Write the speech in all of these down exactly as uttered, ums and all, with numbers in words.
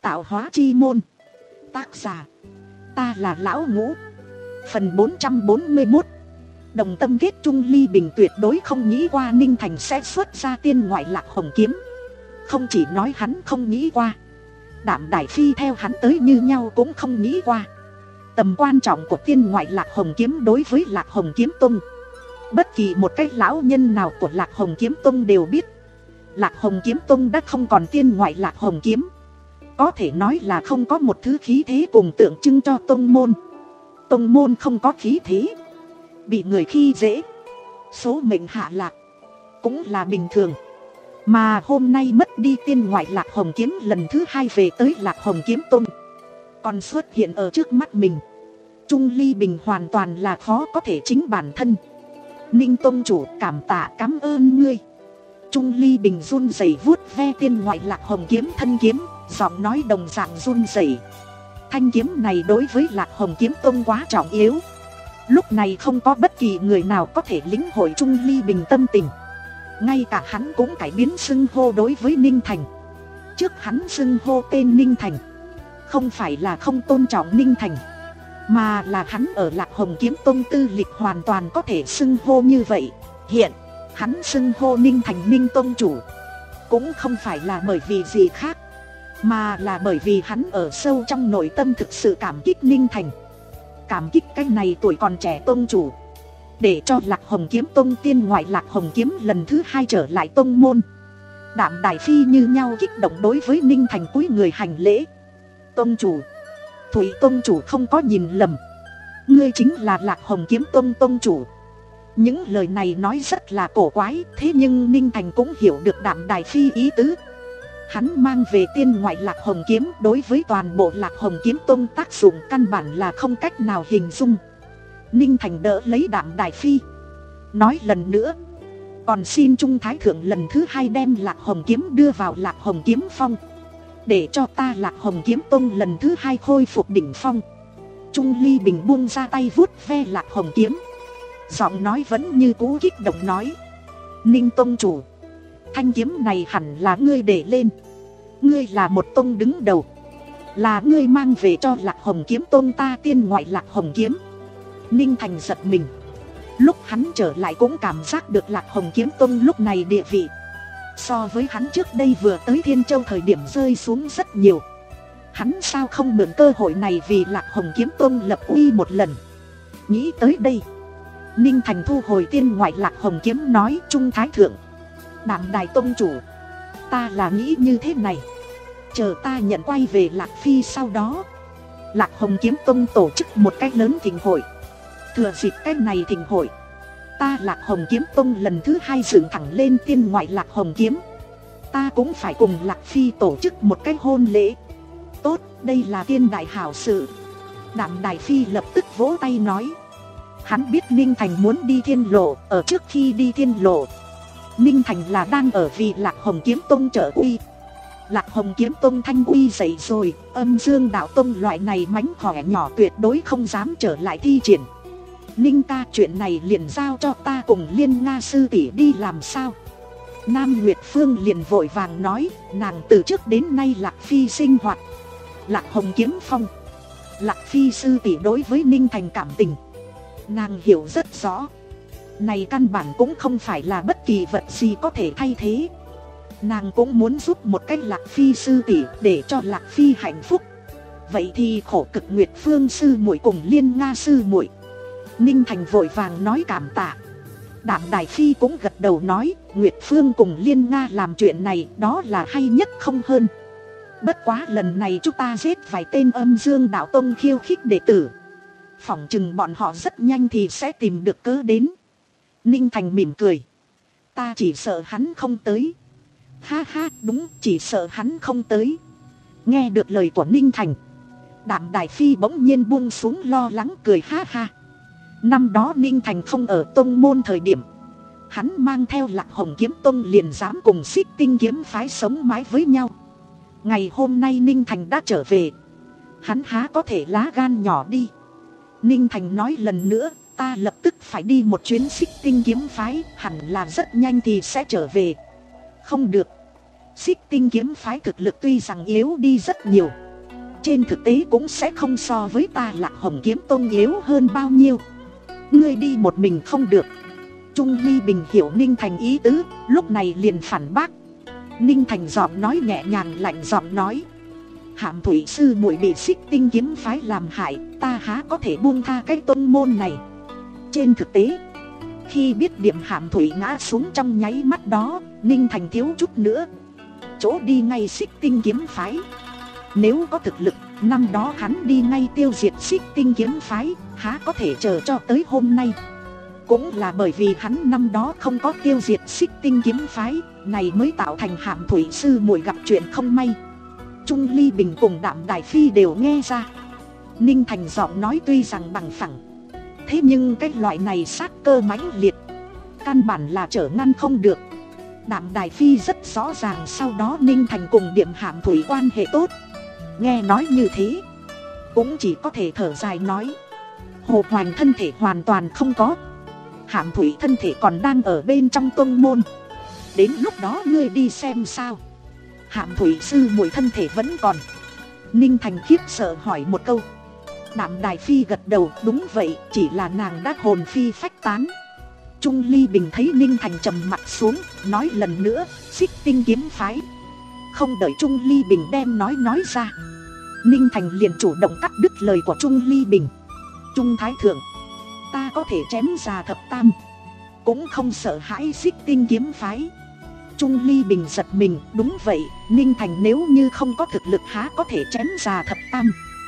Tạo hóa chi môn. Tác giả ta là Lão Ngũ. Phần bốn trăm bốn mươi mốt. Đồng tâm kết Trung Ly Bình tuyệt đối không nghĩ qua Ninh Thành sẽ xuất ra tiên ngoại Lạc Hồng kiếm. Không chỉ nói hắn không nghĩ qua, Đạm Đài Phi theo hắn tới như nhau cũng không nghĩ qua tầm quan trọng của tiên ngoại Lạc Hồng kiếm đối với Lạc Hồng kiếm tông. Bất kỳ một cái lão nhân nào của Lạc Hồng kiếm tông đều biết Lạc Hồng kiếm tông đã không còn tiên ngoại Lạc Hồng kiếm. Có thể nói là không có một thứ khí thế cùng tượng trưng cho tông môn. Tông môn không có khí thế, bị người khi dễ, số mệnh hạ lạc cũng là bình thường. Mà hôm nay mất đi tiên ngoại Lạc Hồng kiếm lần thứ hai về tới Lạc Hồng kiếm tông, còn xuất hiện ở trước mắt mình, Trung Ly Bình hoàn toàn là khó có thể chính bản thân. Ninh tông chủ cảm tạ, cảm ơn ngươi. Trung Ly Bình run rẩy vuốt ve tiên ngoại Lạc Hồng kiếm thân kiếm, giọng nói đồng dạng run rẩy. Thanh kiếm này đối với Lạc Hồng kiếm tông quá trọng yếu. Lúc này không có bất kỳ người nào có thể lĩnh hội Trung Ly Bình tâm tình. Ngay cả hắn cũng cải biến xưng hô đối với Ninh Thành. Trước hắn xưng hô tên Ninh Thành, không phải là không tôn trọng Ninh Thành, mà là hắn ở Lạc Hồng kiếm tông tư lịch hoàn toàn có thể xưng hô như vậy. Hiện hắn xưng hô Ninh Thành Ninh tông chủ, cũng không phải là bởi vì gì khác, mà là bởi vì hắn ở sâu trong nội tâm thực sự cảm kích Ninh Thành. Cảm kích cái này tuổi còn trẻ tông chủ, để cho Lạc Hồng kiếm tông tiên ngoại Lạc Hồng kiếm lần thứ hai trở lại tông môn. Đạm Đài Phi như nhau kích động đối với Ninh Thành cúi người hành lễ. Tông chủ, Thủy tông chủ không có nhìn lầm, ngươi chính là Lạc Hồng kiếm tông tông chủ. Những lời này nói rất là cổ quái, thế nhưng Ninh Thành cũng hiểu được Đạm Đài Phi ý tứ. Hắn mang về tiên ngoại Lạc Hồng kiếm đối với toàn bộ Lạc Hồng kiếm tông tác dụng căn bản là không cách nào hình dung. Ninh Thành đỡ lấy Đạm Đài Phi, nói lần nữa, còn xin Trung Thái Thượng lần thứ hai đem Lạc Hồng kiếm đưa vào Lạc Hồng kiếm phong, để cho ta Lạc Hồng kiếm tông lần thứ hai khôi phục đỉnh phong. Trung Ly Bình buông ra tay vuốt ve Lạc Hồng kiếm, giọng nói vẫn như cũ kích động nói, Ninh tông chủ, thanh kiếm này hẳn là ngươi để lên. Ngươi là một tông đứng đầu, là ngươi mang về cho Lạc Hồng kiếm tông ta tiên ngoại Lạc Hồng kiếm. Ninh Thành giật mình. Lúc hắn trở lại cũng cảm giác được Lạc Hồng kiếm tông lúc này địa vị so với hắn trước đây vừa tới Thiên Châu thời điểm rơi xuống rất nhiều. Hắn sao không mượn cơ hội này vì Lạc Hồng kiếm tông lập uy một lần. Nghĩ tới đây, Ninh Thành thu hồi tiên ngoại Lạc Hồng kiếm, nói, Trung Thái Thượng, Đạm Đài tông chủ, ta là nghĩ như thế này, chờ ta nhận quay về Lạc Phi sau đó, Lạc Hồng kiếm tông tổ chức một cách lớn thịnh hội. Thừa dịp cái này thịnh hội, ta Lạc Hồng kiếm tông lần thứ hai dựng thẳng lên tiên ngoại Lạc Hồng kiếm. Ta cũng phải cùng Lạc Phi tổ chức một cái hôn lễ. Tốt, đây là tiên đại hảo sự. Đạm Đài Phi lập tức vỗ tay nói. Hắn biết Ninh Thành muốn đi thiên lộ. Ở trước khi đi thiên lộ, Ninh Thành là đang ở vì Lạc Hồng kiếm tông trợ uy. Lạc Hồng kiếm tông thanh uy dậy rồi, Âm Dương đạo tông loại này mánh khỏe nhỏ tuyệt đối không dám trở lại thi triển. Ninh ca, chuyện này liền giao cho ta cùng Liên Nga sư tỷ đi làm sao? Nam Nguyệt Phương liền vội vàng nói, nàng từ trước đến nay Lạc Phi sinh hoạt, Lạc Hồng kiếm phong, Lạc Phi sư tỷ đối với Ninh Thành cảm tình, nàng hiểu rất rõ. Này căn bản cũng không phải là bất kỳ vật gì có thể thay thế. Nàng cũng muốn giúp một cách Lạc Phi sư tỷ để cho Lạc Phi hạnh phúc. Vậy thì khổ cực Nguyệt Phương sư muội cùng Liên Nga sư muội. Ninh Thành vội vàng nói cảm tạ. Đạm Đài Phi cũng gật đầu nói, Nguyệt Phương cùng Liên Nga làm chuyện này đó là hay nhất không hơn. Bất quá lần này chúng ta giết vài tên Âm Dương đạo tông khiêu khích đệ tử, phỏng chừng bọn họ rất nhanh thì sẽ tìm được cớ đến. Ninh Thành mỉm cười, ta chỉ sợ hắn không tới. Ha ha, đúng, chỉ sợ hắn không tới. Nghe được lời của Ninh Thành, Đạm Đài Phi bỗng nhiên buông xuống lo lắng, cười ha ha. Năm đó Ninh Thành không ở tông môn thời điểm, hắn mang theo Lạc Hồng kiếm tông liền dám cùng Xích Tinh kiếm phái sống mái với nhau. Ngày hôm nay Ninh Thành đã trở về, hắn há có thể lá gan nhỏ đi. Ninh Thành nói lần nữa, ta lập tức phải đi một chuyến Xích Tinh kiếm phái, hẳn là rất nhanh thì sẽ trở về. Không được, Xích Tinh kiếm phái thực lực tuy rằng yếu đi rất nhiều, trên thực tế cũng sẽ không so với ta Lạc Hồng kiếm tông yếu hơn bao nhiêu. Ngươi đi một mình không được. Trung Ly Bình hiểu Ninh Thành ý tứ, lúc này liền phản bác. Ninh Thành giọng nói nhẹ nhàng lạnh giọng nói, Hàm Thủy sư muội bị Xích Tinh kiếm phái làm hại, ta há có thể buông tha cái tôn môn này. Trên thực tế, khi biết điểm Hàm Thủy ngã xuống trong nháy mắt đó, Ninh Thành thiếu chút nữa chỗ đi ngay Xích Tinh kiếm phái. Nếu có thực lực, năm đó hắn đi ngay tiêu diệt Xích Tinh kiếm phái, há có thể chờ cho tới hôm nay. Cũng là bởi vì hắn năm đó không có tiêu diệt Xích Tinh kiếm phái, này mới tạo thành Hàm Thủy sư muội gặp chuyện không may. Trung Ly Bình cùng Đạm Đài Phi đều nghe ra. Ninh Thành giọng nói tuy rằng bằng phẳng, thế nhưng cái loại này sát cơ mãnh liệt, căn bản là trở ngăn không được. Đạm Đài Phi rất rõ ràng sau đó Ninh Thành cùng Điểm Hàm Thủy quan hệ tốt. Nghe nói như thế, cũng chỉ có thể thở dài nói, Hồ Hoành thân thể hoàn toàn không có, Hàm Thủy thân thể còn đang ở bên trong tông môn. Đến lúc đó ngươi đi xem sao. Hàm Thủy sư muội thân thể vẫn còn. Ninh Thành khiếp sợ hỏi một câu. Đạm Đài Phi gật đầu, đúng vậy, chỉ là nàng đã hồn phi phách tán. Trung Ly Bình thấy Ninh Thành trầm mặt xuống, nói lần nữa, Xích Tinh kiếm phái. Không đợi Trung Ly Bình đem nói nói ra, Ninh Thành liền chủ động cắt đứt lời của Trung Ly Bình. Trung Thái Thượng, ta có thể chém già thập tam, cũng không sợ hãi Xích Tinh kiếm phái. Trung Ly Bình giật mình, đúng vậy, Ninh Thành nếu như không có thực lực há có thể chém già thập tam.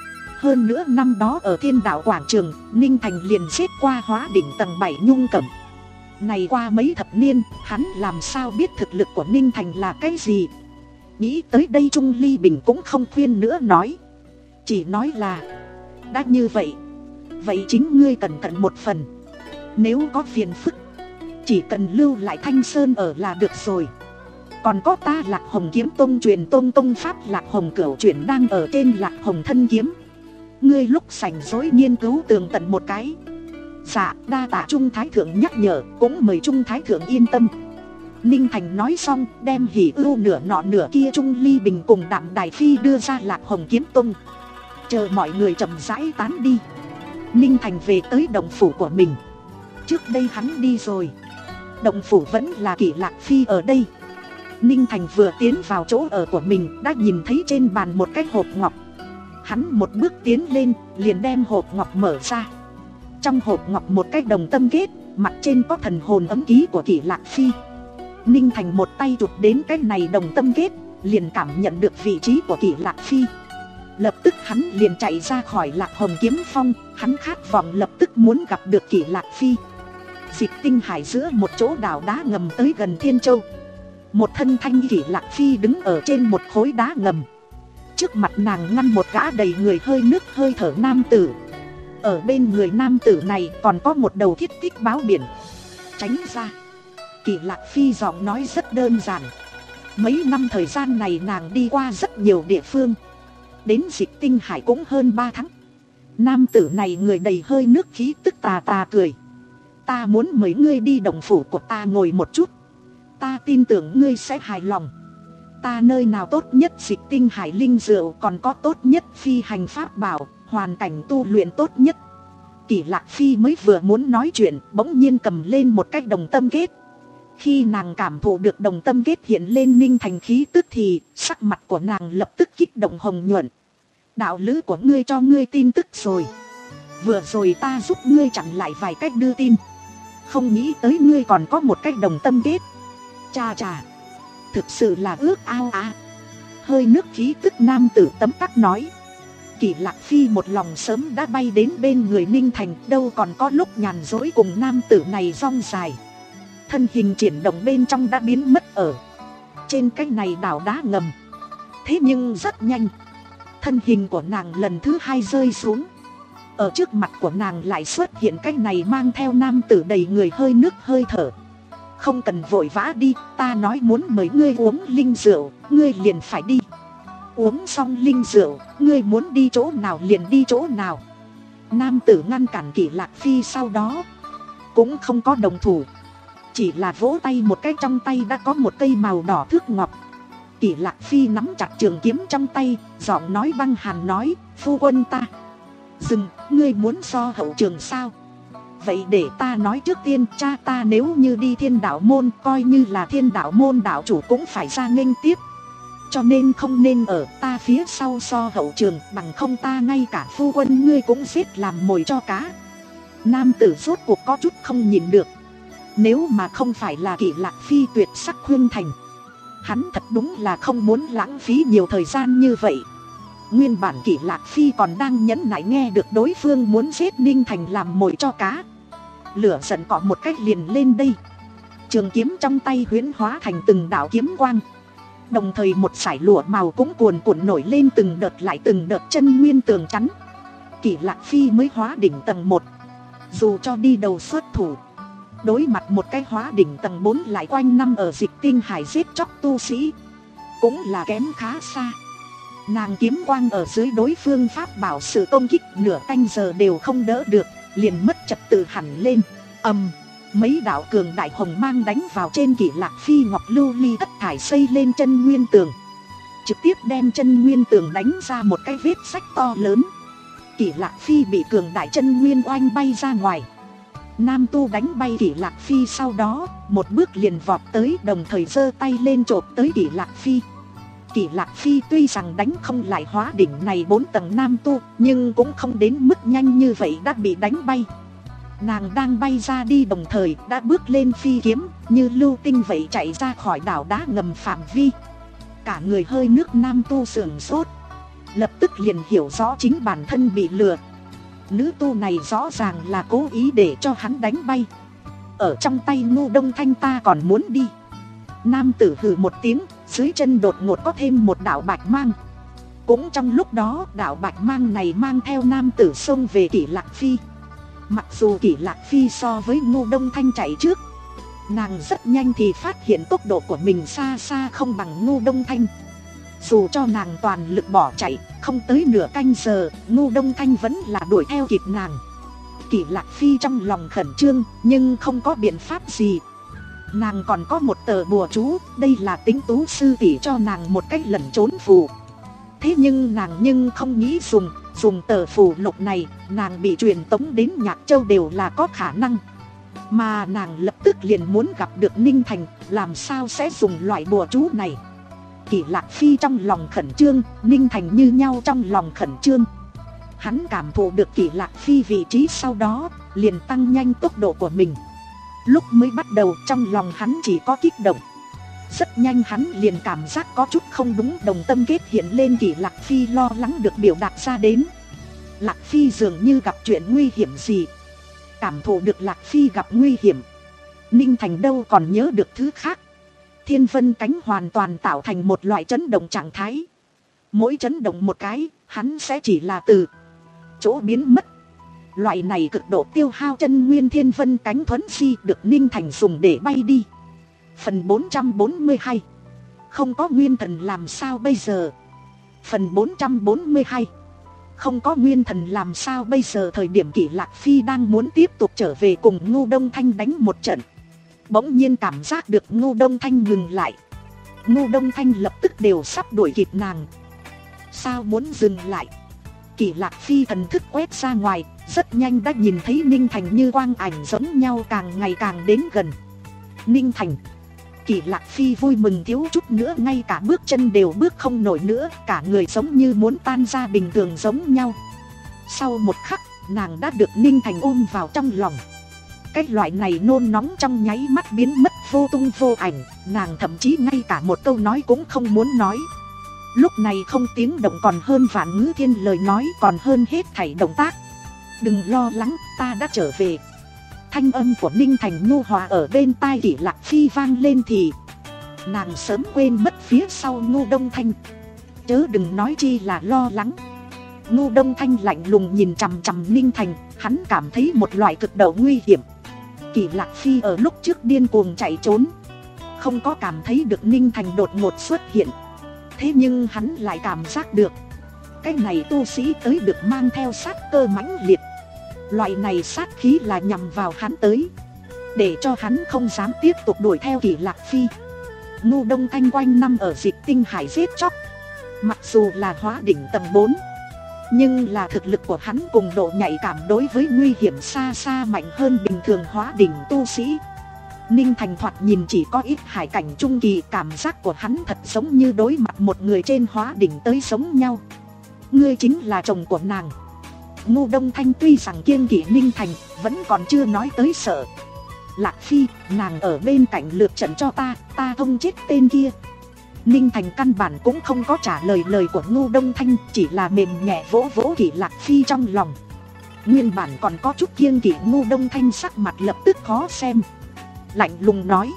Hơn nữa năm đó ở Thiên Đạo Quảng Trường, Ninh Thành liền xếp qua Hóa Đỉnh tầng bảy Nhung Cẩm. Này qua mấy thập niên, hắn làm sao biết thực lực của Ninh Thành là cái gì. Nghĩ tới đây Trung Ly Bình cũng không khuyên nữa nói, chỉ nói là, đã như vậy, vậy chính ngươi cẩn thận một phần. Nếu có phiền phức, chỉ cần lưu lại Thanh Sơn ở là được rồi. Còn có ta Lạc Hồng kiếm tông truyền tông tông pháp Lạc Hồng cửu chuyển đang ở trên Lạc Hồng thân kiếm, ngươi lúc sảnh rỗi nghiên cứu tường tận một cái. Dạ, đa tạ Trung Thái Thượng nhắc nhở, cũng mời Trung Thái Thượng yên tâm. Ninh Thành nói xong, đem hỉ ưu nửa nọ nửa kia Trung Ly Bình cùng Đạm Đài Phi đưa ra Lạc Hồng kiếm tông. Chờ mọi người chậm rãi tán đi, Ninh Thành về tới động phủ của mình. Trước đây hắn đi rồi, động phủ vẫn là Kỷ Lạc Phi ở đây. Ninh Thành vừa tiến vào chỗ ở của mình đã nhìn thấy trên bàn một cái hộp ngọc. Hắn một bước tiến lên, liền đem hộp ngọc mở ra. Trong hộp ngọc một cái đồng tâm kết, mặt trên có thần hồn ấm ký của Kỷ Lạc Phi. Ninh Thành một tay chụp đến cái này đồng tâm kết, liền cảm nhận được vị trí của Kỷ Lạc Phi. Lập tức hắn liền chạy ra khỏi Lạc Hồng kiếm phong, hắn khát vọng lập tức muốn gặp được Kỷ Lạc Phi. Dịch Tinh Hải giữa một chỗ đảo đá ngầm tới gần Thiên Châu, một thân thanh Kỷ Lạc Phi đứng ở trên một khối đá ngầm. Trước mặt nàng ngăn một gã đầy người hơi nước hơi thở nam tử. Ở bên người nam tử này còn có một đầu thiết tích báo biển. Tránh ra. Kỷ Lạc Phi giọng nói rất đơn giản. Mấy năm thời gian này nàng đi qua rất nhiều địa phương, đến Dịch Tinh Hải cũng hơn ba tháng. Nam tử này người đầy hơi nước khí tức tà tà cười. Ta muốn mời ngươi đi động phủ của ta ngồi một chút, ta tin tưởng ngươi sẽ hài lòng. Ta nơi nào tốt nhất Dịch Tinh Hải linh rượu, còn có tốt nhất phi hành pháp bảo, hoàn cảnh tu luyện tốt nhất. Kỷ Lạc Phi mới vừa muốn nói chuyện, bỗng nhiên cầm lên một cái đồng tâm kết. Khi nàng cảm thụ được đồng tâm kết hiện lên Ninh Thành khí tức thì sắc mặt của nàng lập tức kích động hồng nhuận. Đạo lữ của ngươi cho ngươi tin tức rồi. Vừa rồi ta giúp ngươi chặn lại vài cách đưa tin, không nghĩ tới ngươi còn có một cái đồng tâm kết. Chà chà, thực sự là ước ao à. Hơi nước khí tức nam tử tấm tắc nói. Kỷ Lạc Phi một lòng sớm đã bay đến bên người Ninh Thành, đâu còn có lúc nhàn rỗi cùng nam tử này rong dài. Thân hình chuyển động bên trong đã biến mất ở trên cái này đảo đá ngầm. Thế nhưng rất nhanh, thân hình của nàng lần thứ hai rơi xuống. Ở trước mặt của nàng lại xuất hiện cái này mang theo nam tử đầy người hơi nước hơi thở. Không cần vội vã đi, ta nói muốn mời ngươi uống linh rượu, ngươi liền phải đi. Uống xong linh rượu, ngươi muốn đi chỗ nào liền đi chỗ nào. Nam tử ngăn cản Kỷ Lạc Phi, sau đó cũng không có đồng thủ, chỉ là vỗ tay một cái, trong tay đã có một cây màu đỏ thước ngọc. Kỷ Lạc Phi nắm chặt trường kiếm trong tay, giọng nói băng hàn nói, phu quân ta. Dừng, ngươi muốn so hậu trường sao? Vậy để ta nói trước tiên, cha ta nếu như đi Thiên Đạo môn, coi như là Thiên Đạo môn đạo chủ cũng phải ra nghênh tiếp. Cho nên không nên ở ta phía sau so hậu trường, bằng không ta ngay cả phu quân ngươi cũng giết làm mồi cho cá. Nam tử rốt cuộc có chút không nhìn được. Nếu mà không phải là Kỷ Lạc Phi tuyệt sắc khuyên thành, hắn thật đúng là không muốn lãng phí nhiều thời gian như vậy. Nguyên bản Kỷ Lạc Phi còn đang nhẫn nại nghe được đối phương muốn giết Ninh Thành làm mồi cho cá. Lửa giận có một cách liền lên đây. Trường kiếm trong tay huyễn hóa thành từng đạo kiếm quang. Đồng thời một sải lụa màu cũng cuồn cuộn nổi lên từng đợt lại từng đợt chân nguyên tường chắn. Kỷ Lạc Phi mới hóa đỉnh tầng một. Dù cho đi đầu xuất thủ, đối mặt một cái hóa đỉnh tầng bốn lại quanh năm ở Dịch Tinh Hải giết chóc tu sĩ, cũng là kém khá xa. Nàng kiếm quang ở dưới đối phương pháp bảo sự công kích nửa canh giờ đều không đỡ được, liền mất trật tự hẳn lên. Ầm, mấy đạo cường đại hồng mang đánh vào trên Kỷ Lạc Phi ngọc lưu ly thất thải xây lên chân nguyên tường, trực tiếp đem chân nguyên tường đánh ra một cái vết rách to lớn. Kỷ Lạc Phi bị cường đại chân nguyên oanh bay ra ngoài. Nam tu đánh bay Kỷ Lạc Phi, sau đó một bước liền vọt tới, đồng thời giơ tay lên chộp tới Kỷ Lạc Phi. Kỷ Lạc Phi tuy rằng đánh không lại hóa đỉnh này bốn tầng nam tu, nhưng cũng không đến mức nhanh như vậy đã bị đánh bay. Nàng đang bay ra đi đồng thời đã bước lên phi kiếm, như lưu tinh vậy chạy ra khỏi đảo đá ngầm phạm vi. Cả người hơi nước nam tu sườn sốt, lập tức liền hiểu rõ chính bản thân bị lừa. Nữ tu này rõ ràng là cố ý để cho hắn đánh bay. Ở trong tay Ngô Đông Thanh ta còn muốn đi. Nam tử hừ một tiếng, dưới chân đột ngột có thêm một đạo bạch mang. Cũng trong lúc đó đạo bạch mang này mang theo nam tử xông về Kỷ Lạc Phi. Mặc dù Kỷ Lạc Phi so với Ngô Đông Thanh chạy trước, nàng rất nhanh thì phát hiện tốc độ của mình xa xa không bằng Ngô Đông Thanh. Dù cho nàng toàn lực bỏ chạy, không tới nửa canh giờ, Ngô Đông Thanh vẫn là đuổi theo kịp nàng. Kỷ Lạc Phi trong lòng khẩn trương, nhưng không có biện pháp gì. Nàng còn có một tờ bùa chú, đây là Tính Tú sư tỷ cho nàng một cách lẩn trốn phù. Thế nhưng nàng nhưng không nghĩ dùng, dùng tờ phù lục này, nàng bị truyền tống đến Nhạc Châu đều là có khả năng. Mà nàng lập tức liền muốn gặp được Ninh Thành, làm sao sẽ dùng loại bùa chú này. Kỷ Lạc Phi trong lòng khẩn trương, Ninh Thành như nhau trong lòng khẩn trương. Hắn cảm thụ được Kỷ Lạc Phi vị trí sau đó, liền tăng nhanh tốc độ của mình. Lúc mới bắt đầu trong lòng hắn chỉ có kích động. Rất nhanh hắn liền cảm giác có chút không đúng, đồng tâm kết hiện lên. Kỷ Lạc Phi lo lắng được biểu đạt ra đến. Lạc Phi dường như gặp chuyện nguy hiểm gì. Cảm thụ được Lạc Phi gặp nguy hiểm, Ninh Thành đâu còn nhớ được thứ khác. Thiên vân cánh hoàn toàn tạo thành một loại chấn động trạng thái. Mỗi chấn động một cái, hắn sẽ chỉ là từ chỗ biến mất. Loại này cực độ tiêu hao chân nguyên thiên vân cánh thuấn di được Ninh Thành dùng để bay đi. Phần bốn trăm bốn mươi hai. Không có nguyên thần làm sao bây giờ. Phần bốn trăm bốn mươi hai. Không có nguyên thần làm sao bây giờ. Thời điểm Kỷ Lạc Phi đang muốn tiếp tục trở về cùng Ngô Đông Thanh đánh một trận, bỗng nhiên cảm giác được Ngô Đông Thanh ngừng lại. Ngô Đông Thanh lập tức đều sắp đuổi kịp nàng. Sao muốn dừng lại? Kỷ Lạc Phi thần thức quét ra ngoài, rất nhanh đã nhìn thấy Ninh Thành như quang ảnh giống nhau càng ngày càng đến gần. Ninh Thành. Kỷ Lạc Phi vui mừng thiếu chút nữa ngay cả bước chân đều bước không nổi nữa, cả người giống như muốn tan ra bình thường giống nhau. Sau một khắc, nàng đã được Ninh Thành ôm vào trong lòng. Cái loại này nôn nóng trong nháy mắt biến mất vô tung vô ảnh, nàng thậm chí ngay cả một câu nói cũng không muốn nói. Lúc này không tiếng động còn hơn vạn ngữ thiên lời nói, còn hơn hết thảy động tác. Đừng lo lắng, ta đã trở về. Thanh âm của Ninh Thành nhu hòa ở bên tai Kỷ Lạc Phi vang lên thì nàng sớm quên mất phía sau Ngô Đông Thanh, chớ đừng nói chi là lo lắng. Ngô Đông Thanh lạnh lùng nhìn chằm chằm Ninh Thành, hắn cảm thấy một loại cực độ nguy hiểm. Kỷ Lạc Phi ở lúc trước điên cuồng chạy trốn, không có cảm thấy được Ninh Thành đột ngột xuất hiện. Thế nhưng hắn lại cảm giác được cái này tu sĩ tới được mang theo sát cơ mãnh liệt. Loại này sát khí là nhằm vào hắn tới, để cho hắn không dám tiếp tục đuổi theo Kỷ Lạc Phi. Ngô Đông Thanh quanh năm ở Dịch Tinh Hải giết chóc. Mặc dù là hóa đỉnh tầng bốn, nhưng là thực lực của hắn cùng độ nhạy cảm đối với nguy hiểm xa xa mạnh hơn bình thường hóa đỉnh tu sĩ. Ninh Thành thoạt nhìn chỉ có ít hải cảnh trung kỳ, cảm giác của hắn thật giống như đối mặt một người trên hóa đỉnh tới giống nhau. Ngươi chính là chồng của nàng. Ngô Đông Thanh tuy rằng kiêng kỵ Ninh Thành, vẫn còn chưa nói tới sợ. Lạc Phi, nàng ở bên cạnh lược trận cho ta, ta thông chết tên kia. Ninh Thành căn bản cũng không có trả lời lời của Ngô Đông Thanh, chỉ là mềm nhẹ vỗ vỗ kỵ Lạc Phi trong lòng. Nguyên bản còn có chút kiêng kỵ Ngô Đông Thanh sắc mặt lập tức khó xem. Lạnh lùng nói,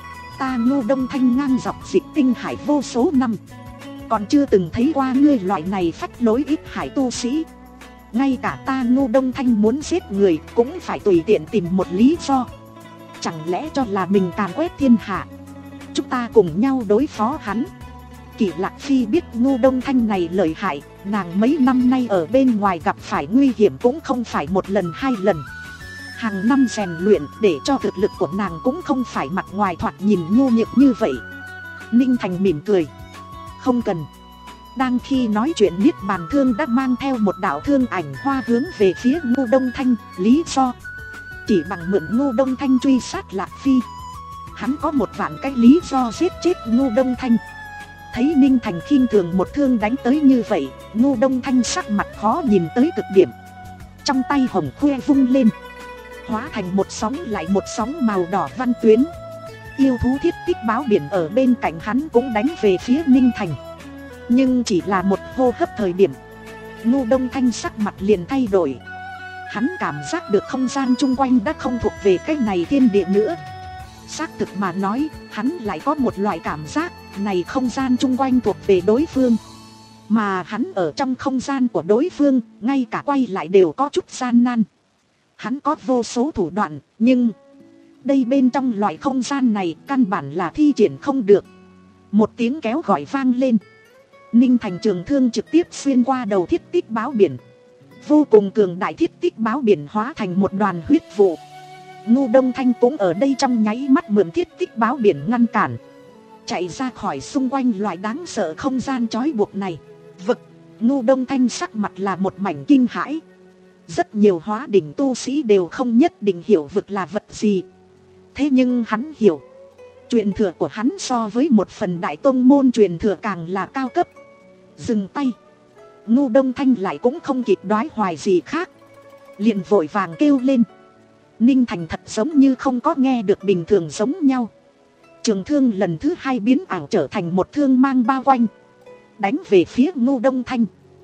ta Ngô Đông Thanh ngang dọc Dịch Tinh Hải vô số năm, còn chưa từng thấy qua ngươi loại này phách lối ít hải tu sĩ. Ngay cả ta Ngô Đông Thanh muốn giết người cũng phải tùy tiện tìm một lý do. Chẳng lẽ cho là mình càn quét thiên hạ? Chúng ta cùng nhau đối phó hắn. Kỷ Lạc Phi biết Ngô Đông Thanh này lợi hại, nàng mấy năm nay ở bên ngoài gặp phải nguy hiểm cũng không phải một lần hai lần. Hàng năm rèn luyện để cho thực lực của nàng cũng không phải mặt ngoài thoạt nhìn nhô nhược như vậy. Ninh Thành mỉm cười, không cần. Đang khi nói chuyện, Niết Bàn Thương đã mang theo một đạo thương ảnh hoa hướng về phía Ngô Đông Thanh. Lý do chỉ bằng mượn Ngô Đông Thanh truy sát Lạc Phi. Hắn có một vạn cái lý do giết chết Ngô Đông Thanh. Thấy Ninh Thành khinh thường một thương đánh tới như vậy, Ngô Đông Thanh sắc mặt khó nhìn tới cực điểm. Trong tay hồng khuê vung lên, hóa thành một sóng lại một sóng màu đỏ văn tuyến. Yêu thú Thiết Tích Báo Biển ở bên cạnh hắn cũng đánh về phía Ninh Thành. Nhưng chỉ là một hô hấp thời điểm, Ngô Đông Thanh sắc mặt liền thay đổi. Hắn cảm giác được không gian chung quanh đã không thuộc về cái này thiên địa nữa. Xác thực mà nói, hắn lại có một loại cảm giác này không gian chung quanh thuộc về đối phương, mà hắn ở trong không gian của đối phương, ngay cả quay lại đều có chút gian nan. Hắn có vô số thủ đoạn, nhưng đây bên trong loại không gian này căn bản là thi triển không được. Một tiếng kéo gọi vang lên, Ninh Thành trường thương trực tiếp xuyên qua đầu Thiết Tích Báo Biển. Vô cùng cường đại Thiết Tích Báo Biển hóa thành một đoàn huyết vụ. Ngô Đông Thanh cũng ở đây trong nháy mắt mượn Thiết Tích Báo Biển ngăn cản, chạy ra khỏi xung quanh loại đáng sợ không gian trói buộc này. Vực, Ngô Đông Thanh sắc mặt là một mảnh kinh hãi. Rất nhiều hóa đỉnh tu sĩ đều không nhất định hiểu vực là vật gì. Thế nhưng hắn hiểu, truyền thừa của hắn so với một phần đại tông môn truyền thừa càng là cao cấp. Dừng tay, Ngô Đông Thanh lại cũng không kịp đoái hoài gì khác, liền vội vàng kêu lên. Ninh Thành thật giống như không có nghe được bình thường giống nhau. Trường thương lần thứ hai biến ảo trở thành một thương mang bao quanh, đánh về phía Ngô Đông Thanh.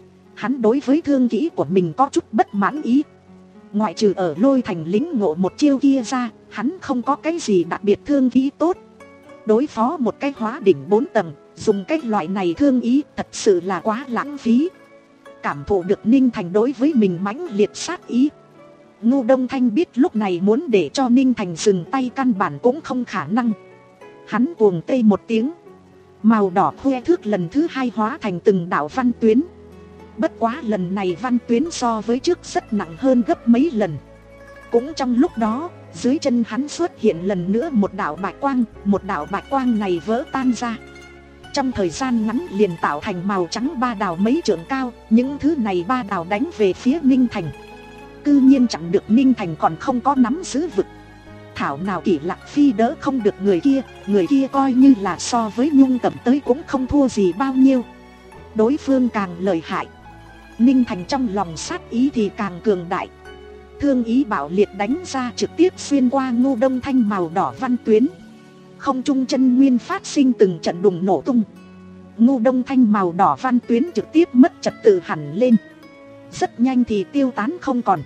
Hắn đối với thương kỹ của mình có chút bất mãn ý. Ngoại trừ ở Lôi Thành lĩnh ngộ một chiêu kia ra, hắn không có cái gì đặc biệt thương kỹ tốt. Đối phó một cái hóa đỉnh bốn tầng, dùng cái loại này thương ý thật sự là quá lãng phí. Cảm thụ được Ninh Thành đối với mình mãnh liệt sát ý, Ngô Đông Thanh biết lúc này muốn để cho Ninh Thành dừng tay căn bản cũng không khả năng. Hắn cuồng tê một tiếng, màu đỏ khoe thước lần thứ hai hóa thành từng đạo văn tuyến. Bất quá lần này văn tuyến so với trước rất nặng hơn gấp mấy lần. Cũng trong lúc đó, dưới chân hắn xuất hiện lần nữa một đạo bạch quang. Một đạo bạch quang này vỡ tan ra, trong thời gian ngắn liền tạo thành màu trắng ba đào mấy trượng cao. Những thứ này ba đào đánh về phía Ninh Thành. Cư nhiên chẳng được Ninh Thành còn không có nắm giữ vực. Thảo nào Kỷ Lạc Phi đỡ không được người kia. Người kia coi như là so với Nhung Cẩm tới cũng không thua gì bao nhiêu. Đối phương càng lợi hại, Ninh Thành trong lòng sát ý thì càng cường đại. Thương ý bạo liệt đánh ra trực tiếp xuyên qua Ngô Đông Thanh màu đỏ văn tuyến. Không trung chân nguyên phát sinh từng trận đùng nổ tung. Ngô Đông Thanh màu đỏ văn tuyến trực tiếp mất trật tự hẳn lên, rất nhanh thì tiêu tán không còn.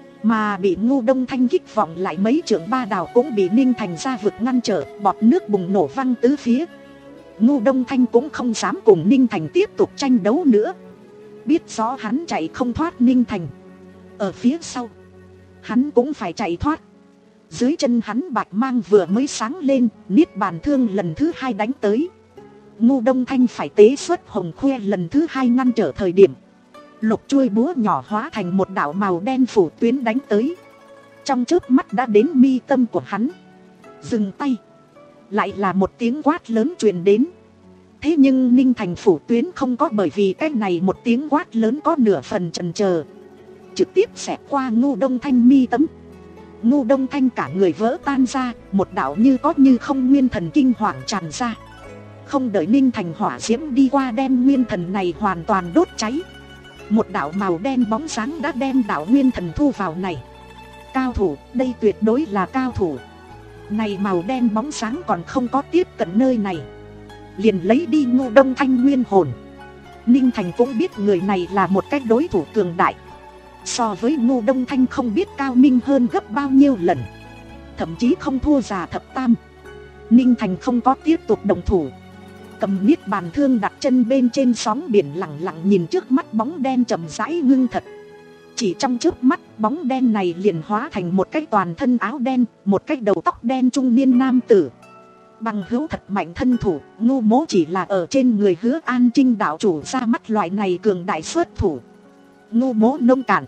Mà bị Ngô Đông Thanh kích vọng lại mấy trượng ba đào cũng bị Ninh Thành ra vực ngăn trở, bọt nước bùng nổ văng tứ phía. Ngô Đông Thanh cũng không dám cùng Ninh Thành tiếp tục tranh đấu nữa, biết rõ hắn chạy không thoát Ninh Thành. Ở phía sau, hắn cũng phải chạy thoát. Dưới chân hắn bạch mang vừa mới sáng lên, Niết Bàn Thương lần thứ hai đánh tới. Ngô Đông Thanh phải tế xuất hồng khoe lần thứ hai ngăn trở thời điểm, lục chuôi búa nhỏ hóa thành một đạo màu đen phủ tuyến đánh tới. Trong chớp mắt đã đến mi tâm của hắn. Dừng tay, Lại là một tiếng quát lớn truyền đến. Thế nhưng Ninh Thành phủ tuyến không có, bởi vì cái này một tiếng quát lớn có nửa phần chần chờ, trực tiếp xẹt qua Ngô Đông Thanh mi tâm. Ngô Đông Thanh cả người vỡ tan ra, một đạo như có như không nguyên thần kinh hoàng tràn ra. Không đợi Ninh Thành hỏa diễm đi qua đem nguyên thần này hoàn toàn đốt cháy, một đạo màu đen bóng sáng đã đem đạo nguyên thần thu vào này. Cao thủ, đây tuyệt đối là cao thủ. Này màu đen bóng sáng còn không có tiếp cận nơi này, liền lấy đi Ngô Đông Thanh nguyên hồn. Ninh Thành cũng biết người này là một cái đối thủ cường đại, so với Ngô Đông Thanh không biết cao minh hơn gấp bao nhiêu lần, thậm chí không thua già thập tam. Ninh Thành không có tiếp tục đồng thủ, cầm niết bàn thương đặt chân bên trên sóng biển, lặng lặng nhìn trước mắt bóng đen chậm rãi ngưng thật. Chỉ trong chớp mắt, bóng đen này liền hóa thành một cái toàn thân áo đen, một cái đầu tóc đen trung niên nam tử. Bằng hữu thật mạnh thân thủ, Ngô Mỗ chỉ là ở trên người Hứa An Trinh đạo chủ ra mắt loại này cường đại xuất thủ. Ngô Mỗ nông cạn,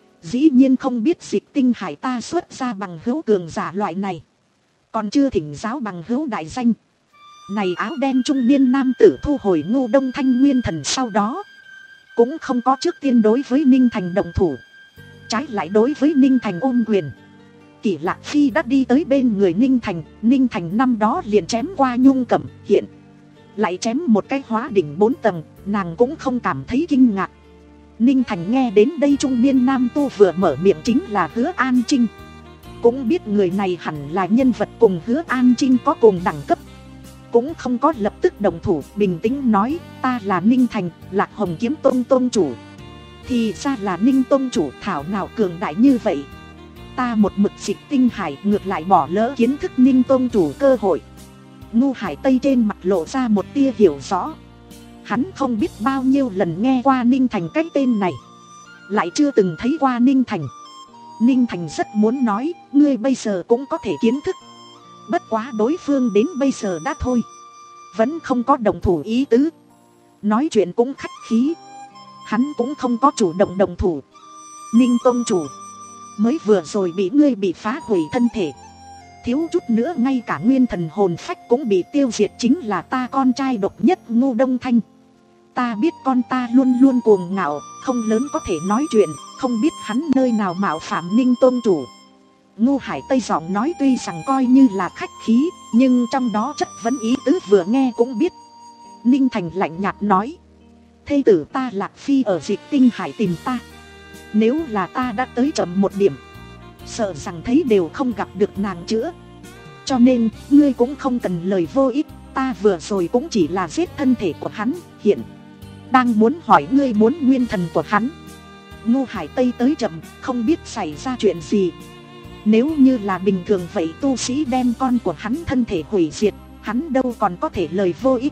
dĩ nhiên không biết Dịch Tinh Hải ta xuất ra bằng hữu cường giả loại này, còn chưa thỉnh giáo bằng hữu đại danh. Này áo đen trung niên nam tử thu hồi Ngô Đông Thanh nguyên thần sau đó, cũng không có trước tiên đối với Ninh Thành đồng thủ, trái lại đối với Ninh Thành ôm quyền. Kỷ Lạc Phi đã đi tới bên người Ninh Thành, Ninh Thành năm đó liền chém qua nhung cẩm, hiện lại chém một cái hóa đỉnh bốn tầng, nàng cũng không cảm thấy kinh ngạc. Ninh Thành nghe đến đây trung niên nam tu vừa mở miệng chính là Hứa An Trinh, cũng biết người này hẳn là nhân vật cùng Hứa An Trinh có cùng đẳng cấp, cũng không có lập tức đồng thủ, bình tĩnh nói, ta là Ninh Thành, Lạc Hồng Kiếm Tông tông chủ. Thì ra là Ninh tông chủ, thảo nào cường đại như vậy. Ta một mực Dịch Tinh Hải ngược lại bỏ lỡ kiến thức Ninh tông chủ cơ hội. Ngu Hải Tây trên mặt lộ ra một tia hiểu rõ. Hắn không biết bao nhiêu lần nghe qua Ninh Thành cái tên này, lại chưa từng thấy qua Ninh Thành. Ninh Thành rất muốn nói, ngươi bây giờ cũng có thể kiến thức. Bất quá đối phương đến bây giờ đã thôi, vẫn không có đồng thủ ý tứ. Nói chuyện cũng khách khí, hắn cũng không có chủ động đồng thủ. Ninh tông chủ, mới vừa rồi bị ngươi bị phá hủy thân thể, thiếu chút nữa ngay cả nguyên thần hồn phách cũng bị tiêu diệt, chính là ta con trai độc nhất Ngô Đông Thanh. Ta biết con ta luôn luôn cuồng ngạo, không lớn có thể nói chuyện, không biết hắn nơi nào mạo phạm Ninh tôn chủ. Ngô Hải Tây giọng nói tuy rằng coi như là khách khí, nhưng trong đó chất vấn ý tứ vừa nghe cũng biết. Ninh Thành lạnh nhạt nói, thê tử ta Lạc Phi ở Dịch Tinh Hải tìm ta, nếu là ta đã tới chậm một điểm, sợ rằng thấy đều không gặp được nàng chữa. Cho nên, ngươi cũng không cần lời vô ích, ta vừa rồi cũng chỉ là giết thân thể của hắn, hiện đang muốn hỏi ngươi muốn nguyên thần của hắn. Ngô Hải Tây tới chậm, không biết xảy ra chuyện gì. Nếu như là bình thường vậy, tu sĩ đem con của hắn thân thể hủy diệt, hắn đâu còn có thể lời vô ích,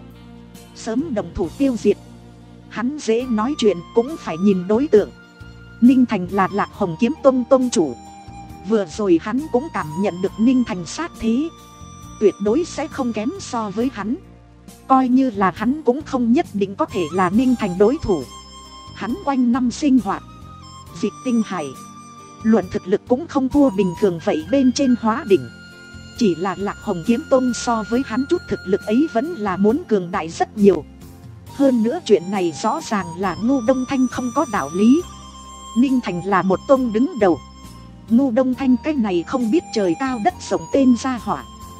sớm đồng thủ tiêu diệt. Hắn dễ nói chuyện, cũng phải nhìn đối tượng. Ninh Thành là Lạc Hồng Kiếm Tông tông chủ, vừa rồi hắn cũng cảm nhận được Ninh Thành sát thế, tuyệt đối sẽ không kém so với hắn. Coi như là hắn cũng không nhất định có thể là Ninh Thành đối thủ. Hắn quanh năm sinh hoạt Dịch Tinh Hải, luận thực lực cũng không thua bình thường vậy bên trên hóa đỉnh. Chỉ là Lạc Hồng Kiếm Tông so với hắn chút thực lực ấy vẫn là muốn cường đại rất nhiều. Hơn nữa chuyện này rõ ràng là Ngô Đông Thanh không có đạo lý. Ninh Thành là một tông đứng đầu, Ngô Đông Thanh cái này không biết trời cao đất rộng tên gia hỏa,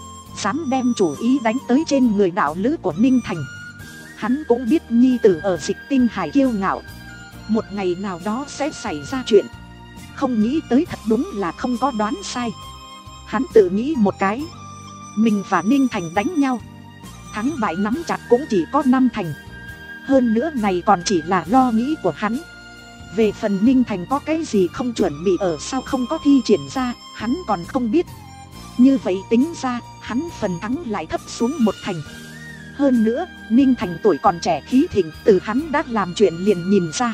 dám đem chủ ý đánh tới trên người đạo lữ của Ninh Thành. Hắn cũng biết nhi tử ở Dịch Tinh Hải kiêu ngạo, một ngày nào đó sẽ xảy ra chuyện. Không nghĩ tới thật đúng là không có đoán sai. Hắn tự nghĩ một cái, mình và Ninh Thành đánh nhau, thắng bại nắm chặt cũng chỉ có năm thành. Hơn nữa này còn chỉ là lo nghĩ của hắn. Về phần Ninh Thành có cái gì không chuẩn bị ở sau không có thi triển ra, hắn còn không biết. Như vậy tính ra, hắn phần thắng lại thấp xuống một thành. Hơn nữa, Ninh Thành tuổi còn trẻ khí thịnh, từ hắn đã làm chuyện liền nhìn ra.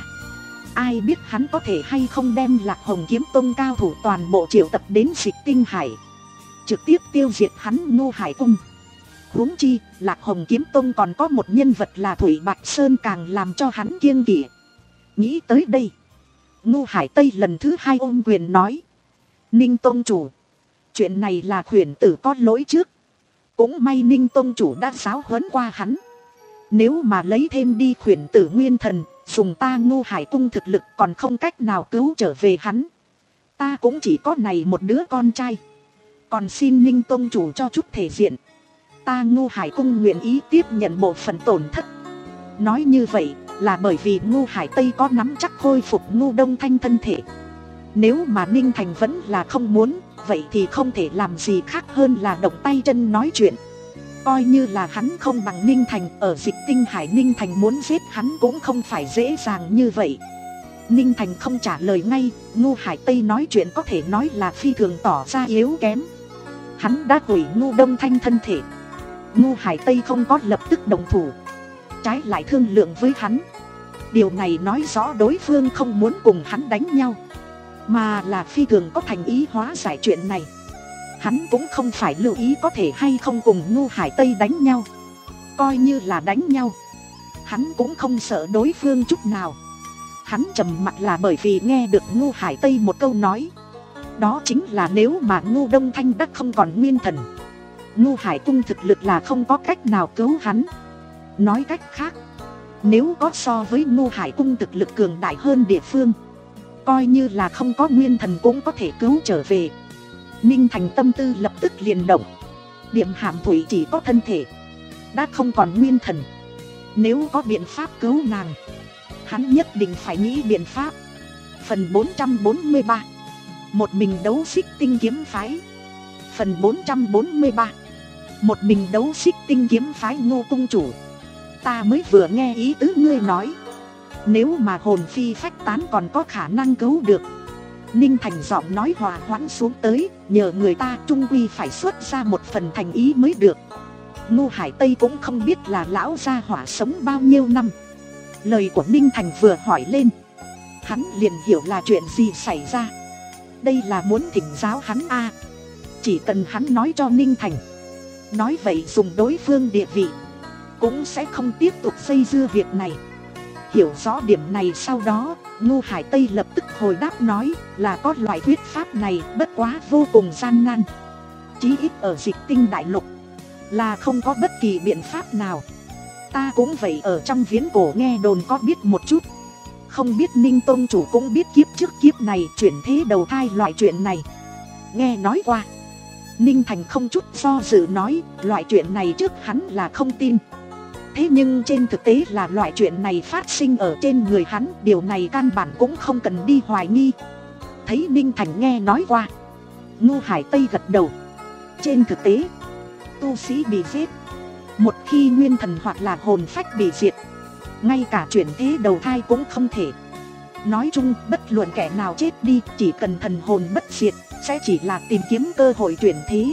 Ai biết hắn có thể hay không đem Lạc Hồng Kiếm Tông cao thủ toàn bộ triệu tập đến Dịch Tinh Hải, trực tiếp tiêu diệt hắn Ngô Hải Cung. Huống chi, Lạc Hồng Kiếm Tông còn có một nhân vật là Thủy Bạch Sơn càng làm cho hắn kiêng kỵ. Nghĩ tới đây, Ngô Hải Tây lần thứ hai ôm quyền nói, Ninh tông chủ, chuyện này là khuyển tử có lỗi trước, Cũng may Ninh Tông chủ đã giáo huấn qua hắn. Nếu mà lấy thêm đi khuyển tử nguyên thần, dùng ta Ngô Hải cung thực lực còn không cách nào cứu trở về hắn. Ta cũng chỉ có này một đứa con trai. Còn xin Ninh Tông chủ cho chút thể diện. Ta Ngô Hải cung nguyện ý tiếp nhận bộ phận tổn thất. Nói như vậy là bởi vì Ngô Hải Tây có nắm chắc khôi phục Ngô Đông Thanh thân thể. Nếu mà Ninh Thành vẫn là không muốn, vậy thì không thể làm gì khác hơn là động tay chân nói chuyện. Coi như là hắn không bằng Ninh Thành, ở Dịch Tinh Hải Ninh Thành muốn giết hắn cũng không phải dễ dàng như vậy. Ninh Thành không trả lời ngay, Ngô Hải Tây nói chuyện có thể nói là phi thường tỏ ra yếu kém. Hắn đã hủy Ngô Đông Thanh thân thể. Ngô Hải Tây không có lập tức đồng thủ, trái lại thương lượng với hắn. Điều này nói rõ đối phương không muốn cùng hắn đánh nhau, mà là phi thường có thành ý hóa giải chuyện này. Hắn cũng không phải lưu ý có thể hay không cùng Ngô Hải Tây đánh nhau. Coi như là đánh nhau, hắn cũng không sợ đối phương chút nào. Hắn trầm mặc là bởi vì nghe được Ngô Hải Tây một câu nói. Đó chính là nếu mà Ngô Đông Thanh đã không còn nguyên thần, Ngô Hải cung thực lực là không có cách nào cứu hắn. Nói cách khác, nếu có so với Ngô Hải cung thực lực cường đại hơn địa phương, coi như là không có nguyên thần cũng có thể cứu trở về. Ninh Thành tâm tư lập tức liền động. Điềm Hàm Thủy chỉ có thân thể, đã không còn nguyên thần. Nếu có biện pháp cứu nàng, hắn nhất định phải nghĩ biện pháp. Phần bốn trăm bốn mươi ba, một mình đấu Xích Tinh kiếm phái. Phần bốn trăm bốn mươi ba, một mình đấu Xích Tinh kiếm phái. Ngô cung chủ, ta mới vừa nghe ý tứ ngươi nói, nếu mà hồn phi phách tán còn có khả năng cứu được. Ninh Thành giọng nói hòa hoãn xuống tới, nhờ người ta trung quy phải xuất ra một phần thành ý mới được. Ngô Hải Tây cũng không biết là lão gia hỏa sống bao nhiêu năm. Lời của Ninh Thành vừa hỏi lên, hắn liền hiểu là chuyện gì xảy ra. Đây là muốn thỉnh giáo hắn a. Chỉ cần hắn nói cho Ninh Thành, nói vậy dùng đối phương địa vị, cũng sẽ không tiếp tục xây dưa việc này. Hiểu rõ điểm này sau đó, Ngô Hải Tây lập tức hồi đáp nói là có loại thuyết pháp này, bất quá vô cùng gian nan. Chí ít ở Dịch Tinh đại lục là không có bất kỳ biện pháp nào. Ta cũng vậy, ở trong viễn cổ nghe đồn có biết một chút. Không biết Ninh Tôn chủ cũng biết kiếp trước kiếp này chuyển thế đầu thai loại chuyện này. Nghe nói qua. Ninh Thành không chút do dự nói, loại chuyện này trước hắn là không tin. Thế nhưng trên thực tế là loại chuyện này phát sinh ở trên người hắn, điều này căn bản cũng không cần đi hoài nghi. Thấy Ninh Thành nghe nói qua, Ngô Hải Tây gật đầu. Trên thực tế, tu sĩ bị giết, một khi nguyên thần hoặc là hồn phách bị diệt, ngay cả chuyển thế đầu thai cũng không thể. Nói chung, bất luận kẻ nào chết đi, chỉ cần thần hồn bất diệt, sẽ chỉ là tìm kiếm cơ hội chuyển thế.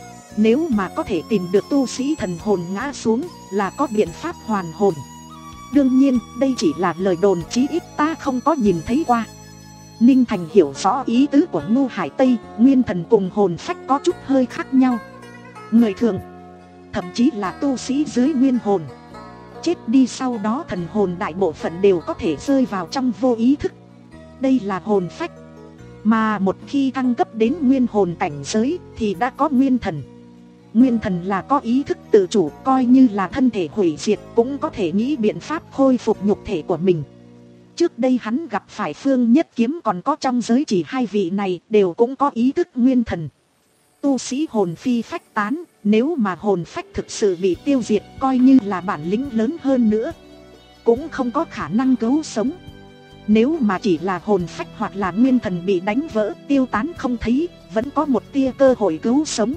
Nếu mà có thể tìm được tu sĩ thần hồn ngã xuống, là có biện pháp hoàn hồn. Đương nhiên, đây chỉ là lời đồn, chí ít ta không có nhìn thấy qua. Ninh Thành hiểu rõ ý tứ của Ngô Hải Tây, nguyên thần cùng hồn phách có chút hơi khác nhau. Người thường, thậm chí là tu sĩ dưới nguyên hồn, chết đi sau đó thần hồn đại bộ phận đều có thể rơi vào trong vô ý thức. Đây là hồn phách. Mà một khi thăng cấp đến nguyên hồn cảnh giới thì đã có nguyên thần. Nguyên thần là có ý thức tự chủ, coi như là thân thể hủy diệt cũng có thể nghĩ biện pháp khôi phục nhục thể của mình. Trước đây hắn gặp phải Phương Nhất Kiếm còn có trong giới chỉ hai vị này đều cũng có ý thức nguyên thần. Tu sĩ hồn phi phách tán, nếu mà hồn phách thực sự bị tiêu diệt, coi như là bản lĩnh lớn hơn nữa, cũng không có khả năng cứu sống. Nếu mà chỉ là hồn phách hoặc là nguyên thần bị đánh vỡ, tiêu tán không thấy, vẫn có một tia cơ hội cứu sống.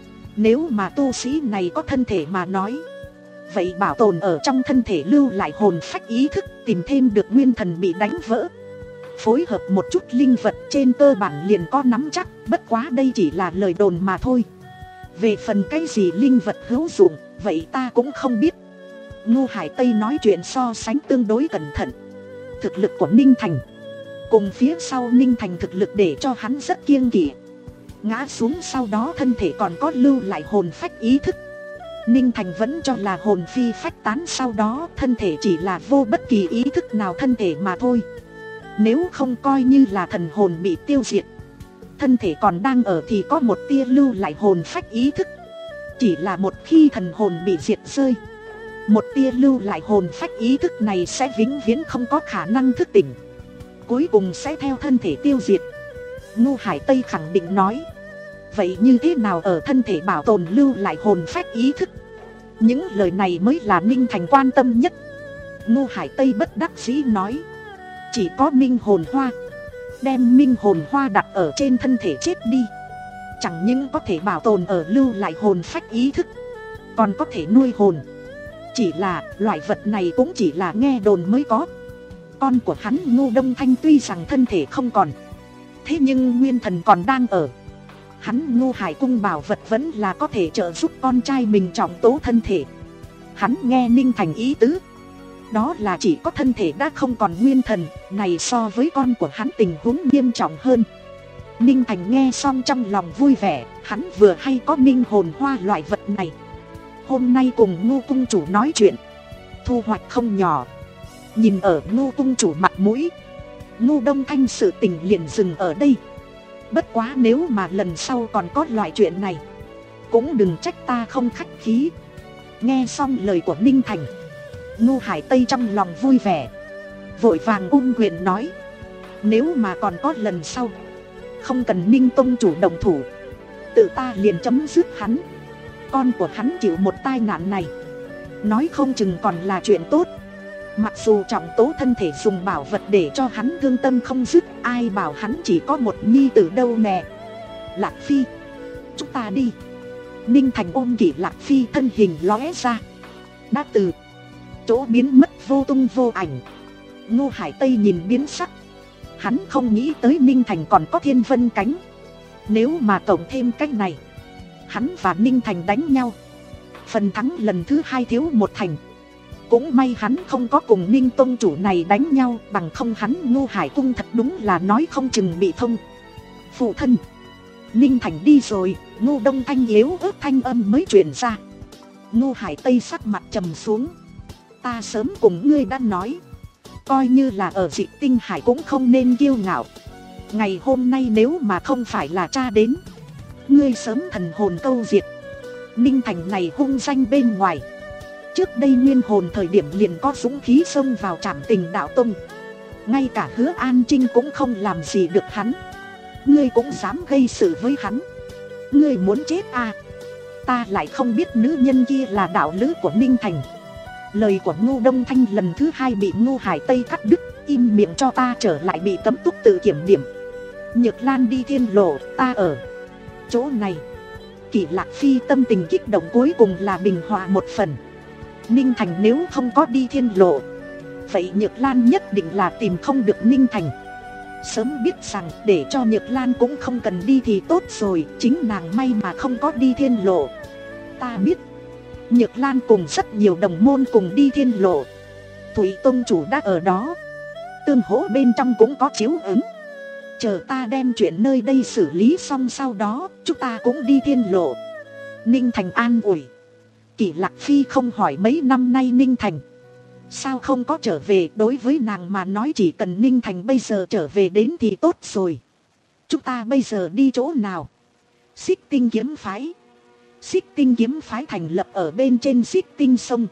Nếu mà tu sĩ này có thân thể mà nói, vậy bảo tồn ở trong thân thể lưu lại hồn phách ý thức, tìm thêm được nguyên thần bị đánh vỡ, phối hợp một chút linh vật, trên cơ bản liền có nắm chắc. Bất quá đây chỉ là lời đồn mà thôi. Về phần cái gì linh vật hữu dụng, vậy ta cũng không biết. Ngô Hải Tây nói chuyện so sánh tương đối cẩn thận. Thực lực của Ninh Thành cùng phía sau Ninh Thành thực lực để cho hắn rất kiêng kỵ. Ngã xuống sau đó thân thể còn có lưu lại hồn phách ý thức. Ninh Thành vẫn cho là hồn phi phách tán, sau đó thân thể chỉ là vô bất kỳ ý thức nào thân thể mà thôi. Nếu không coi như là thần hồn bị tiêu diệt, thân thể còn đang ở thì có một tia lưu lại hồn phách ý thức. Chỉ là một khi thần hồn bị diệt rơi, một tia lưu lại hồn phách ý thức này sẽ vĩnh viễn không có khả năng thức tỉnh, cuối cùng sẽ theo thân thể tiêu diệt. Ngô Hải Tây khẳng định nói. Vậy như thế nào ở thân thể bảo tồn lưu lại hồn phách ý thức? Những lời này mới là Ninh Thành quan tâm nhất. Ngô Hải Tây bất đắc dĩ nói. Chỉ có minh hồn hoa. Đem minh hồn hoa đặt ở trên thân thể chết đi, chẳng những có thể bảo tồn ở lưu lại hồn phách ý thức, còn có thể nuôi hồn. Chỉ là loại vật này cũng chỉ là nghe đồn mới có. Con của hắn Ngô Đông Thanh tuy rằng thân thể không còn, thế nhưng nguyên thần còn đang ở. Hắn Ngô Hải cung bảo vật vẫn là có thể trợ giúp con trai mình trọng tố thân thể. Hắn nghe Ninh Thành ý tứ, đó là chỉ có thân thể đã không còn nguyên thần, này so với con của hắn tình huống nghiêm trọng hơn. Ninh Thành nghe xong trong lòng vui vẻ, hắn vừa hay có minh hồn hoa loại vật này. Hôm nay cùng Ngô cung chủ nói chuyện, thu hoạch không nhỏ. Nhìn ở Ngô cung chủ mặt mũi, Ngô Đông Thanh sự tình liền dừng ở đây. Bất quá nếu mà lần sau còn có loại chuyện này, cũng đừng trách ta không khách khí. Nghe xong lời của Ninh Thành, Ngô Hải Tây trong lòng vui vẻ, vội vàng ôm quyền nói. Nếu mà còn có lần sau, không cần Ninh tông chủ động thủ, tự ta liền chấm dứt hắn. Con của hắn chịu một tai nạn này, nói không chừng còn là chuyện tốt. Mặc dù trọng tố thân thể dùng bảo vật để cho hắn thương tâm không dứt, ai bảo hắn chỉ có một nhi tử đâu nè. Lạc Phi, chúng ta đi. Ninh Thành ôm Kỷ Lạc Phi thân hình lóe ra, đã từ chỗ biến mất vô tung vô ảnh. Ngô Hải Tây nhìn biến sắc, hắn không nghĩ tới Ninh Thành còn có thiên vân cánh. Nếu mà cộng thêm cách này, hắn và Ninh Thành đánh nhau, phần thắng lần thứ hai thiếu một thành. Cũng may hắn không có cùng Ninh tông chủ này đánh nhau, bằng không hắn Ngô Hải cung thật đúng là nói không chừng bị thông. Phụ thân, Ninh Thành đi rồi. Ngô Đông Thanh yếu ớt thanh âm mới truyền ra. Ngô Hải Tây sắc mặt trầm xuống. Ta sớm cùng ngươi đã nói, coi như là ở Dị Tinh Hải cũng không nên kiêu ngạo. Ngày hôm nay nếu mà không phải là cha đến, ngươi sớm thần hồn câu diệt. Ninh Thành này hung danh bên ngoài, trước đây nguyên hồn thời điểm liền có dũng khí xông vào Trảm Tình Đạo Tông, ngay cả Hứa An Trinh cũng không làm gì được hắn. Ngươi cũng dám gây sự với hắn, ngươi muốn chết à? Ta lại không biết nữ nhân kia là đạo lữ của Ninh Thành. Lời của Ngô Đông Thanh lần thứ hai bị Ngô Hải Tây cắt đứt. Im miệng cho ta, trở lại bị cấm túc tự kiểm điểm. Nhược Lan đi thiên lộ, ta ở chỗ này. Kỷ Lạc Phi tâm tình kích động cuối cùng là bình hòa một phần. Ninh Thành nếu không có đi thiên lộ, vậy Nhược Lan nhất định là tìm không được Ninh Thành. Sớm biết rằng để cho Nhược Lan cũng không cần đi thì tốt rồi, chính nàng may mà không có đi thiên lộ. Ta biết Nhược Lan cùng rất nhiều đồng môn cùng đi thiên lộ, Thủy tông chủ đã ở đó, tương hỗ bên trong cũng có chiếu ứng. Chờ ta đem chuyện nơi đây xử lý xong, sau đó chúng ta cũng đi thiên lộ. Ninh Thành an ủi. Kỷ Lạc Phi không hỏi mấy năm nay Ninh Thành sao không có trở về, đối với nàng mà nói chỉ cần Ninh Thành bây giờ trở về đến thì tốt rồi. Chúng ta bây giờ đi chỗ nào? Xích Tinh kiếm phái. Xích Tinh kiếm phái thành lập ở bên trên Xích Tinh sông,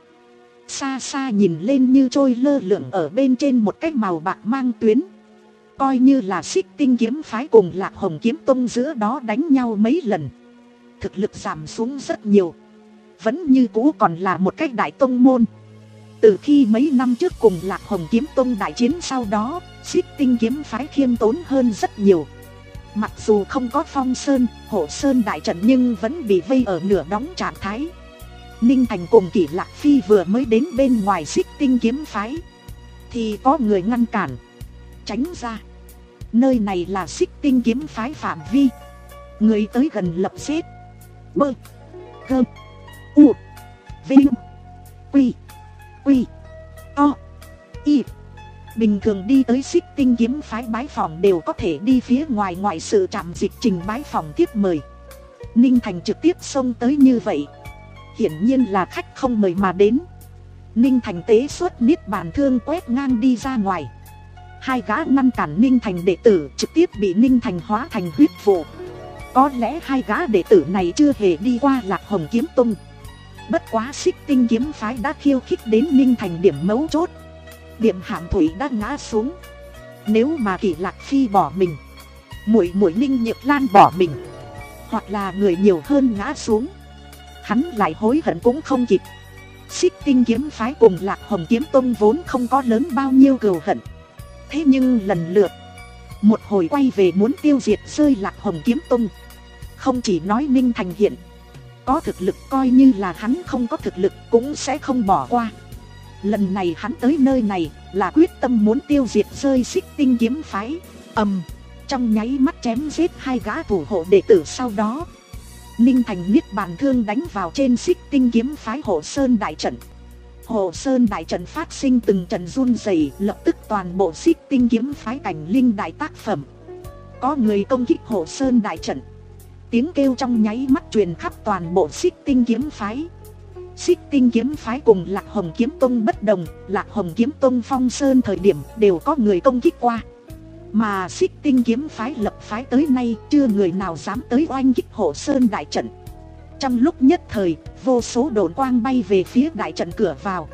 xa xa nhìn lên như trôi lơ lửng ở bên trên một cái màu bạc mang tuyến. Coi như là Xích Tinh kiếm phái cùng Lạc Hồng kiếm tông giữa đó đánh nhau mấy lần, thực lực giảm xuống rất nhiều, vẫn như cũ còn là một cái đại tông môn. Từ khi mấy năm trước cùng Lạc Hồng kiếm tông đại chiến sau đó, Xích Tinh kiếm phái khiêm tốn hơn rất nhiều. Mặc dù không có Phong Sơn, Hộ Sơn đại trận nhưng vẫn bị vây ở nửa đóng trạng thái. Ninh Thành cùng Kỷ Lạc Phi vừa mới đến bên ngoài Xích Tinh kiếm phái thì có người ngăn cản. Tránh ra, nơi này là Xích Tinh kiếm phái phạm vi, người tới gần lập xếp. Bơ Gơ U Vinh Quy Quy To Y. Bình thường đi tới Xích Tinh kiếm phái bái phòng đều có thể đi phía ngoài ngoại sự trạm dịch trình bái phòng tiếp mời. Ninh Thành trực tiếp xông tới như vậy, hiển nhiên là khách không mời mà đến. Ninh Thành tế xuất niết bàn thương quét ngang đi ra ngoài. Hai gã ngăn cản Ninh Thành đệ tử trực tiếp bị Ninh Thành hóa thành huyết vụ. Có lẽ hai gã đệ tử này chưa hề đi qua Lạc Hồng Kiếm Tông. Bất quá Xích Tinh kiếm phái đã khiêu khích đến Ninh Thành điểm mấu chốt. Điểm Hàm Thủy đã ngã xuống. Nếu mà Kỷ Lạc Phi bỏ mình, muội muội Ninh Nhược Lan bỏ mình, hoặc là người nhiều hơn ngã xuống, hắn lại hối hận cũng không kịp. Xích Tinh kiếm phái cùng Lạc Hồng Kiếm Tông vốn không có lớn bao nhiêu cừu hận. Thế nhưng lần lượt một hồi quay về muốn tiêu diệt rơi Lạc Hồng Kiếm Tông. Không chỉ nói Ninh Thành hiện có thực lực, coi như là hắn không có thực lực cũng sẽ không bỏ qua. Lần này hắn tới nơi này là quyết tâm muốn tiêu diệt rơi Xích Tinh kiếm phái. Ầm, trong nháy mắt chém giết hai gã thủ hộ đệ tử, sau đó Ninh Thành niết bàn thương đánh vào trên Xích Tinh kiếm phái Hộ Sơn đại trận. Hộ Sơn đại trận phát sinh từng trận run rẩy, lập tức toàn bộ Xích Tinh kiếm phái cảnh linh đại tác phẩm. Có người công kích Hộ Sơn đại trận, tiếng kêu trong nháy mắt truyền khắp toàn bộ Xích Tinh kiếm phái. Xích Tinh kiếm phái cùng Lạc Hồng Kiếm Tông bất đồng, Lạc Hồng Kiếm Tông phong sơn thời điểm đều có người công kích qua, mà Xích Tinh kiếm phái lập phái tới nay chưa người nào dám tới oanh kích Hộ Sơn đại trận. Trong lúc nhất thời, vô số đồn quang bay về phía đại trận cửa vào.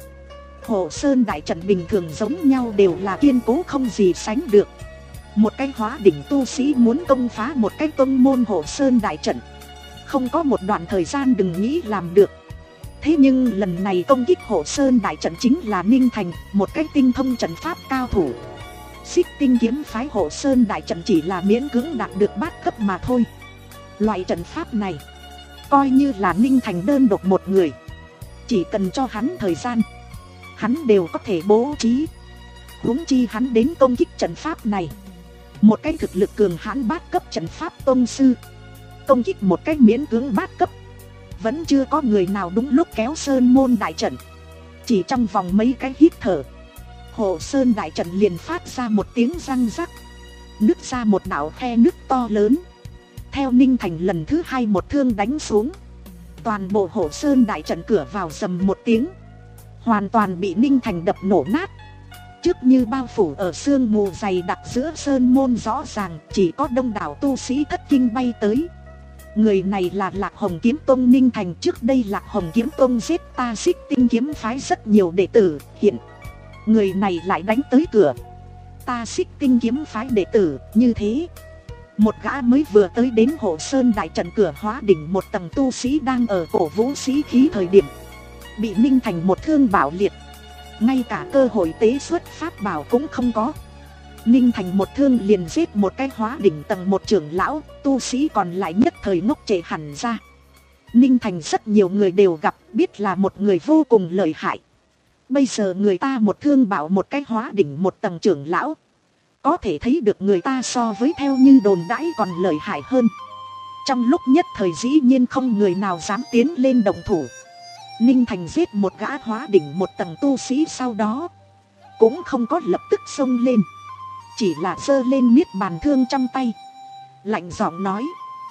Hộ Sơn đại trận bình thường giống nhau đều là kiên cố không gì sánh được. Một cái hóa đỉnh tu sĩ muốn công phá một cái tông môn Hộ Sơn đại trận, không có một đoạn thời gian đừng nghĩ làm được. Thế nhưng lần này công kích Hộ Sơn đại trận chính là Ninh Thành, một cái tinh thông trận pháp cao thủ. Xích Tinh kiếm phái Hộ Sơn đại trận chỉ là miễn cưỡng đạt được bát cấp mà thôi. Loại trận pháp này coi như là Ninh Thành đơn độc một người, chỉ cần cho hắn thời gian, hắn đều có thể bố trí. Huống chi hắn đến công kích trận pháp này, một cái thực lực cường hãn bát cấp trận pháp tông sư công kích một cái miễn cưỡng bát cấp, vẫn chưa có người nào đúng lúc kéo Sơn môn đại trận. Chỉ trong vòng mấy cái hít thở, Hộ Sơn đại trận liền phát ra một tiếng răng rắc, nứt ra một đạo khe nứt to lớn. Theo Ninh Thành lần thứ hai một thương đánh xuống, toàn bộ Hộ Sơn đại trận cửa vào rầm một tiếng, hoàn toàn bị Ninh Thành đập nổ nát. Trước như bao phủ ở sương mù dày đặc giữa sơn môn rõ ràng chỉ có đông đảo tu sĩ thất kinh bay tới. Người này là Lạc Hồng Kiếm Tông Ninh Thành. Trước đây Lạc Hồng Kiếm Tông giết ta Xích Tinh kiếm phái rất nhiều đệ tử, hiện người này lại đánh tới cửa ta Xích Tinh kiếm phái đệ tử như thế. Một gã mới vừa tới đến Hộ Sơn đại trận cửa hóa đỉnh một tầng tu sĩ đang ở cổ vũ sĩ khí thời điểm bị Ninh Thành một thương bạo liệt, ngay cả cơ hội tế xuất pháp bảo cũng không có. Ninh Thành một thương liền giết một cái hóa đỉnh tầng một trưởng lão, tu sĩ còn lại nhất thời ngốc trệ hẳn ra. Ninh Thành rất nhiều người đều gặp, biết là một người vô cùng lợi hại. Bây giờ người ta một thương bảo một cái hóa đỉnh một tầng trưởng lão, có thể thấy được người ta so với theo như đồn đãi còn lợi hại hơn. Trong lúc nhất thời dĩ nhiên không người nào dám tiến lên động thủ. Ninh Thành giết một gã hóa đỉnh một tầng tu sĩ, sau đó cũng không có lập tức xông lên, chỉ là giơ lên niết bàn thương trong tay, lạnh giọng nói: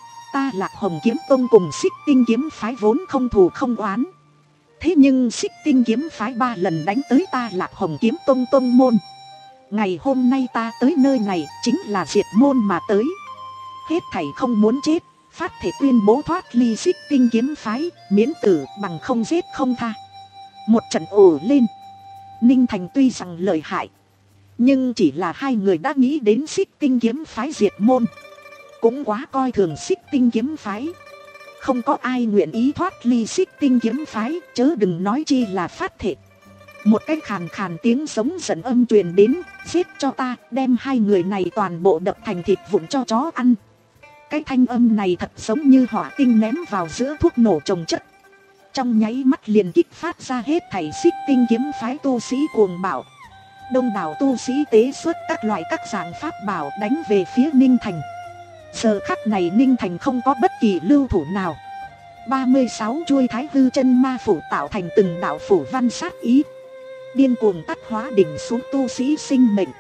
ta Lạc Hồng Kiếm Tông cùng Xích Tinh kiếm phái vốn không thù không oán, thế nhưng Xích Tinh kiếm phái ba lần đánh tới ta Lạc Hồng Kiếm Tông tông môn. Ngày hôm nay ta tới nơi này chính là diệt môn mà tới. Hết thảy không muốn chết, phát thể tuyên bố thoát ly Xích Tinh kiếm phái, miễn tử bằng không giết không tha. Một trận ồ lên. Ninh Thành tuy rằng lợi hại, nhưng chỉ là hai người đã nghĩ đến Xích Tinh kiếm phái diệt môn, cũng quá coi thường Xích Tinh kiếm phái. Không có ai nguyện ý thoát ly Xích Tinh kiếm phái, chớ đừng nói chi là phát thể. Một cái khàn khàn tiếng giống giận âm truyền đến: giết cho ta, đem hai người này toàn bộ đập thành thịt vụn cho chó ăn. Cái thanh âm này thật giống như hỏa tinh ném vào giữa thuốc nổ trồng chất, trong nháy mắt liền kích phát ra hết thảy Xích Tinh kiếm phái tu sĩ cuồng bạo. Đông đảo tu sĩ tế xuất các loại các dạng pháp bảo đánh về phía Ninh Thành. Giờ khắc này Ninh Thành không có bất kỳ lưu thủ nào. ba mươi sáu chuôi Thái Hư chân ma phủ tạo thành từng đạo phủ văn sát ý, điên cuồng tắt hóa đỉnh xuống tu sĩ sinh mệnh.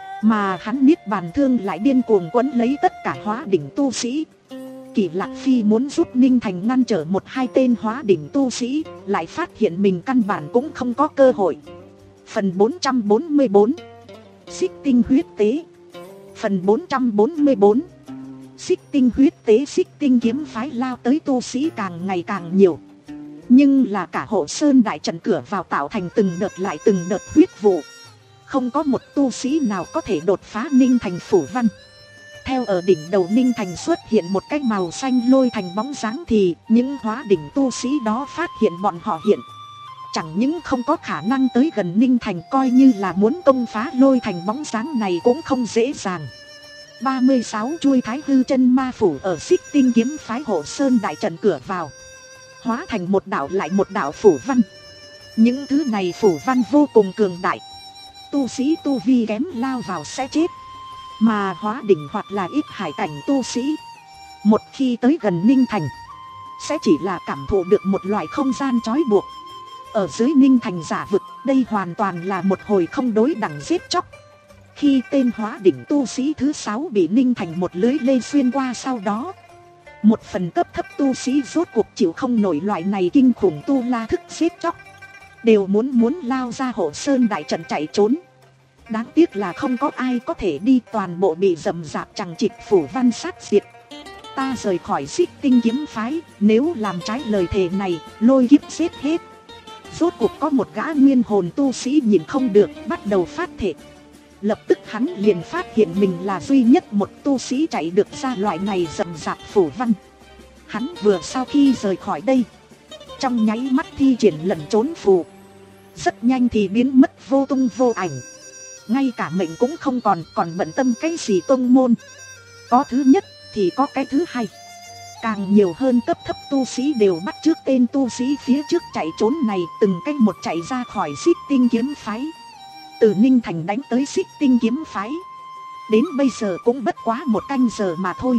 Mà hắn niết bàn thương lại điên cuồng quấn lấy tất cả hóa đỉnh tu sĩ. Kỷ Lạc Phi muốn giúp Ninh Thành ngăn trở một hai tên hóa đỉnh tu sĩ, lại phát hiện mình căn bản cũng không có cơ hội. Phần bốn trăm bốn mươi bốn, Xích Tinh huyết tế. Phần bốn trăm bốn mươi bốn, xích tinh huyết tế xích tinh kiếm phái lao tới tu sĩ càng ngày càng nhiều. Nhưng là cả hộ sơn đại trận cửa vào tạo thành từng đợt lại từng đợt huyết vụ. Không có một tu sĩ nào có thể đột phá Ninh Thành phủ văn. Theo ở đỉnh đầu Ninh Thành xuất hiện một cái màu xanh lôi thành bóng dáng thì những hóa đỉnh tu sĩ đó phát hiện bọn họ hiện. Chẳng những không có khả năng tới gần Ninh Thành, coi như là muốn công phá lôi thành bóng dáng này cũng không dễ dàng. ba mươi sáu chuôi thái hư chân ma phủ ở xích tinh kiếm phái hộ sơn đại trận cửa vào, hóa thành một đạo lại một đạo phủ văn. Những thứ này phủ văn vô cùng cường đại. Tu sĩ tu vi kém lao vào sẽ chết. Mà hóa đỉnh hoặc là ít hải cảnh tu sĩ, một khi tới gần Ninh Thành, sẽ chỉ là cảm thụ được một loại không gian trói buộc. Ở dưới Ninh Thành giả vực, đây hoàn toàn là một hồi không đối đẳng giết chóc. Khi tên hóa đỉnh tu sĩ thứ sáu bị Ninh Thành một lưới lê xuyên qua, sau đó một phần cấp thấp tu sĩ rốt cuộc chịu không nổi loại này kinh khủng tu la thức giết chóc, đều muốn muốn lao ra hộ sơn đại trận chạy trốn. Đáng tiếc là không có ai có thể đi, toàn bộ bị rầm rạp chằng chịt phủ văn sát diệt. Ta rời khỏi xích tinh kiếm phái, nếu làm trái lời thề này, lôi kiếp giết hết. Rốt cuộc có một gã nguyên hồn tu sĩ nhìn không được, bắt đầu phát thệ. Lập tức hắn liền phát hiện mình là duy nhất một tu sĩ chạy được ra loại này rầm rạp phủ văn. Hắn vừa sau khi rời khỏi đây, trong nháy mắt thi triển lẩn trốn phù, rất nhanh thì biến mất vô tung vô ảnh. Ngay cả mệnh cũng không còn, còn bận tâm cái gì tông môn. Có thứ nhất thì có cái thứ hai. Càng nhiều hơn cấp thấp tu sĩ đều bắt trước tên tu sĩ phía trước chạy trốn này, từng cách một chạy ra khỏi xích tinh kiếm phái. Từ Ninh Thành đánh tới xích tinh kiếm phái, đến bây giờ cũng bất quá một canh giờ mà thôi.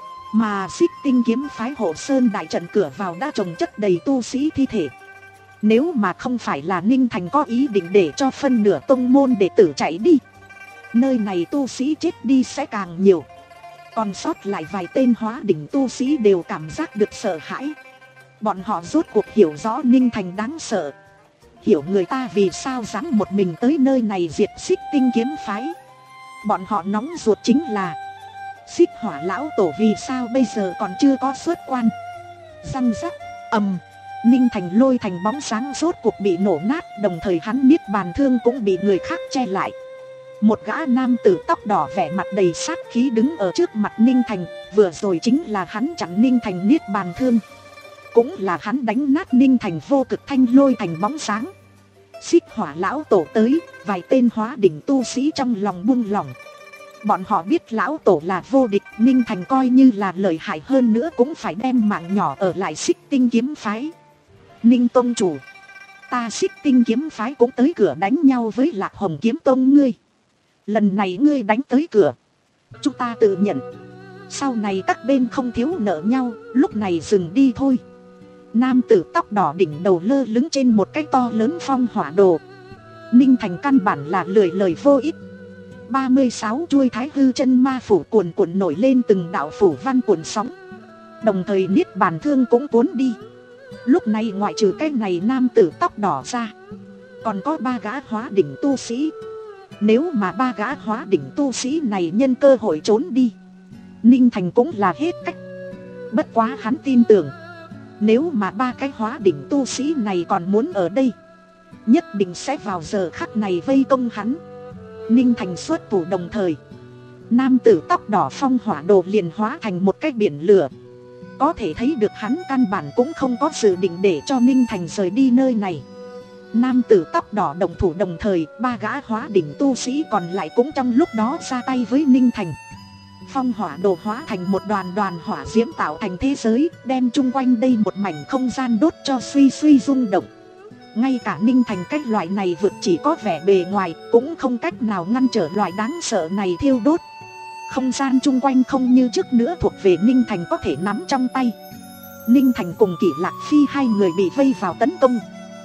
Mà xích tinh kiếm phái hộ sơn đại trận cửa vào đã trồng chất đầy tu sĩ thi thể. Nếu mà không phải là Ninh Thành có ý định để cho phân nửa tông môn đệ tử chạy đi, nơi này tu sĩ chết đi sẽ càng nhiều. Còn sót lại vài tên hóa đỉnh tu sĩ đều cảm giác được sợ hãi. Bọn họ rốt cuộc hiểu rõ Ninh Thành đáng sợ, hiểu người ta vì sao dám một mình tới nơi này diệt xích tinh kiếm phái. Bọn họ nóng ruột chính là Xích Hỏa lão tổ vì sao bây giờ còn chưa có xuất quan. Răng rắc, ầm, Ninh Thành lôi thành bóng sáng rốt cuộc bị nổ nát, đồng thời hắn niết bàn thương cũng bị người khác che lại. Một gã nam tử tóc đỏ vẻ mặt đầy sát khí đứng ở trước mặt Ninh Thành, vừa rồi chính là hắn chặn Ninh Thành niết bàn thương, cũng là hắn đánh nát Ninh Thành vô cực thanh lôi thành bóng sáng. Xích Hỏa lão tổ tới, vài tên hóa đỉnh tu sĩ trong lòng buông lỏng. Bọn họ biết lão tổ là vô địch, Ninh Thành coi như là lợi hại hơn nữa cũng phải đem mạng nhỏ ở lại xích tinh kiếm phái. Ninh tông chủ, ta xích tinh kiếm phái cũng tới cửa đánh nhau với Lạc Hồng kiếm tông ngươi. Lần này ngươi đánh tới cửa, chúng ta tự nhận, sau này các bên không thiếu nợ nhau, lúc này dừng đi thôi. Nam tử tóc đỏ đỉnh đầu lơ lửng trên một cái to lớn phong hỏa đồ. Ninh Thành căn bản là lười lời vô ích. ba mươi sáu chuôi thái hư chân ma phủ cuồn cuộn nổi lên từng đạo phủ văn cuộn sóng, đồng thời niết bàn thương cũng cuốn đi. Lúc này ngoại trừ cái này nam tử tóc đỏ ra, còn có ba gã hóa đỉnh tu sĩ. Nếu mà ba gã hóa đỉnh tu sĩ này nhân cơ hội trốn đi, Ninh Thành cũng là hết cách. Bất quá hắn tin tưởng, nếu mà ba cái hóa đỉnh tu sĩ này còn muốn ở đây, nhất định sẽ vào giờ khắc này vây công hắn. Ninh Thành xuất thủ đồng thời, nam tử tóc đỏ phong hỏa đồ liền hóa thành một cái biển lửa. Có thể thấy được hắn căn bản cũng không có dự định để cho Ninh Thành rời đi nơi này. Nam tử tóc đỏ đồng thủ đồng thời, ba gã hóa đỉnh tu sĩ còn lại cũng trong lúc đó ra tay với Ninh Thành. Phong hỏa đồ hóa thành một đoàn đoàn hỏa diễm tạo thành thế giới, đem chung quanh đây một mảnh không gian đốt cho suy suy rung động. Ngay cả Ninh Thành cái loại này vượt chỉ có vẻ bề ngoài cũng không cách nào ngăn trở loại đáng sợ này thiêu đốt. Không gian chung quanh không như trước nữa thuộc về Ninh Thành có thể nắm trong tay. Ninh Thành cùng Kỷ Lạc Phi hai người bị vây vào tấn công.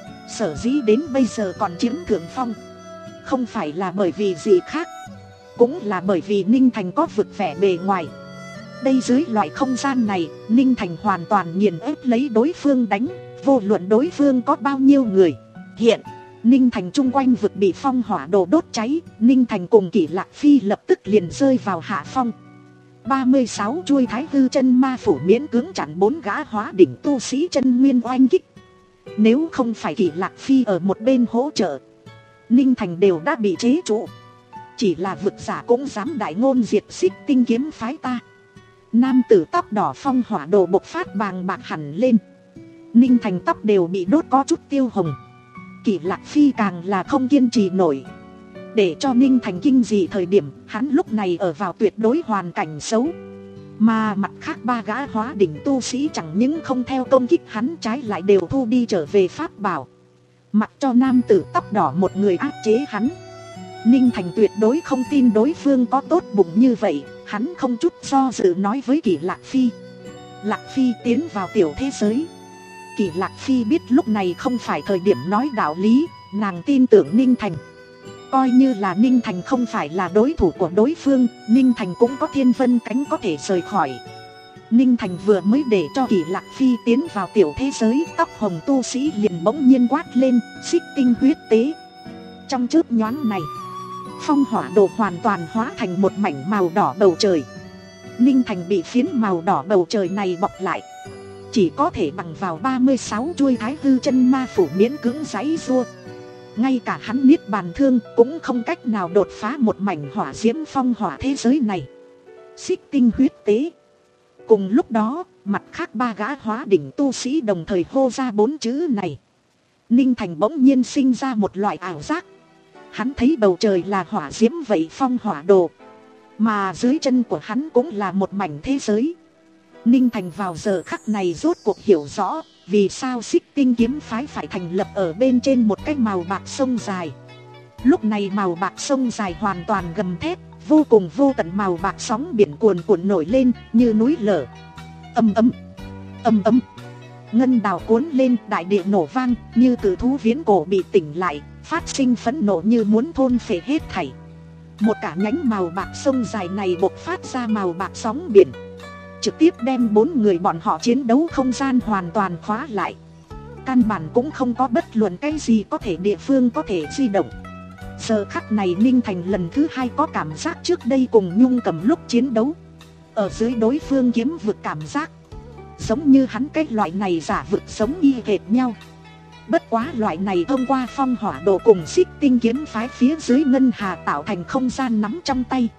Sở dĩ đến bây giờ còn chiếm thượng phong, không phải là bởi vì gì khác, cũng là bởi vì Ninh Thành có vực vẻ bề ngoài. Đây dưới loại không gian này, Ninh Thành hoàn toàn nghiền ép lấy đối phương đánh, vô luận đối phương có bao nhiêu người. Hiện Ninh Thành chung quanh vực bị phong hỏa đồ đốt cháy, Ninh Thành cùng Kỷ Lạc Phi lập tức liền rơi vào hạ phong. ba mươi sáu chuôi thái hư chân ma phủ miễn cưỡng chặn bốn gã hóa đỉnh tu sĩ chân nguyên oanh kích. Nếu không phải Kỷ Lạc Phi ở một bên hỗ trợ, Ninh Thành đều đã bị chế trụ. Chỉ là vực giả cũng dám đại ngôn diệt Xích Tinh kiếm phái ta. Nam tử tóc đỏ Phong Hỏa Đồ bộc phát bàng bạc hẳn lên. Ninh Thành tóc đều bị đốt có chút tiêu hồng. Kỷ Lạc Phi càng là không kiên trì nổi. Để cho Ninh Thành kinh dị thời điểm, hắn lúc này ở vào tuyệt đối hoàn cảnh xấu. Mà mặt khác ba gã hóa đỉnh tu sĩ chẳng những không theo công kích hắn, trái lại đều thu đi trở về pháp bảo, mặc cho nam tử tóc đỏ một người áp chế hắn. Ninh Thành tuyệt đối không tin đối phương có tốt bụng như vậy. Hắn không chút do dự nói với Kỷ Lạc Phi: Lạc Phi tiến vào tiểu thế giới. Kỷ Lạc Phi biết lúc này không phải thời điểm nói đạo lý. Nàng tin tưởng Ninh Thành. Coi như là Ninh Thành không phải là đối thủ của đối phương, Ninh Thành cũng có thiên vân cánh có thể rời khỏi. Ninh Thành vừa mới để cho Kỷ Lạc Phi tiến vào tiểu thế giới, tóc hồng tu sĩ liền bỗng nhiên quát lên: Xích tinh huyết tế. Trong chớp nhoáng này, Phong Hỏa Đồ hoàn toàn hóa thành một mảnh màu đỏ bầu trời. Ninh Thành bị phiến màu đỏ bầu trời này bọc lại, chỉ có thể bằng vào ba mươi sáu chuôi thái hư chân ma phủ miễn cưỡng giãy giụa. Ngay cả hắn niết bàn thương cũng không cách nào đột phá một mảnh hỏa diễm phong hỏa thế giới này. Xích tinh huyết tế. Cùng lúc đó, mặt khác ba gã hóa đỉnh tu sĩ đồng thời hô ra bốn chữ này. Ninh Thành bỗng nhiên sinh ra một loại ảo giác. Hắn thấy bầu trời là hỏa diễm vậy Phong Hỏa Đồ, mà dưới chân của hắn cũng là một mảnh thế giới. Ninh Thành vào giờ khắc này rốt cuộc hiểu rõ vì sao Xích Tinh kiếm phái phải thành lập ở bên trên một cái màu bạc sông dài. Lúc này màu bạc sông dài hoàn toàn gầm thét, vô cùng vô tận màu bạc sóng biển cuồn cuộn nổi lên như núi lở. Âm ầm, âm ầm, ngân đào cuốn lên, đại địa nổ vang như cự thú viễn cổ bị tỉnh lại, phát sinh phẫn nộ như muốn thôn phệ hết thảy. Một cả nhánh màu bạc sông dài này bộc phát ra màu bạc sóng biển, trực tiếp đem bốn người bọn họ chiến đấu không gian hoàn toàn khóa lại. Căn bản cũng không có bất luận cái gì có thể địa phương có thể di động. Giờ khắc này Ninh Thành lần thứ hai có cảm giác trước đây cùng Nhung Cầm lúc chiến đấu, ở dưới đối phương kiếm vực cảm giác giống như hắn cái loại này giả vực sống y hệt nhau. Bất quá loại này thông qua Phong Hỏa Đồ cùng Xích Tinh kiếm phái phía dưới ngân hà tạo thành không gian nắm trong tay,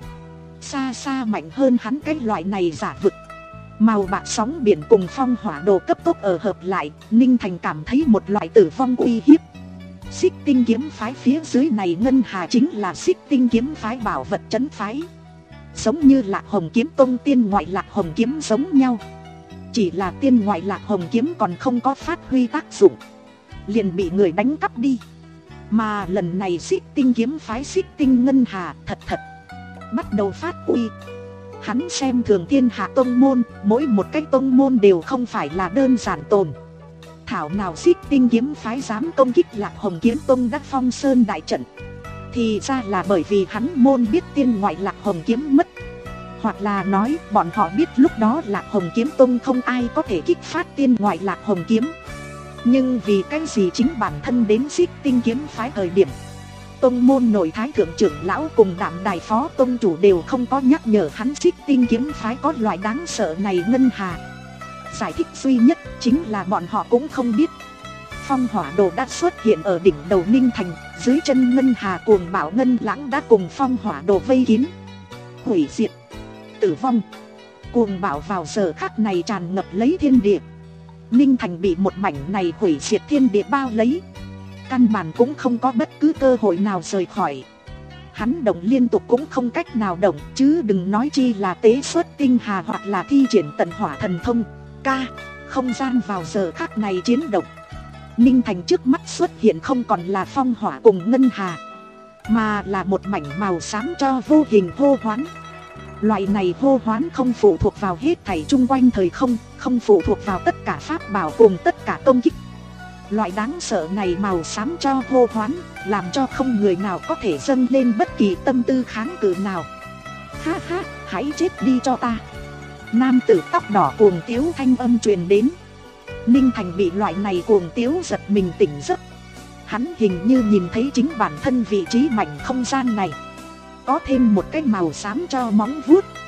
xa xa mạnh hơn hắn cái loại này giả vực. Màu bạc sóng biển cùng Phong Hỏa Đồ cấp tốc ở hợp lại, Ninh Thành cảm thấy một loại tử vong uy hiếp. Xích Tinh kiếm phái phía dưới này ngân hà chính là Xích Tinh kiếm phái bảo vật trấn phái, giống như Lạc Hồng kiếm tông tiên ngoại Lạc Hồng kiếm giống nhau. Chỉ là tiên ngoại Lạc Hồng kiếm còn không có phát huy tác dụng, liền bị người đánh cắp đi. Mà lần này Xích Tinh kiếm phái Xích Tinh ngân hà thật thật bắt đầu phát uy. Hắn xem thường thiên hạ tông môn, mỗi một cái tông môn đều không phải là đơn giản tồn. Thảo nào Xích Tinh kiếm phái dám công kích Lạc Hồng kiếm tông đắc Phong Sơn đại trận, thì ra là bởi vì hắn môn biết tiên ngoại Lạc Hồng kiếm mất. Hoặc là nói bọn họ biết lúc đó Lạc Hồng kiếm tông không ai có thể kích phát tiên ngoại Lạc Hồng kiếm. Nhưng vì cái gì chính bản thân đến Xích Tinh kiếm phái thời điểm, tông môn nội thái thượng trưởng lão cùng đảm đài phó tông chủ đều không có nhắc nhở hắn Xích Tinh kiếm phái có loại đáng sợ này ngân hà. Giải thích duy nhất chính là bọn họ cũng không biết Phong Hỏa Đồ đã xuất hiện ở đỉnh đầu Ninh Thành, dưới chân ngân hà cuồng bạo ngân lãng đã cùng Phong Hỏa Đồ vây kín. Hủy diệt, tử vong, cuồng bạo vào giờ khắc này tràn ngập lấy thiên địa. Ninh Thành bị một mảnh này hủy diệt thiên địa bao lấy, căn bản cũng không có bất cứ cơ hội nào rời khỏi. Hắn động liên tục cũng không cách nào động, chứ đừng nói chi là tế xuất tinh hà hoặc là thi triển tận hỏa thần thông. Ca, không gian vào giờ khắc này chiến động. Ninh Thành trước mắt xuất hiện không còn là phong hỏa cùng ngân hà, mà là một mảnh màu xám cho vô hình hô hoán. Loại này hô hoán không phụ thuộc vào hết thảy chung quanh thời không, không phụ thuộc vào tất cả pháp bảo cùng tất cả công kích. Loại đáng sợ này màu xám cho hô hoán, làm cho không người nào có thể dâng lên bất kỳ tâm tư kháng cự nào. Ha ha, hãy chết đi cho ta. Nam tử tóc đỏ cuồng tiếu thanh âm truyền đến. Ninh Thành bị loại này cuồng tiếu giật mình tỉnh giấc. Hắn hình như nhìn thấy chính bản thân vị trí mảnh không gian này có thêm một cái màu xám cho móng vuốt.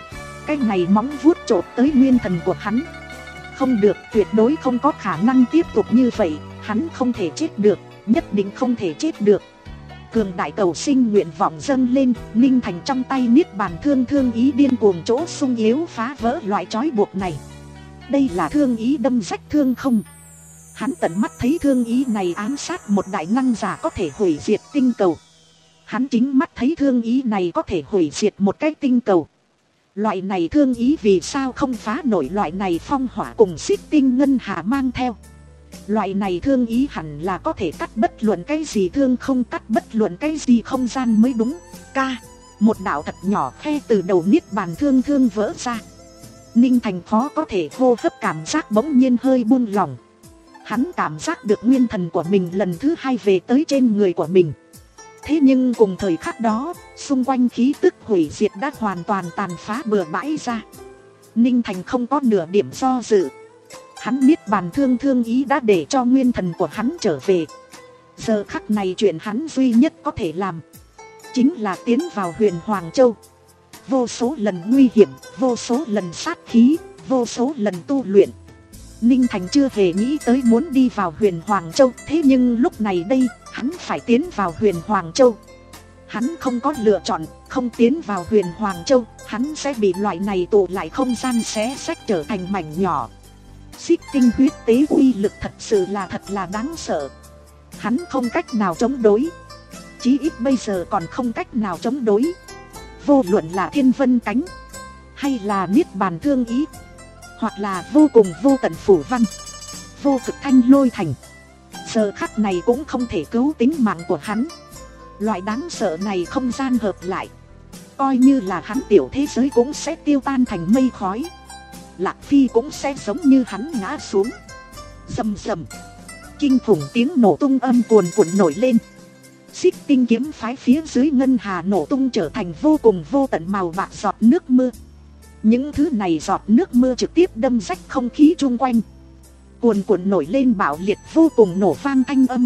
cái này móng vuốt chộp tới nguyên thần của hắn. Không được, tuyệt đối không có khả năng tiếp tục như vậy. Hắn không thể chết được, nhất định không thể chết được. Cường đại cầu sinh nguyện vọng dâng lên. Ninh Thành trong tay niết bàn thương thương ý điên cuồng chỗ sung yếu phá vỡ loại trói buộc này. Đây là thương ý đâm rách thương không. Hắn tận mắt thấy thương ý này ám sát một đại năng giả có thể hủy diệt tinh cầu. Hắn chính mắt thấy thương ý này có thể hủy diệt một cái tinh cầu. Loại này thương ý vì sao không phá nổi loại này phong hỏa cùng xích tinh ngân hà mang theo. Loại này thương ý hẳn là có thể cắt bất luận cái gì thương không cắt bất luận cái gì không gian mới đúng. Ca, một đạo thật nhỏ khe từ đầu niết bàn thương thương vỡ ra. Ninh Thành khó có thể hô hấp, cảm giác bỗng nhiên hơi buông lỏng. Hắn cảm giác được nguyên thần của mình lần thứ hai về tới trên người của mình. Thế nhưng cùng thời khắc đó, xung quanh khí tức hủy diệt đã hoàn toàn tàn phá bừa bãi ra. Ninh Thành không có nửa điểm do dự. Hắn niết bàn thương thương ý đã để cho nguyên thần của hắn trở về. Giờ khắc này chuyện hắn duy nhất có thể làm chính là tiến vào Huyền Hoàng Châu. Vô số lần nguy hiểm, vô số lần sát khí, vô số lần tu luyện. Ninh Thành chưa hề nghĩ tới muốn đi vào Huyền Hoàng Châu. Thế nhưng lúc này đây, hắn phải tiến vào Huyền Hoàng Châu. Hắn không có lựa chọn, không tiến vào Huyền Hoàng Châu, hắn sẽ bị loại này tụ lại không gian xé xách trở thành mảnh nhỏ. Xích tinh huyết tế uy lực thật sự là thật là đáng sợ. Hắn không cách nào chống đối. Chí ít bây giờ còn không cách nào chống đối. Vô luận là thiên vân cánh, hay là niết bàn thương ý, hoặc là vô cùng vô tận phủ văn, vô cực thanh lôi thành, giờ khắc này cũng không thể cứu tính mạng của hắn. Loại đáng sợ này không gian hợp lại, coi như là hắn tiểu thế giới cũng sẽ tiêu tan thành mây khói. Lạc Phi cũng sẽ giống như hắn ngã xuống. Rầm rầm, kinh khủng tiếng nổ tung âm cuồn cuộn nổi lên. Xích tinh kiếm phái phía dưới ngân hà nổ tung trở thành vô cùng vô tận màu bạc giọt nước mưa. Những thứ này giọt nước mưa trực tiếp đâm rách không khí chung quanh. Cuồn cuộn nổi lên bạo liệt vô cùng nổ vang thanh âm.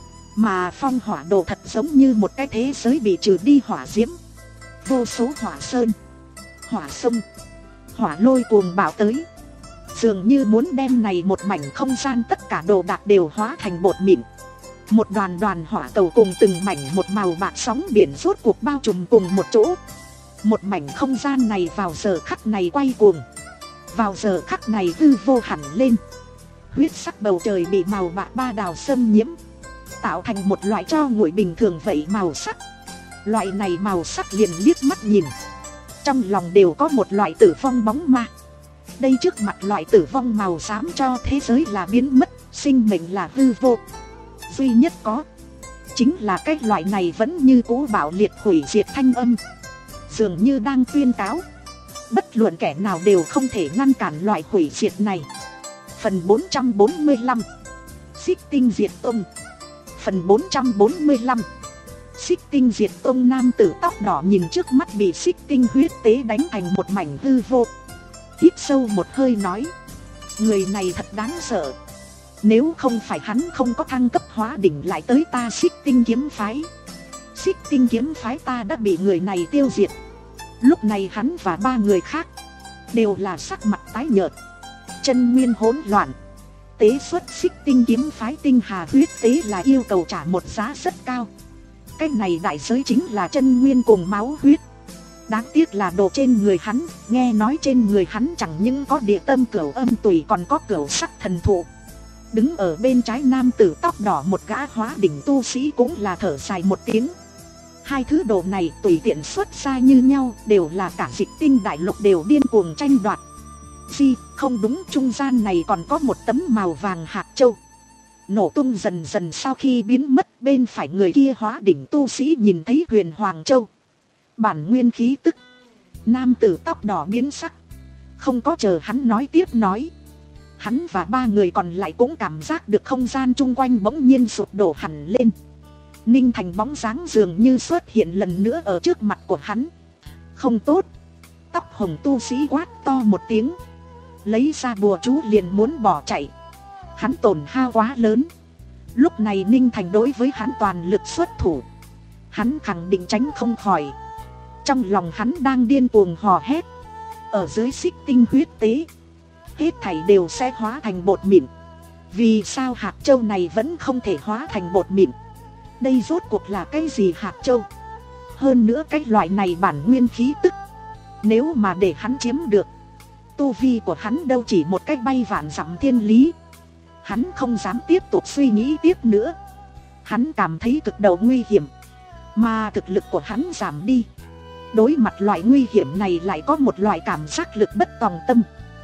Mà phong hỏa đồ thật giống như một cái thế giới bị trừ đi hỏa diễm. Vô số hỏa sơn, hỏa sông, hỏa lôi cuồng bạo tới. Dường như muốn đem này một mảnh không gian tất cả đồ đạc đều hóa thành bột mịn. Một đoàn đoàn hỏa cầu cùng từng mảnh một màu bạc sóng biển rốt cuộc bao trùm cùng một chỗ. Một mảnh không gian này vào giờ khắc này quay cuồng. Vào giờ khắc này hư vô hẳn lên. Huyết sắc bầu trời bị màu bạc ba đào xâm nhiễm, tạo thành một loại tro nguội bình thường vậy màu sắc. Loại này màu sắc liền liếc mắt nhìn, trong lòng đều có một loại tử vong bóng ma. Đây trước mặt loại tử vong màu xám cho thế giới là biến mất, sinh mệnh là hư vô. Duy nhất có chính là cái loại này vẫn như cũ bạo liệt hủy diệt thanh âm, dường như đang tuyên cáo bất luận kẻ nào đều không thể ngăn cản loại hủy diệt này. Phần bốn trăm bốn mươi lăm, Xích tinh diệt tông. Phần bốn trăm bốn mươi lăm, Xích tinh diệt tông. Nam tử tóc đỏ nhìn trước mắt bị xích tinh huyết tế đánh thành một mảnh hư vô, hít sâu một hơi nói: người này thật đáng sợ. Nếu không phải hắn không có thăng cấp hóa đỉnh lại tới ta xích tinh kiếm phái, xích tinh kiếm phái ta đã bị người này tiêu diệt. Lúc này hắn và ba người khác đều là sắc mặt tái nhợt, chân nguyên hỗn loạn. Tế xuất xích tinh kiếm phái tinh hà huyết tế là yêu cầu trả một giá rất cao. Cái này đại giới chính là chân nguyên cùng máu huyết. Đáng tiếc là đồ trên người hắn, nghe nói trên người hắn chẳng những có địa tâm cửu âm tùy còn có cửu sắc thần thụ. Đứng ở bên trái nam tử tóc đỏ một gã hóa đỉnh tu sĩ cũng là thở dài một tiếng. Hai thứ đồ này tùy tiện xuất ra như nhau, đều là cả dịch tinh đại lục đều điên cuồng tranh đoạt. Gì, không đúng, trung gian này còn có một tấm màu vàng hạt châu. Nổ tung dần dần sau khi biến mất, bên phải người kia hóa đỉnh tu sĩ nhìn thấy Huyền Hoàng Châu, bản nguyên khí tức. Nam tử tóc đỏ biến sắc, không có chờ hắn nói tiếp nói. Hắn và ba người còn lại cũng cảm giác được không gian chung quanh bỗng nhiên sụp đổ hẳn lên. Ninh Thành bóng dáng dường như xuất hiện lần nữa ở trước mặt của hắn. Không tốt. Tóc hồng tu sĩ quát to một tiếng, lấy ra bùa chú liền muốn bỏ chạy. Hắn tổn hao quá lớn. Lúc này Ninh Thành đối với hắn toàn lực xuất thủ, hắn khẳng định tránh không khỏi. Trong lòng hắn đang điên cuồng hò hét: Ở dưới xích tinh huyết tế, hết thảy đều sẽ hóa thành bột mịn. Vì sao hạt châu này vẫn không thể hóa thành bột mịn? Đây rốt cuộc là cái gì hạt châu? Hơn nữa cái loại này bản nguyên khí tức, nếu mà để hắn chiếm được, tu vi của hắn đâu chỉ một cách bay vạn dặm thiên lý. Hắn không dám tiếp tục suy nghĩ tiếp nữa. Hắn cảm thấy cực độ nguy hiểm, mà thực lực của hắn giảm đi. Đối mặt loại nguy hiểm này lại có một loại cảm giác lực bất tòng tâm.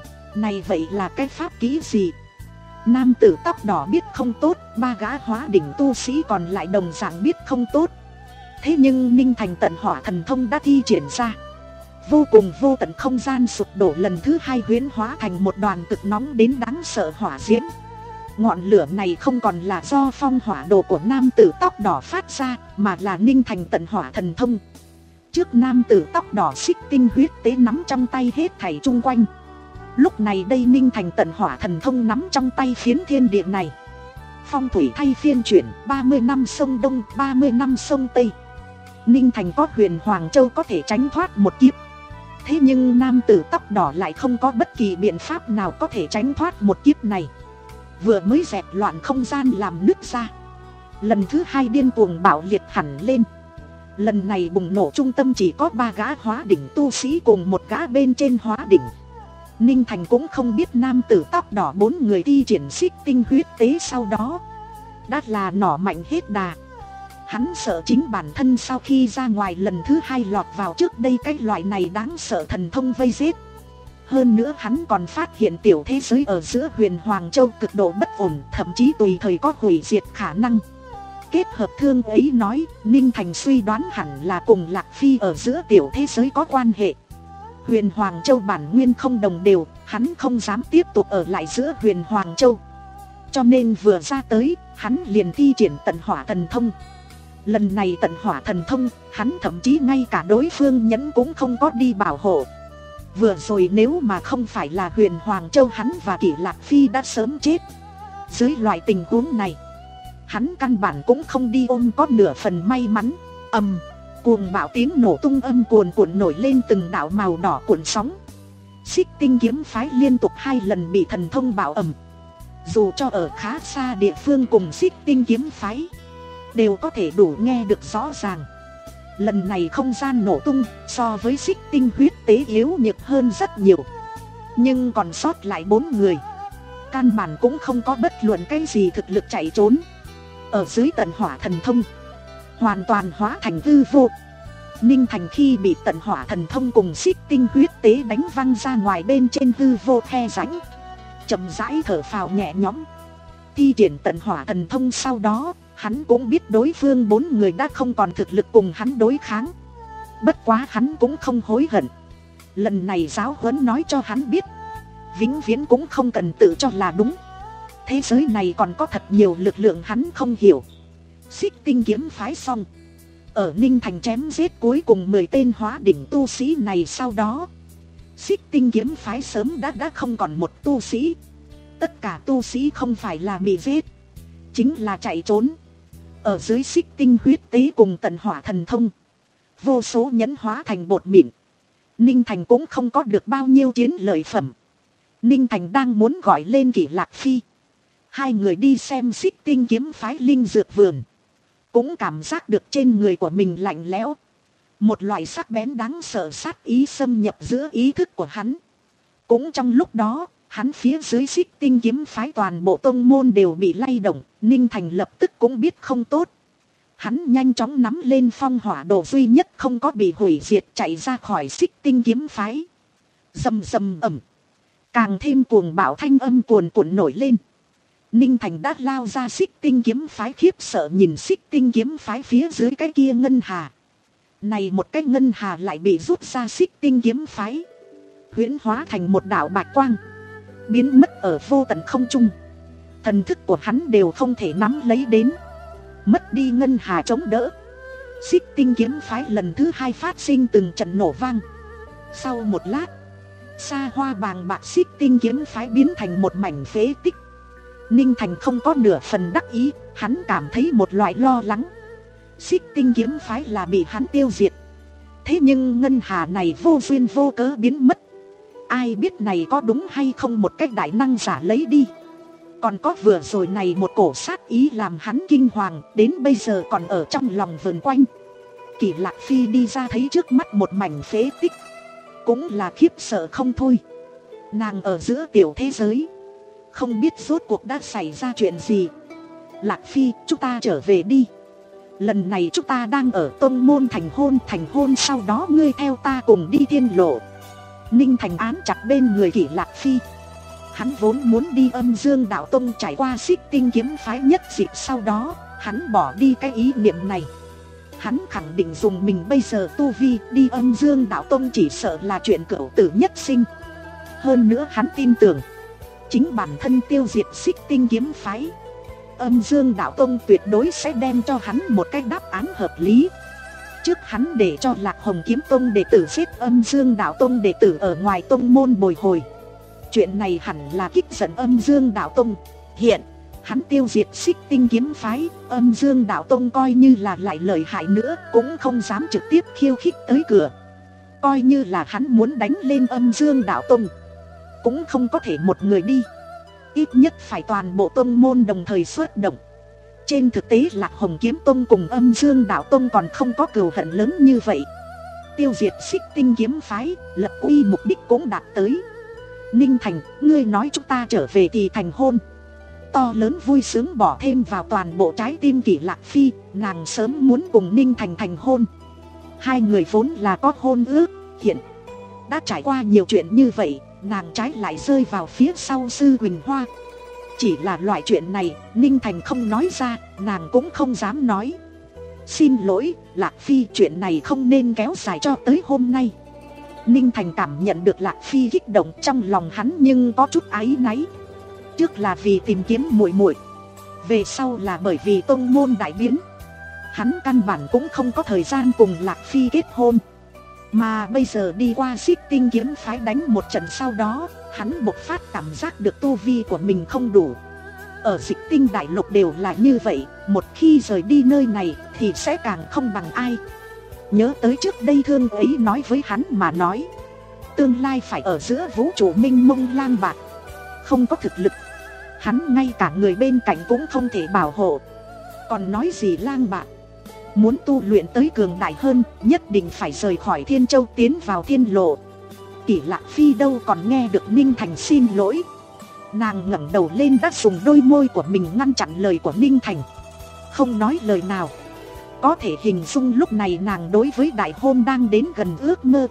Này vậy là cái pháp kỹ gì? Nam tử tóc đỏ biết không tốt, ba gã hóa đỉnh tu sĩ còn lại đồng dạng biết không tốt. Thế nhưng Ninh Thành tận hỏa thần thông đã thi triển ra. Vô cùng vô tận không gian sụp đổ lần thứ hai, huyễn hóa thành một đoàn cực nóng đến đáng sợ hỏa diễm. Ngọn lửa này không còn là do phong hỏa đồ của nam tử tóc đỏ phát ra, mà là Ninh Thành tận hỏa thần thông. Trước nam tử tóc đỏ xích tinh huyết tế nắm trong tay hết thảy chung quanh. Lúc này đây Ninh Thành tận hỏa thần thông nắm trong tay phiến thiên địa này. Phong thủy thay phiên chuyển, ba mươi năm sông Đông, ba mươi năm sông Tây. Ninh Thành có huyền Hoàng Châu có thể tránh thoát một kiếp. Thế nhưng nam tử tóc đỏ lại không có bất kỳ biện pháp nào có thể tránh thoát một kiếp này. Vừa mới dẹp loạn không gian làm nứt ra, lần thứ hai điên cuồng bạo liệt hẳn lên. Lần này bùng nổ trung tâm chỉ có ba gã hóa đỉnh tu sĩ cùng một gã bên trên hóa đỉnh. Ninh Thành cũng không biết nam tử tóc đỏ bốn người thi triển xích tinh huyết tế sau đó đã là nỏ mạnh hết đà. Hắn sợ chính bản thân sau khi ra ngoài lần thứ hai lọt vào trước đây cái loại này đáng sợ thần thông vây giết. Hơn nữa hắn còn phát hiện tiểu thế giới ở giữa huyền Hoàng Châu cực độ bất ổn, thậm chí tùy thời có hủy diệt khả năng. Kết hợp thương ấy nói, Ninh Thành suy đoán hẳn là cùng Lạc Phi ở giữa tiểu thế giới có quan hệ. Huyền Hoàng Châu bản nguyên không đồng đều, hắn không dám tiếp tục ở lại giữa huyền Hoàng Châu. Cho nên vừa ra tới, hắn liền thi triển tận hỏa thần thông. Lần này tận hỏa thần thông, hắn thậm chí ngay cả đối phương nhẫn cũng không có đi bảo hộ. Vừa rồi nếu mà không phải là huyền Hoàng Châu, hắn và Kỷ Lạc Phi đã sớm chết. Dưới loại tình huống này, hắn căn bản cũng không đi ôm có nửa phần may mắn. Ầm, cuồng bạo tiếng nổ tung âm cuồn cuộn nổi lên từng đạo màu đỏ cuộn sóng. Xích tinh kiếm phái liên tục hai lần bị thần thông bạo ầm. Dù cho ở khá xa địa phương cùng xích tinh kiếm phái đều có thể đủ nghe được rõ ràng. Lần này không gian nổ tung so với xích tinh huyết tế yếu nhược hơn rất nhiều. Nhưng còn sót lại bốn người, căn bản cũng không có bất luận cái gì thực lực chạy trốn. Ở dưới tận hỏa thần thông, hoàn toàn hóa thành hư vô. Ninh Thành khi bị tận hỏa thần thông cùng xích tinh huyết tế đánh văng ra ngoài bên trên hư vô khe rãnh, chậm rãi thở phào nhẹ nhõm. Thi triển tận hỏa thần thông sau đó, hắn cũng biết đối phương bốn người đã không còn thực lực cùng hắn đối kháng. Bất quá hắn cũng không hối hận. Lần này giáo huấn nói cho hắn biết, vĩnh viễn cũng không cần tự cho là đúng. Thế giới này còn có thật nhiều lực lượng hắn không hiểu. Xích tinh kiếm phái xong, ở Ninh Thành chém giết cuối cùng mười tên hóa đỉnh tu sĩ này sau đó, xích tinh kiếm phái sớm đã đã không còn một tu sĩ. Tất cả tu sĩ không phải là bị giết, chính là chạy trốn. Ở dưới xích tinh huyết tế cùng tận hỏa thần thông, vô số nhẫn hóa thành bột mịn. Ninh Thành cũng không có được bao nhiêu chiến lợi phẩm. Ninh Thành đang muốn gọi lên Kỷ Lạc Phi, hai người đi xem xích tinh kiếm phái linh dược vườn, cũng cảm giác được trên người của mình lạnh lẽo. Một loại sắc bén đáng sợ sát ý xâm nhập giữa ý thức của hắn. Cũng trong lúc đó, hắn phía dưới xích tinh kiếm phái toàn bộ tông môn đều bị lay động. Ninh Thành lập tức cũng biết không tốt. Hắn nhanh chóng nắm lên phong hỏa đồ duy nhất không có bị hủy diệt, chạy ra khỏi xích tinh kiếm phái. Rầm rầm ầm, càng thêm cuồng bạo thanh âm cuồn cuộn nổi lên. Ninh Thành đã lao ra xích tinh kiếm phái, khiếp sợ nhìn xích tinh kiếm phái phía dưới cái kia ngân hà. Này một cái ngân hà lại bị rút ra xích tinh kiếm phái, huyễn hóa thành một đạo bạch quang, biến mất ở vô tận không trung. Thần thức của hắn đều không thể nắm lấy đến. Mất đi ngân hà chống đỡ, xích tinh kiếm phái lần thứ hai phát sinh từng trận nổ vang. Sau một lát, xa hoa bàng bạc xích tinh kiếm phái biến thành một mảnh phế tích. Ninh Thành không có nửa phần đắc ý, hắn cảm thấy một loại lo lắng. Xích tinh kiếm phái là bị hắn tiêu diệt. Thế nhưng ngân hà này vô duyên vô cớ biến mất, ai biết này có đúng hay không một cách đại năng giả lấy đi. Còn có vừa rồi này một cổ sát ý làm hắn kinh hoàng, đến bây giờ còn ở trong lòng vườn quanh. Kỷ Lạc Phi đi ra thấy trước mắt một mảnh phế tích, cũng là khiếp sợ không thôi. Nàng ở giữa tiểu thế giới, không biết rốt cuộc đã xảy ra chuyện gì. Lạc Phi, chúng ta trở về đi. Lần này chúng ta đang ở tông môn thành hôn. Thành hôn sau đó ngươi theo ta cùng đi thiên lộ. Ninh Thành án chặt bên người Kỷ Lạc Phi. Hắn vốn muốn đi Âm Dương Đạo Tông trải qua Xích Tinh kiếm phái nhất dịp, sau đó hắn bỏ đi cái ý niệm này. Hắn khẳng định dùng mình bây giờ tu vi đi Âm Dương Đạo Tông chỉ sợ là chuyện cửu tử nhất sinh. Hơn nữa hắn tin tưởng chính bản thân tiêu diệt Xích Tinh kiếm phái, Âm Dương Đạo Tông tuyệt đối sẽ đem cho hắn một cái đáp án hợp lý. Trước hắn để cho Lạc Hồng Kiếm Tông đệ tử xếp Âm Dương Đạo Tông đệ tử ở ngoài tông môn bồi hồi. Chuyện này hẳn là kích giận Âm Dương Đạo Tông. Hiện hắn tiêu diệt Xích Tinh kiếm phái, Âm Dương Đạo Tông coi như là lại lợi hại nữa cũng không dám trực tiếp khiêu khích tới cửa. Coi như là hắn muốn đánh lên Âm Dương Đạo Tông, cũng không có thể một người đi, ít nhất phải toàn bộ tông môn đồng thời xuất động. Trên thực tế Lạc Hồng Kiếm Tông cùng Âm Dương Đạo Tông còn không có cừu hận lớn như vậy. Tiêu diệt Xích Tinh kiếm phái, lập uy mục đích cũng đạt tới. Ninh Thành, ngươi nói chúng ta trở về thì thành hôn. To lớn vui sướng bỏ thêm vào toàn bộ trái tim Kỷ Lạc Phi. Nàng sớm muốn cùng Ninh Thành thành hôn. Hai người vốn là có hôn ước, hiện đã trải qua nhiều chuyện như vậy, nàng trái lại rơi vào phía sau Sư Huỳnh Hoa. Chỉ là loại chuyện này Ninh Thành không nói ra, nàng cũng không dám nói. Xin lỗi Lạc Phi, chuyện này không nên kéo dài cho tới hôm nay. Ninh Thành cảm nhận được Lạc Phi kích động, trong lòng hắn nhưng có chút áy náy. Trước là vì tìm kiếm muội muội, về sau là bởi vì tông môn đại biến. Hắn căn bản cũng không có thời gian cùng Lạc Phi kết hôn. Mà bây giờ đi qua Xích Tinh kiếm phái đánh một trận sau đó, hắn bộc phát cảm giác được tu vi của mình không đủ. Ở Dịch Tinh đại lục đều là như vậy, một khi rời đi nơi này thì sẽ càng không bằng ai. Nhớ tới trước đây Thương ấy nói với hắn mà nói, tương lai phải ở giữa vũ trụ minh mông lang bạc, không có thực lực, hắn ngay cả người bên cạnh cũng không thể bảo hộ, còn nói gì lang bạc. Muốn tu luyện tới cường đại hơn, nhất định phải rời khỏi Thiên Châu tiến vào thiên lộ. Kỷ Lạc Phi đâu còn nghe được Ninh Thành xin lỗi. Nàng ngẩng đầu lên đã dùng đôi môi của mình ngăn chặn lời của Ninh Thành, không nói lời nào. Có thể hình dung lúc này nàng đối với đại hôn đang đến gần ước mơ.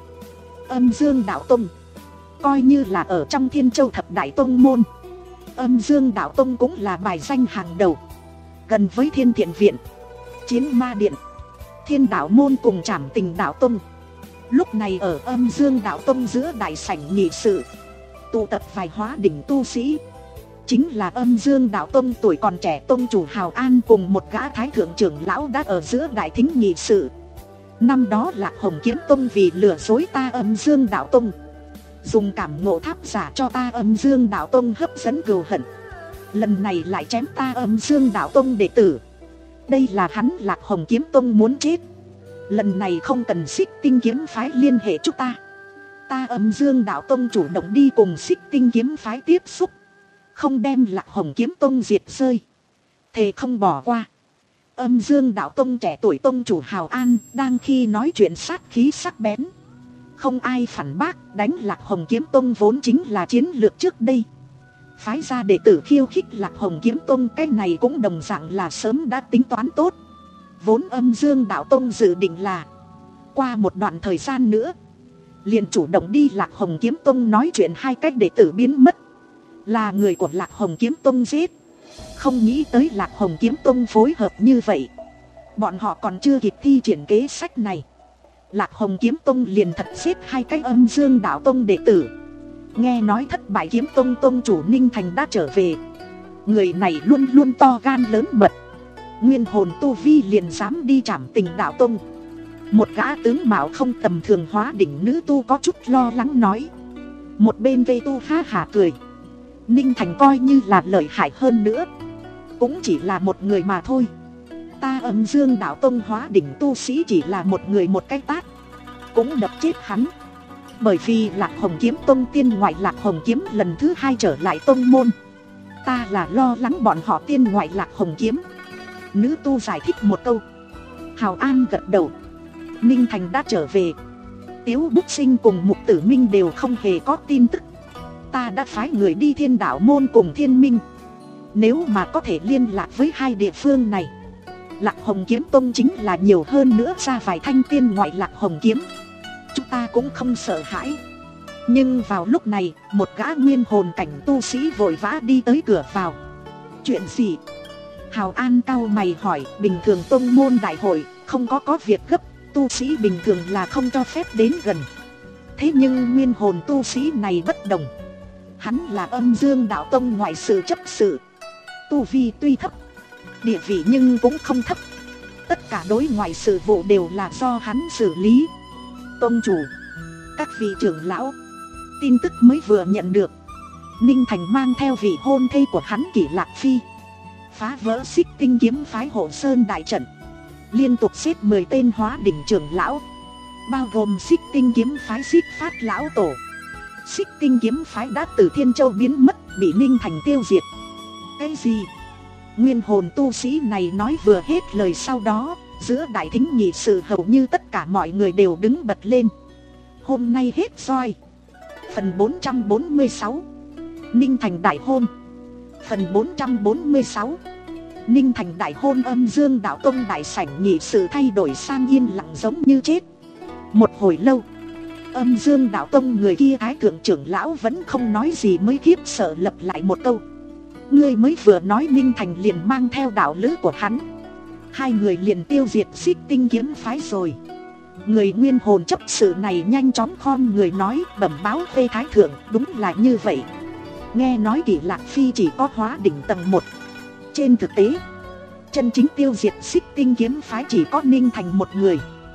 Âm Dương Đạo Tông coi như là ở trong Thiên Châu thập đại tông môn, Âm Dương Đạo Tông cũng là bài danh hàng đầu. Gần với Thiên Thiện Viện, Chiến Ma Điện, Thiên Đạo Môn cùng Trảm Tình Đạo Tông. Lúc này ở Âm Dương Đạo Tông giữa đại sảnh nghị sự, tụ tập vài hóa đỉnh tu sĩ. Chính là Âm Dương Đạo Tông tuổi còn trẻ tông chủ Hào An cùng một gã thái thượng trưởng lão đã ở giữa đại thính nghị sự. Năm đó Lạc Hồng Kiếm Tông vì lừa dối ta Âm Dương Đạo Tông, dùng cảm ngộ tháp giả cho ta Âm Dương Đạo Tông hấp dẫn cừu hận. Lần này lại chém ta Âm Dương Đạo Tông đệ tử. Đây là hắn Lạc Hồng Kiếm Tông muốn chết. Lần này không cần Xích Tinh kiếm phái liên hệ chúng ta, ta Âm Dương Đạo Tông chủ động đi cùng Xích Tinh kiếm phái tiếp xúc, không đem Lạc Hồng Kiếm Tông diệt rơi, thề không bỏ qua. Âm Dương Đạo Tông trẻ tuổi tông chủ Hào An đang khi nói chuyện sát khí sắc bén, không ai phản bác. Đánh Lạc Hồng Kiếm Tông vốn chính là chiến lược trước đây, phái ra đệ tử khiêu khích Lạc Hồng Kiếm Tông, cái này cũng đồng dạng là sớm đã tính toán tốt. Vốn Âm Dương Đạo Tông dự định là qua một đoạn thời gian nữa liền chủ động đi Lạc Hồng Kiếm Tông nói chuyện hai cách đệ tử biến mất, là người của Lạc Hồng Kiếm Tông giết. Không nghĩ tới Lạc Hồng Kiếm Tông phối hợp như vậy, bọn họ còn chưa kịp thi triển kế sách này, Lạc Hồng Kiếm Tông liền thật giết hai cách Âm Dương Đạo Tông đệ tử. Nghe nói thất bại Kiếm Tông tông chủ Ninh Thành đã trở về. Người này luôn luôn to gan lớn mật, nguyên hồn tu vi liền dám đi Trảm Tình Đạo Tông. Một gã tướng mạo không tầm thường hóa đỉnh nữ tu có chút lo lắng nói. Một bên vây tu ha hả cười. Ninh Thành coi như là lợi hại hơn nữa, cũng chỉ là một người mà thôi. Ta Âm Dương Đạo Tông hóa đỉnh tu sĩ chỉ là một người một cái tát cũng đập chết hắn. Bởi vì Lạc Hồng Kiếm Tông tiên ngoại Lạc Hồng Kiếm lần thứ hai trở lại tông môn. Ta là lo lắng bọn họ tiên ngoại Lạc Hồng Kiếm. Nữ tu giải thích một câu. Hào An gật đầu. Ninh Thành đã trở về. Tiếu Bút Sinh cùng Mục Tử Minh đều không hề có tin tức. Ta đã phái người đi Thiên Đạo Môn cùng Thiên Minh. Nếu mà có thể liên lạc với hai địa phương này, Lạc Hồng Kiếm Tông chính là nhiều hơn nữa ra vài thanh tiên ngoại Lạc Hồng Kiếm, chúng ta cũng không sợ hãi. Nhưng vào lúc này, một gã nguyên hồn cảnh tu sĩ vội vã đi tới cửa vào. Chuyện gì? Hào An cau mày hỏi. Bình thường tông môn đại hội không có có việc gấp, tu sĩ bình thường là không cho phép đến gần. Thế nhưng nguyên hồn tu sĩ này bất đồng. Hắn là Âm Dương Đạo Tông ngoại sự chấp sự. Tu vi tuy thấp, địa vị nhưng cũng không thấp. Tất cả đối ngoại sự vụ đều là do hắn xử lý. Tông chủ, các vị trưởng lão, tin tức mới vừa nhận được. Ninh Thành mang theo vị hôn thê của hắn Kỷ Lạc Phi phá vỡ Xích Tinh Kiếm phái Hộ Sơn đại trận, liên tục giết mười tên hóa đỉnh trưởng lão, bao gồm Xích Tinh Kiếm phái Xích Phát lão tổ. Xích Tinh Kiếm phái đã từ Thiên Châu biến mất, bị Ninh Thành tiêu diệt. Cái gì? Nguyên hồn tu sĩ này nói vừa hết lời, sau đó giữa đại thính nhị sự hầu như tất cả mọi người đều đứng bật lên. Hôm nay hết roi. Phần bốn trăm bốn mươi sáu. Ninh Thành đại hôn. Phần bốn trăm bốn mươi sáu. Ninh Thành đại hôn. Âm Dương Đạo Tông đại sảnh nhị sự thay đổi sang yên lặng giống như chết. Một hồi lâu, Âm Dương Đạo Tông người kia Thái thượng trưởng lão vẫn không nói gì, mới khiếp sợ lặp lại một câu. Ngươi mới vừa nói Ninh Thành liền mang theo đạo lữ của hắn, hai người liền tiêu diệt Xích Tinh Kiếm phái rồi. Người nguyên hồn chấp sự này nhanh chóng khom người nói, bẩm báo với Thái thượng, đúng là như vậy. Nghe nói Kỷ Lạc Phi chỉ có hóa đỉnh tầng một. Trên thực tế, chân chính tiêu diệt Xích Tinh Kiếm phái chỉ có Ninh Thành một người.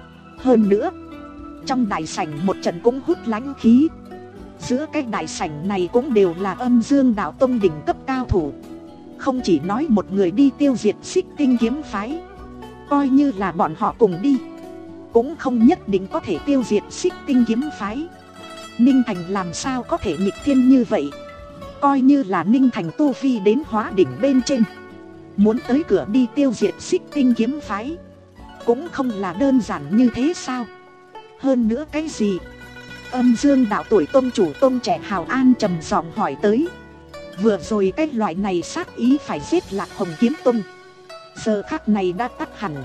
Hơn nữa, trong đại sảnh một trận cũng hút lãnh khí. Giữa cái đại sảnh này cũng đều là Âm Dương Đạo Tông đỉnh cấp cao thủ. Không chỉ nói một người đi tiêu diệt Xích Tinh Kiếm phái, coi như là bọn họ cùng đi, cũng không nhất định có thể tiêu diệt Xích Tinh Kiếm phái. Ninh Thành làm sao có thể nghịch thiên như vậy? Coi như là Ninh Thành tu vi đến hóa đỉnh bên trên, muốn tới cửa đi tiêu diệt Xích Tinh Kiếm phái cũng không là đơn giản như thế sao? Hơn nữa cái gì? Âm Dương Đạo tuổi tông chủ tông trẻ Hào An trầm giọng hỏi tới. Vừa rồi cái loại này sát ý phải giết Lạc Hồng Kiếm Tông, giờ khắc này đã tắt hẳn.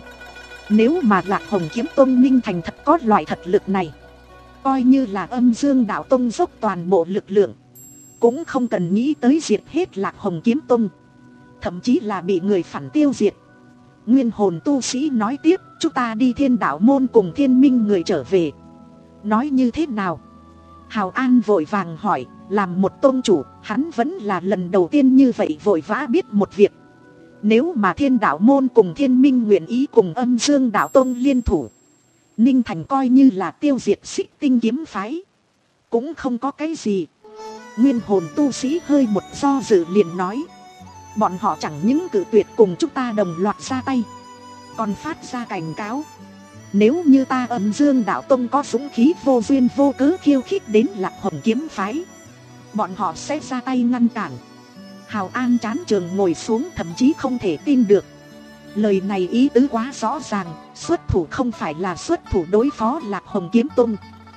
Nếu mà Lạc Hồng Kiếm Tông Ninh Thành thật có loại thật lực này, coi như là Âm Dương Đạo Tông dốc toàn bộ lực lượng, cũng không cần nghĩ tới diệt hết Lạc Hồng Kiếm Tông, thậm chí là bị người phản tiêu diệt. Nguyên hồn tu sĩ nói tiếp, chúng ta đi Thiên Đạo Môn cùng Thiên Minh người trở về. Nói như thế nào? Hào An vội vàng hỏi. Làm một tôn chủ, hắn vẫn là lần đầu tiên như vậy vội vã biết một việc. Nếu mà Thiên Đạo Môn cùng Thiên Minh nguyện ý cùng Âm Dương Đạo Tông liên thủ, Ninh Thành coi như là tiêu diệt Xích Tinh Kiếm phái cũng không có cái gì. Nguyên hồn tu sĩ hơi một do dự liền nói, bọn họ chẳng những cự tuyệt cùng chúng ta đồng loạt ra tay, còn phát ra cảnh cáo, nếu như ta Âm Dương Đạo Tông có dũng khí vô duyên vô cớ khiêu khích đến Lạc Hồng Kiếm phái, bọn họ sẽ ra tay ngăn cản. Hào An chán trường ngồi xuống, thậm chí không thể tin được. Lời này ý tứ quá rõ ràng, xuất thủ không phải là xuất thủ đối phó Lạc Hồng Kiếm Tông,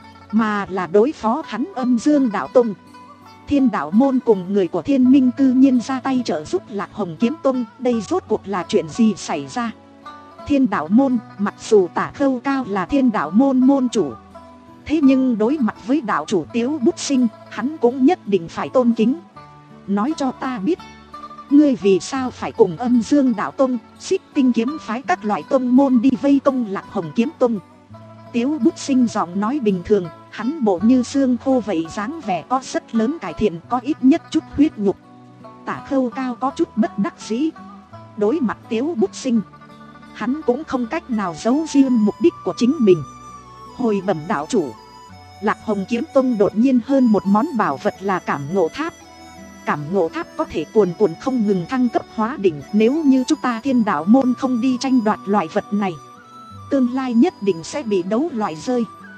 mà là đối phó hắn Âm Dương Đạo Tông. Thiên Đạo Môn cùng người của Thiên Minh cư nhiên ra tay trợ giúp Lạc Hồng Kiếm Tông, đây rốt cuộc là chuyện gì xảy ra? Thiên Đạo Môn, mặc dù Tả Khâu Cao là Thiên Đạo Môn môn chủ, thế nhưng đối mặt với đạo chủ Tiếu Bút Sinh, hắn cũng nhất định phải tôn kính. Nói cho ta biết, ngươi vì sao phải cùng Âm Dương Đạo Tông, Xích Tinh Kiếm phái các loại tông môn đi vây công Lạc Hồng Kiếm Tông? Tiếu Bút Sinh giọng nói bình thường, hắn bộ như xương khô vậy, dáng vẻ có rất lớn cải thiện, có ít nhất chút huyết nhục. Tả Khâu Cao có chút bất đắc dĩ. Đối mặt Tiếu Bút Sinh, hắn cũng không cách nào giấu riêng mục đích của chính mình. Hồi bẩm đạo chủ, Lạc Hồng Kiếm Tông đột nhiên hơn một món bảo vật là Cảm Ngộ Tháp. Cảm Ngộ Tháp có thể cuồn cuộn không ngừng thăng cấp hóa đỉnh. Nếu như chúng ta Thiên Đạo Môn không đi tranh đoạt loại vật này, tương lai nhất định sẽ bị đấu loại rơi.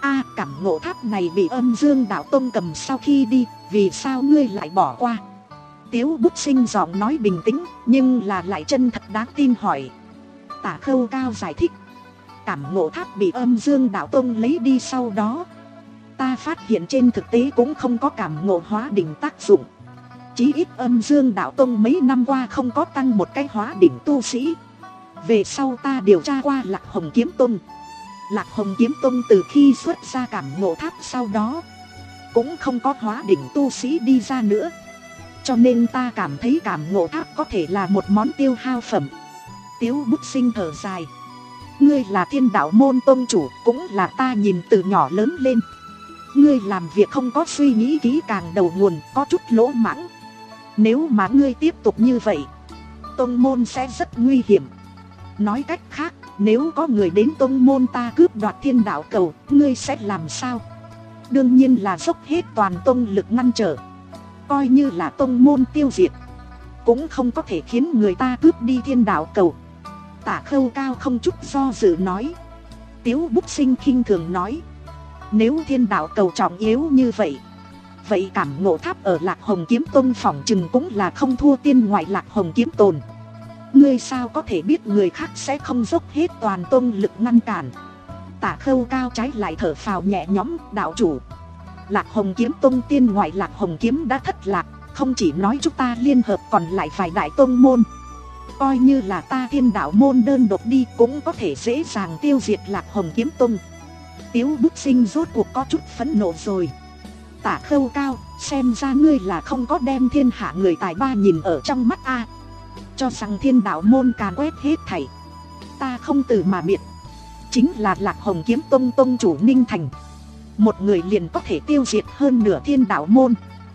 A, cảm ngộ tháp này bị Âm Dương Đạo Tông cầm sau khi đi, vì sao ngươi lại bỏ qua? Tiếu Bút Sinh giọng nói bình tĩnh, nhưng là lại chân thật đáng tin hỏi. Tả Khâu Cao giải thích. Cảm ngộ tháp bị Âm Dương Đạo Tông lấy đi sau đó, ta phát hiện trên thực tế cũng không có cảm ngộ hóa đỉnh tác dụng. Chí ít Âm Dương Đạo Tông mấy năm qua không có tăng một cái hóa đỉnh tu sĩ. Về sau ta điều tra qua Lạc Hồng Kiếm Tông. Lạc Hồng Kiếm Tông từ khi xuất ra cảm ngộ tháp sau đó cũng không có hóa đỉnh tu sĩ đi ra nữa. Cho nên ta cảm thấy cảm ngộ tháp có thể là một món tiêu hao phẩm. Tiếu Bút Sinh thở dài. Ngươi là Thiên Đạo môn tông chủ, cũng là ta nhìn từ nhỏ lớn lên. Ngươi làm việc không có suy nghĩ kỹ càng đầu nguồn, có chút lỗ mãng. Nếu mà ngươi tiếp tục như vậy, tông môn sẽ rất nguy hiểm. Nói cách khác, nếu có người đến tông môn ta cướp đoạt Thiên Đạo cầu, ngươi sẽ làm sao? Đương nhiên là dốc hết toàn tông lực ngăn trở. Coi như là tông môn tiêu diệt, cũng không có thể khiến người ta cướp đi Thiên Đạo cầu. Tả Khâu Cao không chút do dự nói. Tiếu Bút Sinh khinh thường nói. Nếu Thiên Đạo cầu trọng yếu như vậy, vậy cảm ngộ tháp ở Lạc Hồng Kiếm Tông phỏng chừng cũng là không thua tiên ngoại Lạc Hồng Kiếm Tồn. Ngươi sao có thể biết người khác sẽ không dốc hết toàn tông lực ngăn cản? Tả Khâu Cao trái lại thở phào nhẹ nhõm. Đạo chủ, Lạc Hồng Kiếm Tông tiên ngoại Lạc Hồng Kiếm đã thất lạc. Không chỉ nói chúng ta liên hợp còn lại vài đại tông môn, coi như là ta Thiên Đạo môn đơn độc đi cũng có thể dễ dàng tiêu diệt Lạc Hồng Kiếm Tông. Tiếu Bút Sinh rốt cuộc có chút phẫn nộ rồi. Tả Khâu Cao, xem ra ngươi là không có đem thiên hạ người tài ba nhìn ở trong mắt a. Cho rằng Thiên Đạo môn càn quét hết thảy. Ta không từ mà biệt. Chính là Lạc Hồng Kiếm Tông tông chủ Ninh Thành, một người liền có thể tiêu diệt hơn nửa Thiên Đạo môn.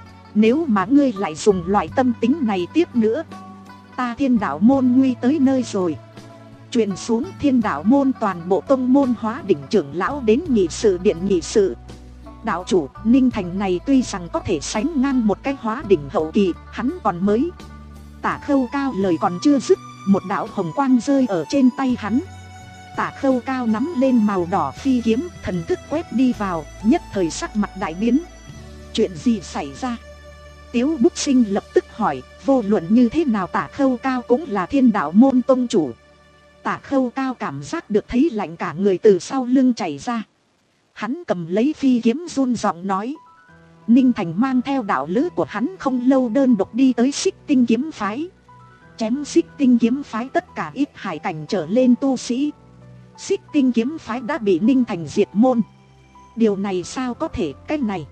Nếu mà ngươi lại dùng loại tâm tính này tiếp nữa, ta Thiên Đạo môn nguy tới nơi rồi. Truyền xuống Thiên Đạo môn toàn bộ tông môn hóa đỉnh trưởng lão đến nghị sự điện nghị sự. Đạo chủ, Ninh Thành này tuy rằng có thể sánh ngang một cái hóa đỉnh hậu kỳ, hắn còn mới. Tả Khâu Cao lời còn chưa dứt, một đạo hồng quang rơi ở trên tay hắn. Tả Khâu Cao nắm lên màu đỏ phi kiếm, thần thức quét đi vào, nhất thời sắc mặt đại biến. Chuyện gì xảy ra? Tiếu Bút Sinh lập tức hỏi. Vô luận như thế nào Tả Khâu Cao cũng là Thiên Đạo môn tông chủ. Tả Khâu Cao cảm giác được thấy lạnh cả người từ sau lưng chảy ra. Hắn cầm lấy phi kiếm run giọng nói. Ninh Thành mang theo đạo lữ của hắn không lâu đơn độc đi tới Xích Tinh kiếm phái, chém Xích Tinh kiếm phái tất cả ít hải cảnh trở lên tu sĩ. Xích Tinh kiếm phái đã bị Ninh Thành diệt môn. Điều này sao có thể? Cái này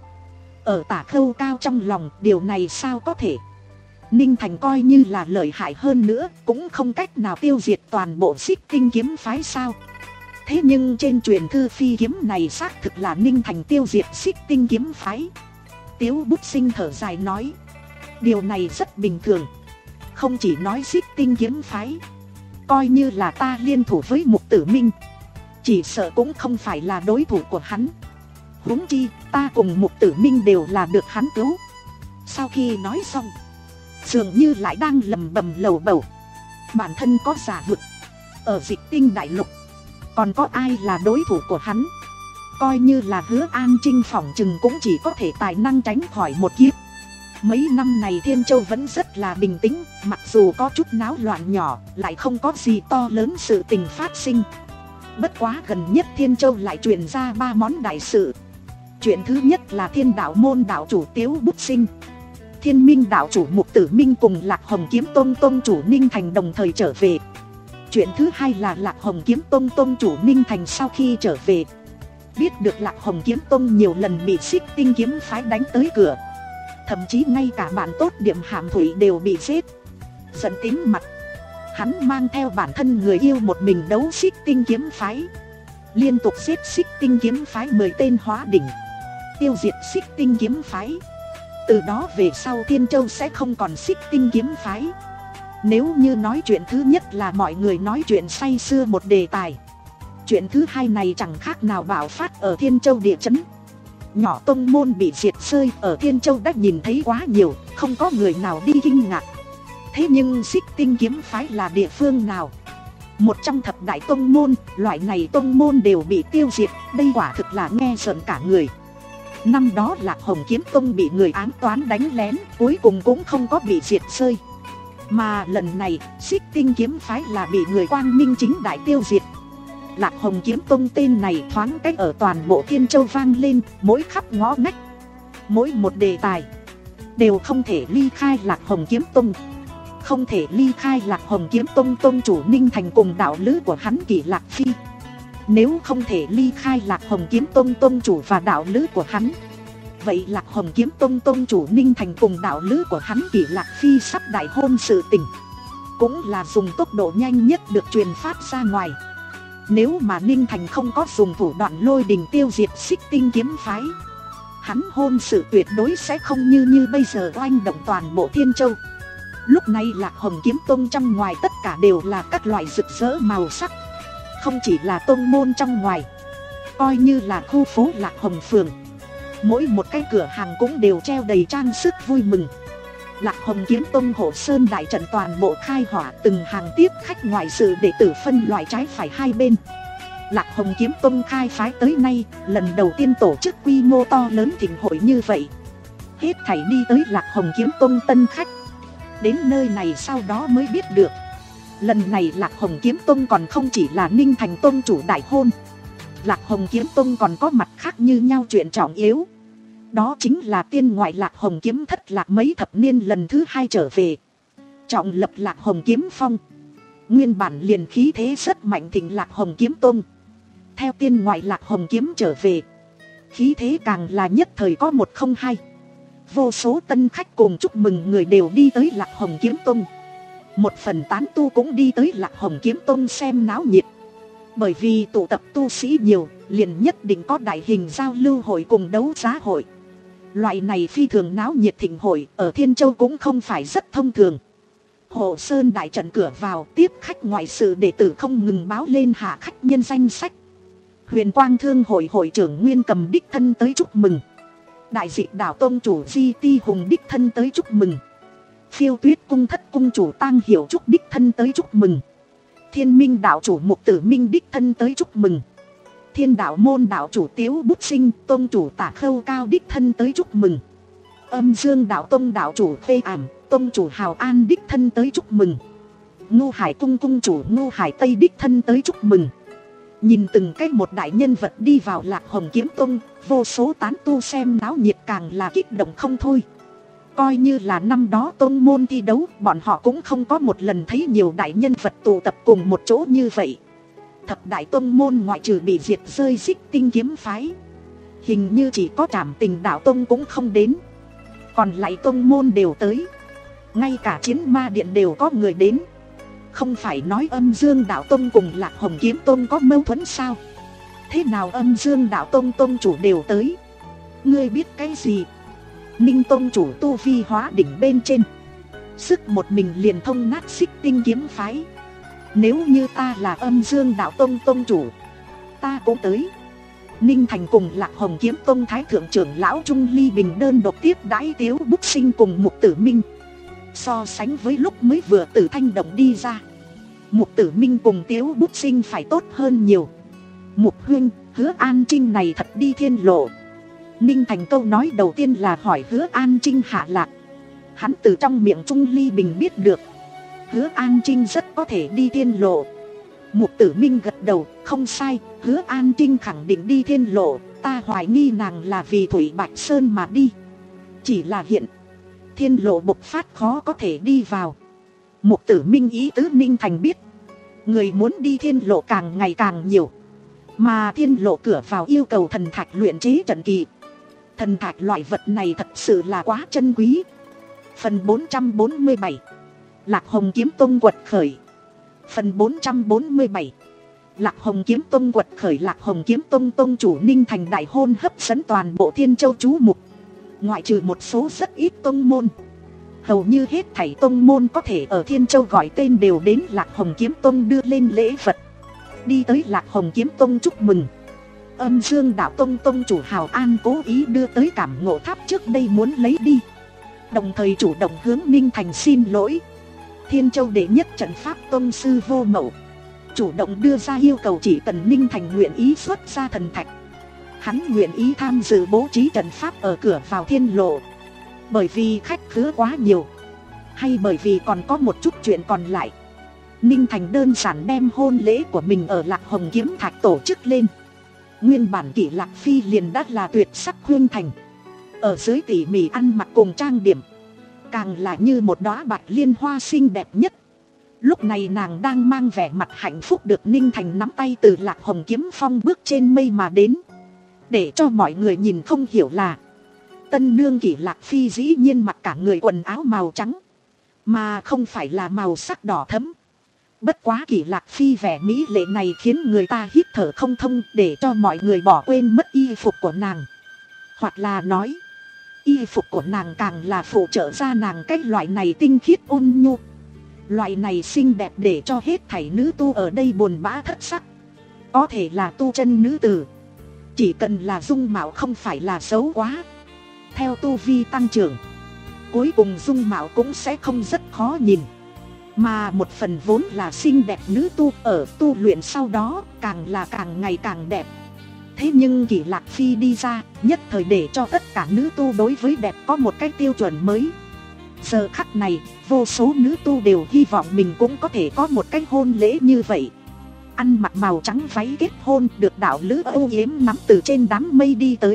ở Tả Khâu Cao trong lòng, điều này sao có thể? Ninh Thành coi như là lợi hại hơn nữa, cũng không cách nào tiêu diệt toàn bộ Xích Tinh kiếm phái sao? Thế nhưng trên truyền thư phi kiếm này xác thực là Ninh Thành tiêu diệt Xích Tinh kiếm phái. Tiếu Bút Sinh thở dài nói. Điều này rất bình thường. Không chỉ nói Xích Tinh kiếm phái, coi như là ta liên thủ với Mục Tử Minh, chỉ sợ cũng không phải là đối thủ của hắn. Huống chi ta cùng Mục Tử Minh đều là được hắn cứu. Sau khi nói xong, dường như lại đang lầm bầm lầu bầu. Bản thân có giả vực, ở Dịch Tinh đại lục còn có ai là đối thủ của hắn? Coi như là Hứa An Trinh phỏng chừng cũng chỉ có thể tài năng tránh khỏi một kiếp. Mấy năm này Thiên Châu vẫn rất là bình tĩnh, mặc dù có chút náo loạn nhỏ, lại không có gì to lớn sự tình phát sinh. Bất quá gần nhất Thiên Châu lại truyền ra ba món đại sự. Chuyện thứ nhất là Thiên Đạo môn đạo chủ Tiếu Bút Sinh, Thiên Minh đạo chủ Mục Tử Minh cùng Lạc Hồng Kiếm Tông tông chủ Ninh Thành đồng thời trở về. Chuyện thứ hai là Lạc Hồng Kiếm Tông tông chủ Ninh Thành sau khi trở về, biết được Lạc Hồng Kiếm Tông nhiều lần bị Xích Tinh kiếm phái đánh tới cửa, thậm chí ngay cả bạn tốt Điểm Hàm Thủy đều bị giết. Giận tím mặt, hắn mang theo bản thân người yêu một mình đấu Xích Tinh kiếm phái, liên tục giết Xích Tinh kiếm phái mười tên hóa đỉnh, tiêu diệt Xích Tinh kiếm phái. Từ đó về sau Thiên Châu sẽ không còn Xích Tinh kiếm phái. Nếu như nói chuyện thứ nhất là mọi người nói chuyện say sưa một đề tài, chuyện thứ hai này chẳng khác nào bạo phát ở Thiên Châu địa chấn. Nhỏ tông môn bị diệt rơi ở Thiên Châu đã nhìn thấy quá nhiều, không có người nào đi kinh ngạc. Thế nhưng Xích Tinh kiếm phái là địa phương nào? Một trong thập đại tông môn, loại này tông môn đều bị tiêu diệt, đây quả thực là nghe rợn cả người. Năm đó Lạc Hồng Kiếm Tông bị người ám toán đánh lén, cuối cùng cũng không có bị diệt rơi. Mà lần này, Xích Tinh kiếm phái là bị người Quang Minh chính đại tiêu diệt. Lạc Hồng Kiếm Tông tên này thoáng cách ở toàn bộ Thiên Châu vang lên, mỗi khắp ngõ ngách. Mỗi một đề tài đều không thể ly khai Lạc Hồng Kiếm Tông. Không thể ly khai Lạc Hồng Kiếm Tông tông chủ Ninh Thành cùng đạo lữ của hắn Kỷ Lạc Phi. Nếu không thể ly khai Lạc Hồng Kiếm Tông tông chủ và đạo lữ của hắn, vậy Lạc Hồng Kiếm Tông tông chủ Ninh Thành cùng đạo lữ của hắn Kỷ Lạc Phi sắp đại hôn sự tình, cũng là dùng tốc độ nhanh nhất được truyền phát ra ngoài. Nếu mà Ninh Thành không có dùng thủ đoạn lôi đình tiêu diệt Xích Tinh kiếm phái, hắn hôn sự tuyệt đối sẽ không như như bây giờ oanh động toàn bộ Thiên Châu. Lúc này Lạc Hồng Kiếm Tông trong ngoài tất cả đều là các loại rực rỡ màu sắc. Không chỉ là tông môn trong ngoài, coi như là khu phố Lạc Hồng Phường, mỗi một cái cửa hàng cũng đều treo đầy trang sức vui mừng. Lạc Hồng Kiếm Tông Hộ Sơn đại trận toàn bộ khai hỏa, từng hàng tiếp khách ngoại sự đệ tử phân loại trái phải hai bên. Lạc Hồng Kiếm Tông khai phái tới nay, lần đầu tiên tổ chức quy mô to lớn thịnh hội như vậy. Hết thảy đi tới Lạc Hồng Kiếm Tông tân khách, đến nơi này sau đó mới biết được, lần này Lạc Hồng Kiếm Tông còn không chỉ là Ninh Thành Tông chủ đại hôn. Lạc Hồng Kiếm Tông còn có mặt khác như nhau chuyện trọng yếu. Đó chính là tiên ngoại Lạc Hồng Kiếm thất lạc mấy thập niên lần thứ hai trở về, trọng lập Lạc Hồng Kiếm Phong. Nguyên bản liền khí thế rất mạnh thịnh Lạc Hồng Kiếm Tông, theo tiên ngoại Lạc Hồng Kiếm trở về, khí thế càng là nhất thời có một không hai. Vô số tân khách cùng chúc mừng người đều đi tới Lạc Hồng Kiếm Tông. Một phần tán tu cũng đi tới Lạc Hồng Kiếm Tông xem náo nhiệt. Bởi vì tụ tập tu sĩ nhiều, liền nhất định có đại hình giao lưu hội cùng đấu giá hội. Loại này phi thường náo nhiệt thịnh hội ở Thiên Châu cũng không phải rất thông thường. Hộ Sơn đại trận cửa vào tiếp khách ngoại sự đệ tử không ngừng báo lên hạ khách nhân danh sách. Huyền Quang Thương hội hội trưởng Nguyên Cầm đích thân tới chúc mừng. Đại Dị Đạo Tông chủ Di Ti Hùng đích thân tới chúc mừng. Phiêu Tuyết Cung thất cung chủ Tang Hiểu Trúc đích thân tới chúc mừng. Thiên Minh đạo chủ Mục Tử Minh đích thân tới chúc mừng. Thiên đạo môn đạo chủ Tiếu Bút Sinh, tông chủ Tả Khâu Cao đích thân tới chúc mừng. Âm Dương đạo tông đạo chủ Phê Ảm, tông chủ Hào An đích thân tới chúc mừng. Ngô Hải cung cung chủ Ngô Hải Tây đích thân tới chúc mừng. Nhìn từng cái một đại nhân vật đi vào Lạc Hồng Kiếm Tông, vô số tán tu xem náo nhiệt càng là kích động không thôi. Coi như là năm đó tông môn thi đấu, bọn họ cũng không có một lần thấy nhiều đại nhân vật tụ tập cùng một chỗ như vậy. Thập đại tông môn ngoại trừ bị diệt rơi Xích Tinh kiếm phái, hình như chỉ có Trảm Tình đạo tông cũng không đến. Còn lại tông môn đều tới, ngay cả Chiến Ma điện đều có người đến. Không phải nói Âm Dương đạo tông cùng Lạc Hồng Kiếm Tông có mâu thuẫn sao? Thế nào Âm Dương đạo tông tông chủ đều tới? Ngươi biết cái gì? Ninh tông chủ tu vi hóa đỉnh bên trên, sức một mình liền thông nát Xích Tinh kiếm phái. Nếu như ta là Âm Dương đạo tông tông chủ, ta cũng tới. Ninh Thành cùng Lạc Hồng Kiếm Tông thái thượng trưởng lão Trung Ly Bình đơn độc tiếp đãi Tiếu Bút Sinh cùng Mục Tử Minh. So sánh với lúc mới vừa từ Thanh Động đi ra, Mục Tử Minh cùng Tiếu Bút Sinh phải tốt hơn nhiều. Mục huynh, Hứa An Trinh này thật đi thiên lộ. Ninh Thành câu nói đầu tiên là hỏi Hứa An Trinh hạ lạc. Hắn từ trong miệng Trung Ly Bình biết được, Hứa An Trinh rất có thể đi thiên lộ. Mục Tử Minh gật đầu, không sai, Hứa An Trinh khẳng định đi thiên lộ. Ta hoài nghi nàng là vì Thủy Bạch Sơn mà đi. Chỉ là hiện thiên lộ bộc phát khó có thể đi vào. Mục Tử Minh ý tứ Ninh Thành biết, người muốn đi thiên lộ càng ngày càng nhiều, mà thiên lộ cửa vào yêu cầu thần thạch luyện chế trận kỳ. Thần thạch loại vật này thật sự là quá chân quý. Phần bốn trăm bốn mươi bảy, Lạc Hồng Kiếm Tông quật khởi. Phần bốn trăm bốn mươi bảy, Lạc Hồng Kiếm Tông quật khởi. Lạc Hồng Kiếm Tông tông chủ Ninh Thành đại hôn hấp dẫn toàn bộ Thiên Châu chú mục. Ngoại trừ một số rất ít tông môn, hầu như hết thảy tông môn có thể ở Thiên Châu gọi tên đều đến Lạc Hồng Kiếm Tông đưa lên lễ vật. Đi tới Lạc Hồng Kiếm Tông chúc mừng. Âm Dương đạo tông tông chủ Hào An cố ý đưa tới Cảm Ngộ Tháp trước đây muốn lấy đi, đồng thời chủ động hướng Ninh Thành xin lỗi. Thiên Châu đệ nhất trận pháp tông sư Vô Mậu, chủ động đưa ra yêu cầu chỉ cần Ninh Thành nguyện ý xuất ra thần thạch, hắn nguyện ý tham dự bố trí trận pháp ở cửa vào thiên lộ. Bởi vì khách khứa quá nhiều, hay bởi vì còn có một chút chuyện còn lại, Ninh Thành đơn giản đem hôn lễ của mình ở Lạc Hồng Kiếm Thạch tổ chức lên. Nguyên bản Kỷ Lạc Phi liền đã là tuyệt sắc khuyên thành, ở dưới tỉ mỉ ăn mặc cùng trang điểm, càng là như một đóa bạch liên hoa xinh đẹp nhất. Lúc này nàng đang mang vẻ mặt hạnh phúc được Ninh Thành nắm tay từ Lạc Hồng Kiếm Phong bước trên mây mà đến. Để cho mọi người nhìn không hiểu là tân nương Kỷ Lạc Phi dĩ nhiên mặc cả người quần áo màu trắng, mà không phải là màu sắc đỏ thẫm. Bất quá Kỷ Lạc Phi vẻ mỹ lệ này khiến người ta hít thở không thông, để cho mọi người bỏ quên mất y phục của nàng. Hoặc là nói, y phục của nàng càng là phụ trợ ra nàng cái loại này tinh khiết ôn nhu. Loại này xinh đẹp để cho hết thảy nữ tu ở đây buồn bã thất sắc. Có thể là tu chân nữ tử, chỉ cần là dung mạo không phải là xấu quá, theo tu vi tăng trưởng, cuối cùng dung mạo cũng sẽ không rất khó nhìn. Mà một phần vốn là xinh đẹp nữ tu ở tu luyện sau đó càng là càng ngày càng đẹp. Thế nhưng Kỷ Lạc Phi đi ra, nhất thời để cho tất cả nữ tu đối với đẹp có một cái tiêu chuẩn mới. Giờ khắc này, vô số nữ tu đều hy vọng mình cũng có thể có một cái hôn lễ như vậy. Ăn mặc màu trắng váy kết hôn, được đạo lữ âu yếm nắm từ trên đám mây đi tới.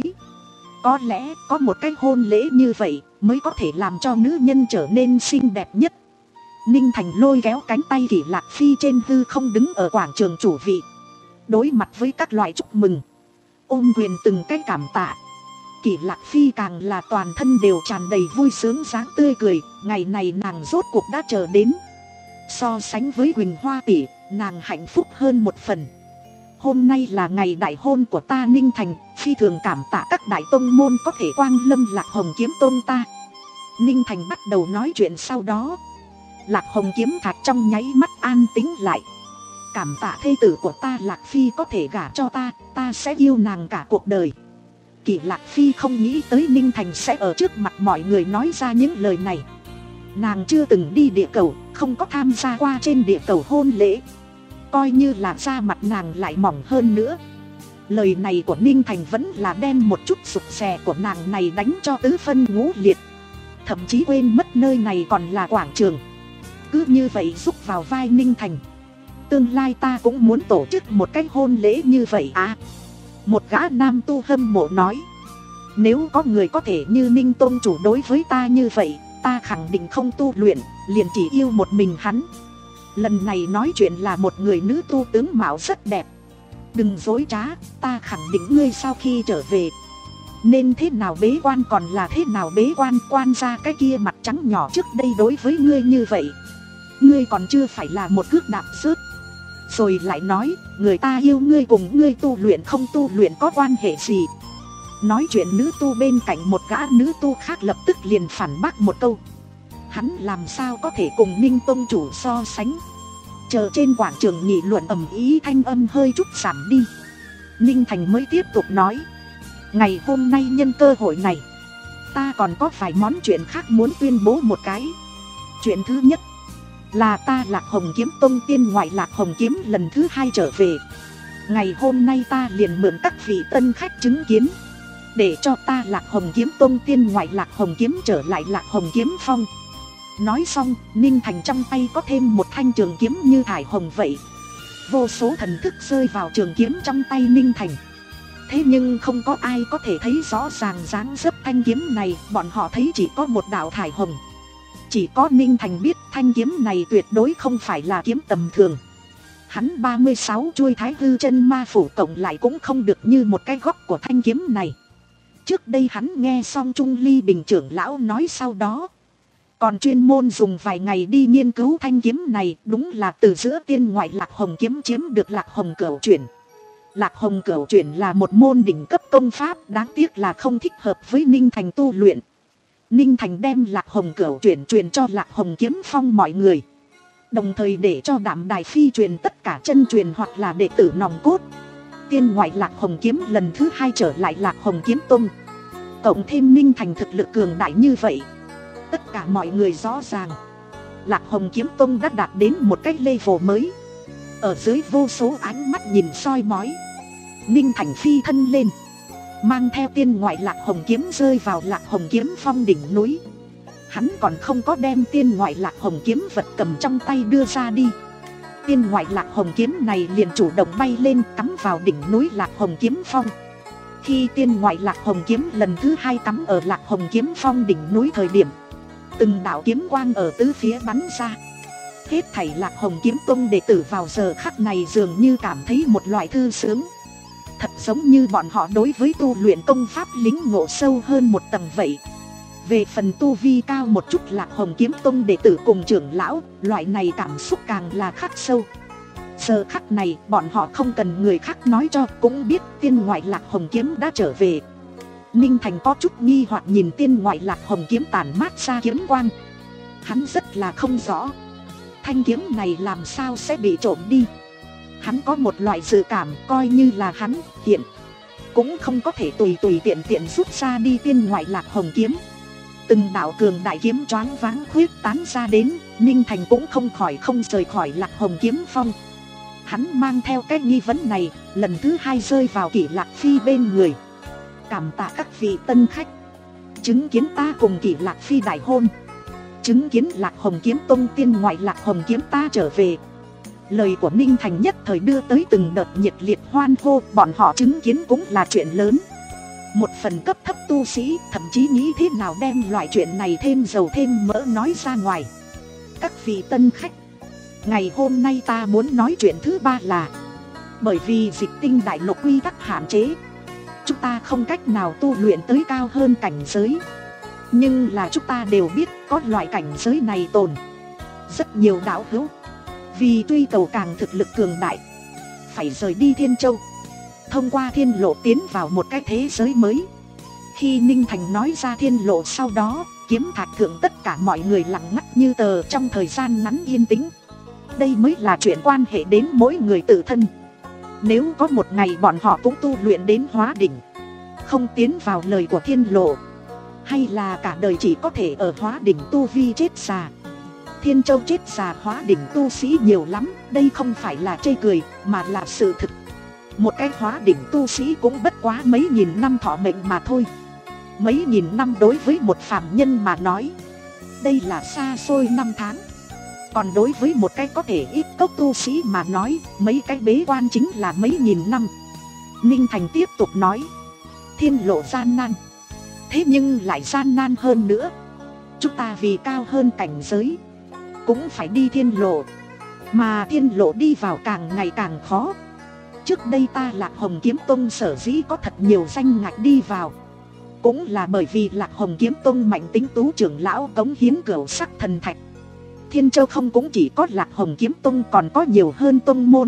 Có lẽ có một cái hôn lễ như vậy mới có thể làm cho nữ nhân trở nên xinh đẹp nhất. Ninh Thành lôi kéo cánh tay Kỷ Lạc Phi trên hư không đứng ở quảng trường chủ vị, đối mặt với các loại chúc mừng, ôm quyền từng cái cảm tạ. Kỷ Lạc Phi càng là toàn thân đều tràn đầy vui sướng dáng tươi cười. Ngày này nàng rốt cuộc đã chờ đến. So sánh với Quỳnh Hoa tỷ, nàng hạnh phúc hơn một phần. Hôm nay là ngày đại hôn của ta Ninh Thành, phi thường cảm tạ các đại tông môn có thể quang lâm Lạc Hồng Kiếm Tông ta. Ninh Thành bắt đầu nói chuyện sau đó. Lạc Hồng Kiếm Thạch trong nháy mắt an tĩnh lại. Cảm tạ thê tử của ta Lạc Phi có thể gả cho ta, ta sẽ yêu nàng cả cuộc đời. Kỷ Lạc Phi không nghĩ tới Ninh Thành sẽ ở trước mặt mọi người nói ra những lời này. Nàng chưa từng đi địa cầu, không có tham gia qua trên địa cầu hôn lễ, coi như là da mặt nàng lại mỏng hơn nữa. Lời này của Ninh Thành vẫn là đem một chút sụp xè của nàng này đánh cho tứ phân ngũ liệt. Thậm chí quên mất nơi này còn là quảng trường. Cứ như vậy rúc vào vai Ninh Thành. Tương lai ta cũng muốn tổ chức một cái hôn lễ như vậy à. Một gã nam tu hâm mộ nói, nếu có người có thể như Ninh Tôn chủ đối với ta như vậy, ta khẳng định không tu luyện, liền chỉ yêu một mình hắn. Lần này nói chuyện là một người nữ tu tướng mạo rất đẹp. Đừng dối trá, ta khẳng định ngươi sau khi trở về nên thế nào bế quan còn là thế nào bế quan. Quan ra cái kia mặt trắng nhỏ trước đây đối với ngươi như vậy, ngươi còn chưa phải là một cước đạp rớt. Rồi lại nói, người ta yêu ngươi cùng ngươi tu luyện không tu luyện có quan hệ gì. Nói chuyện nữ tu bên cạnh một gã nữ tu khác lập tức liền phản bác một câu, hắn làm sao có thể cùng Ninh Tông chủ so sánh. Chờ trên quảng trường nghị luận ầm ĩ thanh âm hơi chút giảm đi, Ninh Thành mới tiếp tục nói, ngày hôm nay nhân cơ hội này, ta còn có vài món chuyện khác muốn tuyên bố một cái. Chuyện thứ nhất là ta Lạc Hồng Kiếm Tông tiên ngoại Lạc Hồng Kiếm lần thứ hai trở về. Ngày hôm nay ta liền mượn các vị tân khách chứng kiến, để cho ta Lạc Hồng Kiếm Tông tiên ngoại Lạc Hồng Kiếm trở lại Lạc Hồng Kiếm Phong. Nói xong, Ninh Thành trong tay có thêm một thanh trường kiếm như thải hồng vậy. Vô số thần thức rơi vào trường kiếm trong tay Ninh Thành. Thế nhưng không có ai có thể thấy rõ ràng dáng dấp thanh kiếm này, bọn họ thấy chỉ có một đạo thải hồng. Chỉ có Ninh Thành biết thanh kiếm này tuyệt đối không phải là kiếm tầm thường. Hắn ba mươi sáu chuôi Thái Hư Chân Ma Phủ cộng lại cũng không được như một cái góc của thanh kiếm này. Trước đây hắn nghe xong Trung Ly Bình trưởng lão nói sau đó, còn chuyên môn dùng vài ngày đi nghiên cứu thanh kiếm này. Đúng là từ giữa tiên ngoại Lạc Hồng Kiếm chiếm được Lạc Hồng Cửu Chuyển. Lạc Hồng Cửu Chuyển là một môn đỉnh cấp công pháp, đáng tiếc là không thích hợp với Ninh Thành tu luyện. Ninh Thành đem Lạc Hồng Cửu Chuyển truyền cho Lạc Hồng Kiếm Phong mọi người, đồng thời để cho Đạm Đài Phi truyền tất cả chân truyền hoặc là đệ tử nòng cốt. Tiên ngoại Lạc Hồng Kiếm lần thứ hai trở lại Lạc Hồng Kiếm Tông, cộng thêm Ninh Thành thực lực cường đại như vậy, tất cả mọi người rõ ràng Lạc Hồng Kiếm Tông đã đạt đến một cái level mới. Ở dưới vô số ánh mắt nhìn soi mói, Ninh Thành phi thân lên, mang theo tiên ngoại Lạc Hồng kiếm rơi vào Lạc Hồng kiếm phong đỉnh núi. Hắn còn không có đem tiên ngoại Lạc Hồng kiếm vật cầm trong tay đưa ra đi, tiên ngoại Lạc Hồng kiếm này liền chủ động bay lên cắm vào đỉnh núi Lạc Hồng kiếm phong. Khi tiên ngoại Lạc Hồng kiếm lần thứ hai cắm ở Lạc Hồng kiếm phong đỉnh núi thời điểm, từng đạo kiếm quang ở tứ phía bắn ra. Hết thảy Lạc Hồng kiếm tông đệ tử vào giờ khắc này dường như cảm thấy một loại thư sướng, thật giống như bọn họ đối với tu luyện công pháp lính ngộ sâu hơn một tầng vậy. Về phần tu vi cao một chút Lạc Hồng kiếm tông đệ tử cùng trưởng lão, loại này cảm xúc càng là khắc sâu. Giờ khắc này bọn họ không cần người khác nói cho cũng biết tiên ngoại Lạc Hồng kiếm đã trở về. Ninh Thành có chút nghi hoặc nhìn tiên ngoại Lạc Hồng kiếm tản mát ra kiếm quang. Hắn rất là không rõ thanh kiếm này làm sao sẽ bị trộm đi. Hắn có một loại dự cảm coi như là hắn hiện cũng không có thể tùy tùy tiện tiện rút ra đi tiên ngoại Lạc Hồng kiếm. Từng đạo cường đại kiếm choáng váng khuyết tán ra đến, Ninh Thành cũng không khỏi không rời khỏi Lạc Hồng kiếm phong. Hắn mang theo cái nghi vấn này, lần thứ hai rơi vào Kỷ Lạc Phi bên người. Cảm tạ các vị tân khách, chứng kiến ta cùng Kỷ Lạc Phi đại hôn, chứng kiến Lạc Hồng kiếm tông tiên ngoại Lạc Hồng kiếm ta trở về. Lời của Ninh Thành nhất thời đưa tới từng đợt nhiệt liệt hoan hô, bọn họ chứng kiến cũng là chuyện lớn. Một phần cấp thấp tu sĩ thậm chí nghĩ thế nào đem loại chuyện này thêm dầu thêm mỡ nói ra ngoài. Các vị tân khách, ngày hôm nay ta muốn nói chuyện thứ ba là bởi vì Dịch Tinh đại lục quy tắc hạn chế, chúng ta không cách nào tu luyện tới cao hơn cảnh giới. Nhưng là chúng ta đều biết có loại cảnh giới này tồn. Rất nhiều đạo hữu vì truy cầu càng thực lực cường đại phải rời đi Thiên Châu, thông qua thiên lộ tiến vào một cái thế giới mới. Khi Ninh Thành nói ra thiên lộ sau đó, kiếm thạch thượng tất cả mọi người lặng ngắt như tờ trong thời gian ngắn yên tĩnh. Đây mới là chuyện quan hệ đến mỗi người tự thân. Nếu có một ngày bọn họ cũng tu luyện đến hóa đỉnh, không tiến vào lời của thiên lộ, hay là cả đời chỉ có thể ở hóa đỉnh tu vi chết già. Thiên Châu chết già hóa đỉnh tu sĩ nhiều lắm, đây không phải là chê cười mà là sự thực. Một cái hóa đỉnh tu sĩ cũng bất quá mấy nghìn năm thọ mệnh mà thôi. Mấy nghìn năm đối với một phàm nhân mà nói, đây là xa xôi năm tháng. Còn đối với một cái có thể ít cốc tu sĩ mà nói, mấy cái bế quan chính là mấy nghìn năm. Ninh Thành tiếp tục nói, thiên lộ gian nan, thế nhưng lại gian nan hơn nữa. Chúng ta vì cao hơn cảnh giới cũng phải đi thiên lộ, mà thiên lộ đi vào càng ngày càng khó. Trước đây ta Lạc Hồng kiếm tông sở dĩ có thật nhiều danh ngạch đi vào, cũng là bởi vì Lạc Hồng kiếm tông mạnh tính tú trưởng lão cống hiến cửu sắc thần thạch. Thiên Châu không cũng chỉ có Lạc Hồng kiếm tông, còn có nhiều hơn tông môn.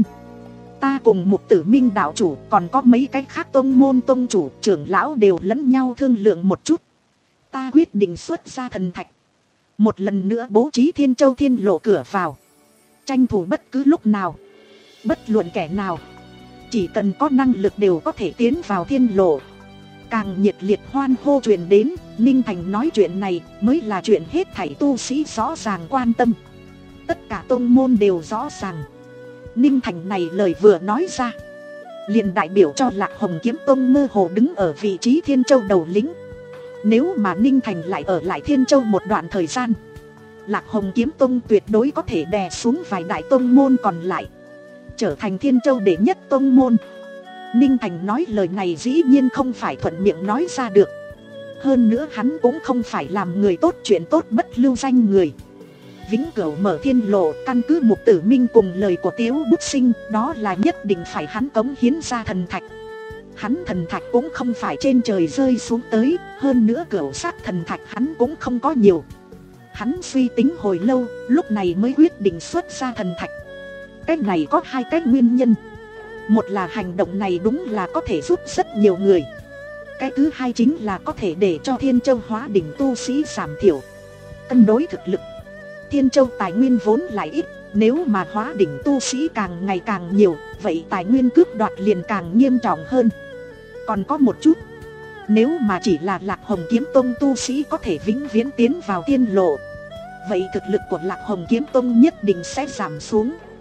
Ta cùng Mục Tử Minh đạo chủ, còn có mấy cái khác tông môn tông chủ trưởng lão đều lẫn nhau thương lượng một chút. Ta quyết định xuất ra thần thạch, một lần nữa bố trí Thiên Châu thiên lộ cửa vào, tranh thủ bất cứ lúc nào, bất luận kẻ nào chỉ cần có năng lực đều có thể tiến vào thiên lộ. Càng nhiệt liệt hoan hô truyền đến, Ninh Thành nói chuyện này mới là chuyện hết thảy tu sĩ rõ ràng quan tâm. Tất cả tông môn đều rõ ràng. Ninh Thành này lời vừa nói ra, liền đại biểu cho Lạc Hồng kiếm tông mơ hồ đứng ở vị trí Thiên Châu đầu lĩnh. Nếu mà Ninh Thành lại ở lại Thiên Châu một đoạn thời gian, Lạc Hồng kiếm tông tuyệt đối có thể đè xuống vài đại tông môn còn lại, trở thành Thiên Châu đệ nhất tông môn. Ninh Thành nói lời này dĩ nhiên không phải thuận miệng nói ra được. Hơn nữa hắn cũng không phải làm người tốt chuyện tốt bất lưu danh người. Vĩnh cửu mở thiên lộ, căn cứ Mục Tử Minh cùng lời của Tiếu Bút Sinh, đó là nhất định phải hắn cống hiến ra thần thạch. Hắn thần thạch cũng không phải trên trời rơi xuống tới, hơn nữa cửu sắc thần thạch hắn cũng không có nhiều. Hắn suy tính hồi lâu, lúc này mới quyết định xuất ra thần thạch. Cái này có hai cái nguyên nhân. Một là hành động này đúng là có thể giúp rất nhiều người. Cái thứ hai chính là có thể để cho Thiên Châu hóa đỉnh tu sĩ giảm thiểu. Cân đối thực lực, Thiên Châu tài nguyên vốn lại ít, nếu mà hóa đỉnh tu sĩ càng ngày càng nhiều, vậy tài nguyên cướp đoạt liền càng nghiêm trọng hơn. Còn có một chút, nếu mà chỉ là Lạc Hồng kiếm tông tu sĩ có thể vĩnh viễn tiến vào thiên lộ, vậy thực lực của Lạc Hồng kiếm tông nhất định sẽ giảm xuống.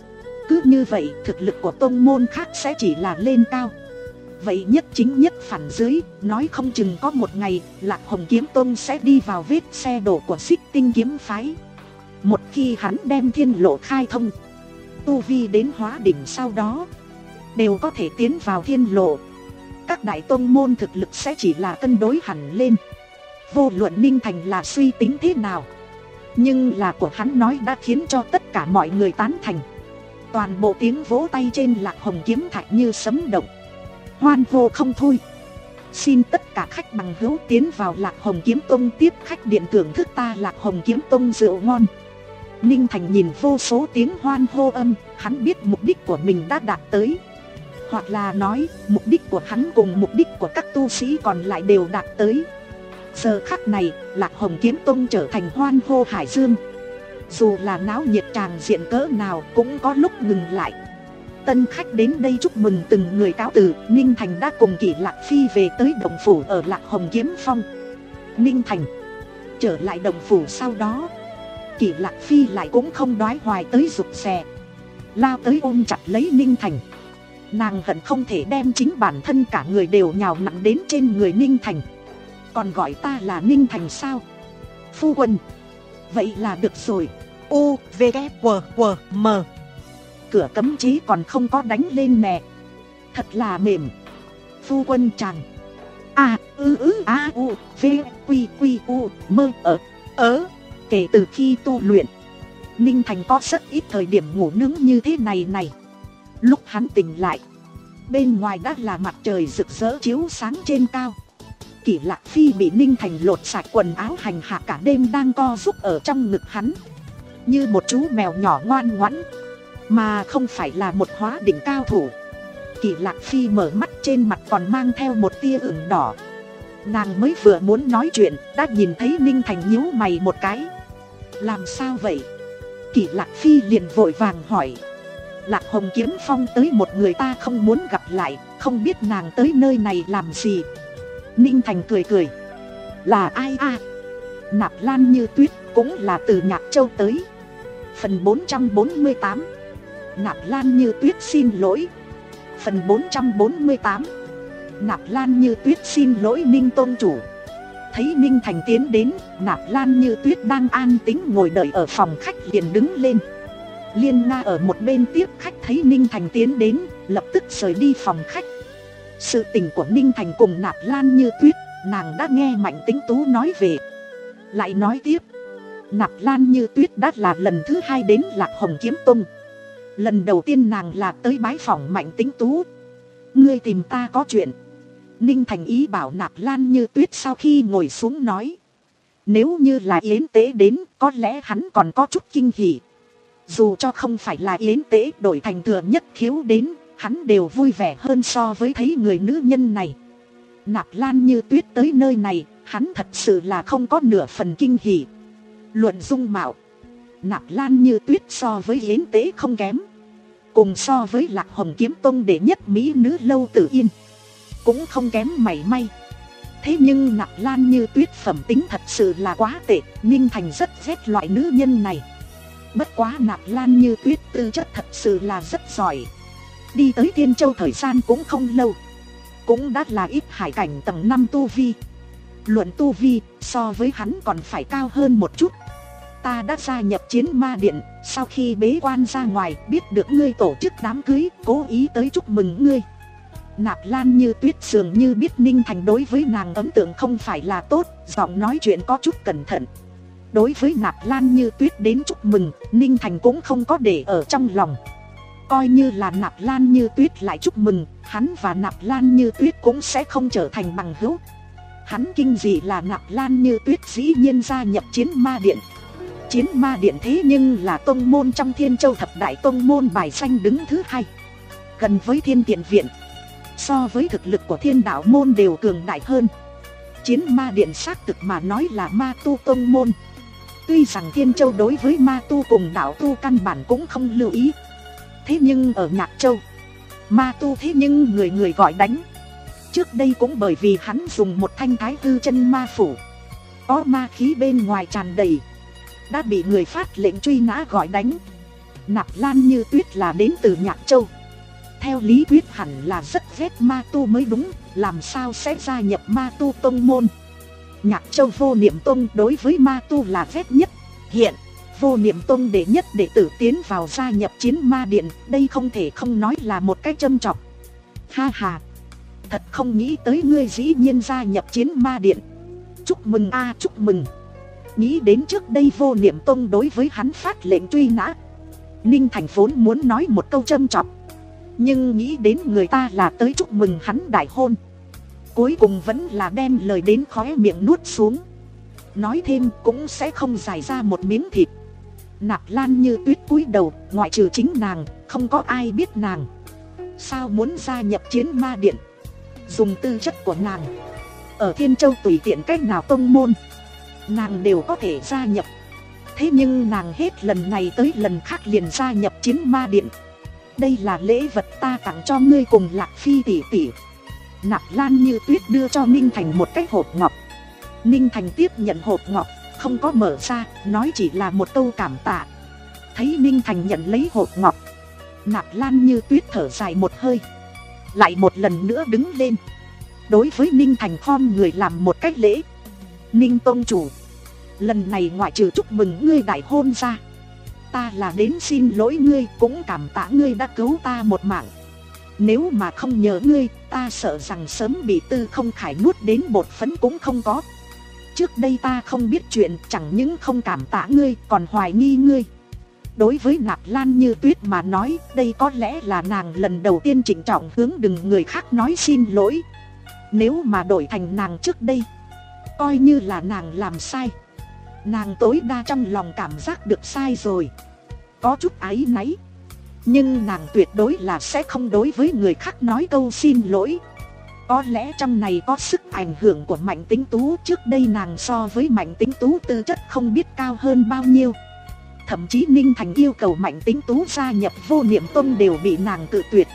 Cứ như vậy thực lực của tông môn khác sẽ chỉ là lên cao. Vậy nhất chính nhất phản dưới, nói không chừng có một ngày Lạc Hồng Kiếm Tông sẽ đi vào vết xe đổ của Xích Tinh kiếm phái. Một khi hắn đem thiên lộ khai thông, tu vi đến hóa đỉnh sau đó đều có thể tiến vào thiên lộ. Các đại tông môn thực lực sẽ chỉ là cân đối hẳn lên. Vô luận Ninh Thành là suy tính thế nào, nhưng là của hắn nói đã khiến cho tất cả mọi người tán thành. Toàn bộ tiếng vỗ tay trên Lạc Hồng Kiếm Thạch như sấm động, hoan hô không thôi. Xin tất cả khách bằng hữu tiến vào Lạc Hồng Kiếm Tông tiếp khách điện thưởng thức ta Lạc Hồng Kiếm Tông rượu ngon. Ninh Thành nhìn vô số tiếng hoan hô âm, hắn biết mục đích của mình đã đạt tới. Hoặc là nói, mục đích của hắn cùng mục đích của các tu sĩ còn lại đều đạt tới. Giờ khắc này, Lạc Hồng Kiếm Tông trở thành hoan hô hải dương. Dù là náo nhiệt tràng diện cỡ nào cũng có lúc ngừng lại. Tân khách đến đây chúc mừng từng người cáo từ. Ninh Thành đã cùng Kỷ Lạc Phi về tới động phủ ở Lạc Hồng Kiếm Phong. Ninh Thành trở lại động phủ sau đó, Kỷ Lạc Phi lại cũng không đoái hoài tới rụt rè, lao tới ôm chặt lấy Ninh Thành. Nàng hận không thể đem chính bản thân cả người đều nhào nặn đến trên người Ninh Thành. Còn gọi ta là Ninh Thành sao? Phu quân. Vậy là được rồi. U, V, K, W, W, M. Cửa cấm chế còn không có đánh lên nè. Thật là mềm. Phu quân chàng. A, ư ư a u, V, Quy, Quy, U, mơ, ở, ớ. Kể từ khi tu luyện, Ninh Thành có rất ít thời điểm ngủ nướng như thế này này. Lúc hắn tỉnh lại, bên ngoài đã là mặt trời rực rỡ chiếu sáng trên cao. Kỷ Lạc Phi bị Ninh Thành lột sạch quần áo hành hạ cả đêm đang co giúp ở trong ngực hắn, như một chú mèo nhỏ ngoan ngoãn, mà không phải là một hóa đỉnh cao thủ. Kỷ Lạc Phi mở mắt, trên mặt còn mang theo một tia ửng đỏ. Nàng mới vừa muốn nói chuyện, đã nhìn thấy Ninh Thành nhíu mày một cái. Làm sao vậy? Kỷ Lạc Phi liền vội vàng hỏi. Lạc Hồng Kiếm Phong tới một người ta không muốn gặp lại, không biết nàng tới nơi này làm gì. Ninh Thành cười cười. Là ai à? Nạp Lan Như Tuyết, cũng là từ Nhạc Châu tới. Phần bốn trăm bốn mươi tám. Nạp Lan Như Tuyết xin lỗi. Phần bốn trăm bốn mươi tám. Nạp Lan Như Tuyết xin lỗi Ninh tôn chủ. Thấy Ninh Thành tiến đến, Nạp Lan Như Tuyết đang an tĩnh ngồi đợi ở phòng khách liền đứng lên. Liên Nga ở một bên tiếp khách thấy Ninh Thành tiến đến, lập tức rời đi phòng khách. Sự tình của Ninh Thành cùng Nạp Lan Như Tuyết, nàng đã nghe Mạnh Tính Tú nói về. Lại nói tiếp, Nạp Lan Như Tuyết đã là lần thứ hai đến Lạc Hồng Kiếm Tông. Lần đầu tiên nàng là tới bái phỏng Mạnh Tính Tú. Ngươi tìm ta có chuyện. Ninh Thành ý bảo Nạp Lan Như Tuyết sau khi ngồi xuống nói. Nếu như là Yến Tế đến, có lẽ hắn còn có chút kinh hỉ. Dù cho không phải là Yến Tế đổi thành Thừa Nhất Khiếu đến, hắn đều vui vẻ hơn so với thấy người nữ nhân này. Nạp Lan Như Tuyết tới nơi này, hắn thật sự là không có nửa phần kinh hỉ. Luận dung mạo, Nạp Lan Như Tuyết so với Yến Tế không kém. Cùng so với Lạc Hồng Kiếm Tông đệ nhất mỹ nữ Lâu Tử Yên, cũng không kém mảy may. Thế nhưng Nạp Lan Như Tuyết phẩm tính thật sự là quá tệ. Ninh Thành rất ghét loại nữ nhân này. Bất quá Nạp Lan Như Tuyết tư chất thật sự là rất giỏi. Đi tới Tiên Châu thời gian cũng không lâu, cũng đã là ít hải cảnh tầng năm tu vi. Luận tu vi, so với hắn còn phải cao hơn một chút. Ta đã gia nhập Chiến Ma Điện, sau khi bế quan ra ngoài biết được ngươi tổ chức đám cưới, cố ý tới chúc mừng ngươi. Nạp Lan Như Tuyết dường như biết Ninh Thành đối với nàng ấn tượng không phải là tốt, giọng nói chuyện có chút cẩn thận. Đối với Nạp Lan Như Tuyết đến chúc mừng, Ninh Thành cũng không có để ở trong lòng. Coi như là Nạp Lan Như Tuyết lại chúc mừng, hắn và Nạp Lan Như Tuyết cũng sẽ không trở thành bằng hữu. Hắn kinh dị là Nạp Lan Như Tuyết dĩ nhiên gia nhập Chiến Ma Điện. Chiến Ma Điện thế nhưng là tông môn trong Thiên Châu thập đại tông môn bài danh đứng thứ hai, gần với Thiên Tiện Viện. So với thực lực của Thiên Đạo môn đều cường đại hơn. Chiến Ma Điện xác thực mà nói là ma tu tông môn. Tuy rằng Thiên Châu đối với ma tu cùng đạo tu căn bản cũng không lưu ý, thế nhưng ở Nhạc Châu, ma tu thế nhưng người người gọi đánh. Trước đây cũng bởi vì hắn dùng một thanh Thái Hư Chân Ma Phủ, có ma khí bên ngoài tràn đầy, đã bị người phát lệnh truy nã gọi đánh. Nạp Lan Như Tuyết là đến từ Nhạc Châu. Theo lý thuyết hẳn là rất ghét ma tu mới đúng, làm sao sẽ gia nhập ma tu tông môn. Nhạc Châu Vô Niệm Tông đối với ma tu là ghét nhất. Hiện Vô Niệm Tông đệ nhất đệ tử tiến vào gia nhập Chiến Ma Điện, đây không thể không nói là một cái châm chọc. Ha ha, thật không nghĩ tới ngươi dĩ nhiên gia nhập Chiến Ma Điện. Chúc mừng a à, chúc mừng. Nghĩ đến trước đây Vô Niệm Tông đối với hắn phát lệnh truy nã, Ninh Thành vốn muốn nói một câu châm chọc, nhưng nghĩ đến người ta là tới chúc mừng hắn đại hôn, cuối cùng vẫn là đem lời đến khóe miệng nuốt xuống. Nói thêm cũng sẽ không giải ra một miếng thịt. Nạp Lan Như Tuyết cúi đầu, ngoại trừ chính nàng, không có ai biết nàng sao muốn gia nhập Chiến Ma Điện. Dùng tư chất của nàng, ở Thiên Châu tùy tiện cách nào tông môn nàng đều có thể gia nhập. Thế nhưng nàng hết lần này tới lần khác liền gia nhập Chiến Ma Điện. Đây là lễ vật ta tặng cho ngươi cùng Lạc Phi tỷ tỷ. Nạp Lan Như Tuyết đưa cho Ninh Thành một cái hộp ngọc. Ninh Thành tiếp nhận hộp ngọc, không có mở ra, nói chỉ là một câu cảm tạ. Thấy Ninh Thành nhận lấy hộp ngọc, Nạp Lan Như Tuyết thở dài một hơi, lại một lần nữa đứng lên, đối với Ninh Thành khom người làm một cách lễ. Ninh tông chủ, lần này ngoại trừ chúc mừng ngươi đại hôn ra, ta là đến xin lỗi ngươi, cũng cảm tạ ngươi đã cứu ta một mạng. Nếu mà không nhờ ngươi, ta sợ rằng sớm bị Tư Không Khải nuốt đến bột phấn cũng không có. Trước đây ta không biết chuyện, chẳng những không cảm tạ ngươi, còn hoài nghi ngươi. Đối với Nạp Lan Như Tuyết mà nói, đây có lẽ là nàng lần đầu tiên trịnh trọng hướng đừng người khác nói xin lỗi. Nếu mà đổi thành nàng trước đây, coi như là nàng làm sai, nàng tối đa trong lòng cảm giác được sai rồi, có chút áy náy, nhưng nàng tuyệt đối là sẽ không đối với người khác nói câu xin lỗi. Có lẽ trong này có sức ảnh hưởng của Mạnh Tính Tú. Trước đây nàng so với Mạnh Tính Tú tư chất không biết cao hơn bao nhiêu. Thậm chí Ninh Thành yêu cầu Mạnh Tính Tú gia nhập Vô Niệm Tông đều bị nàng cự tuyệt.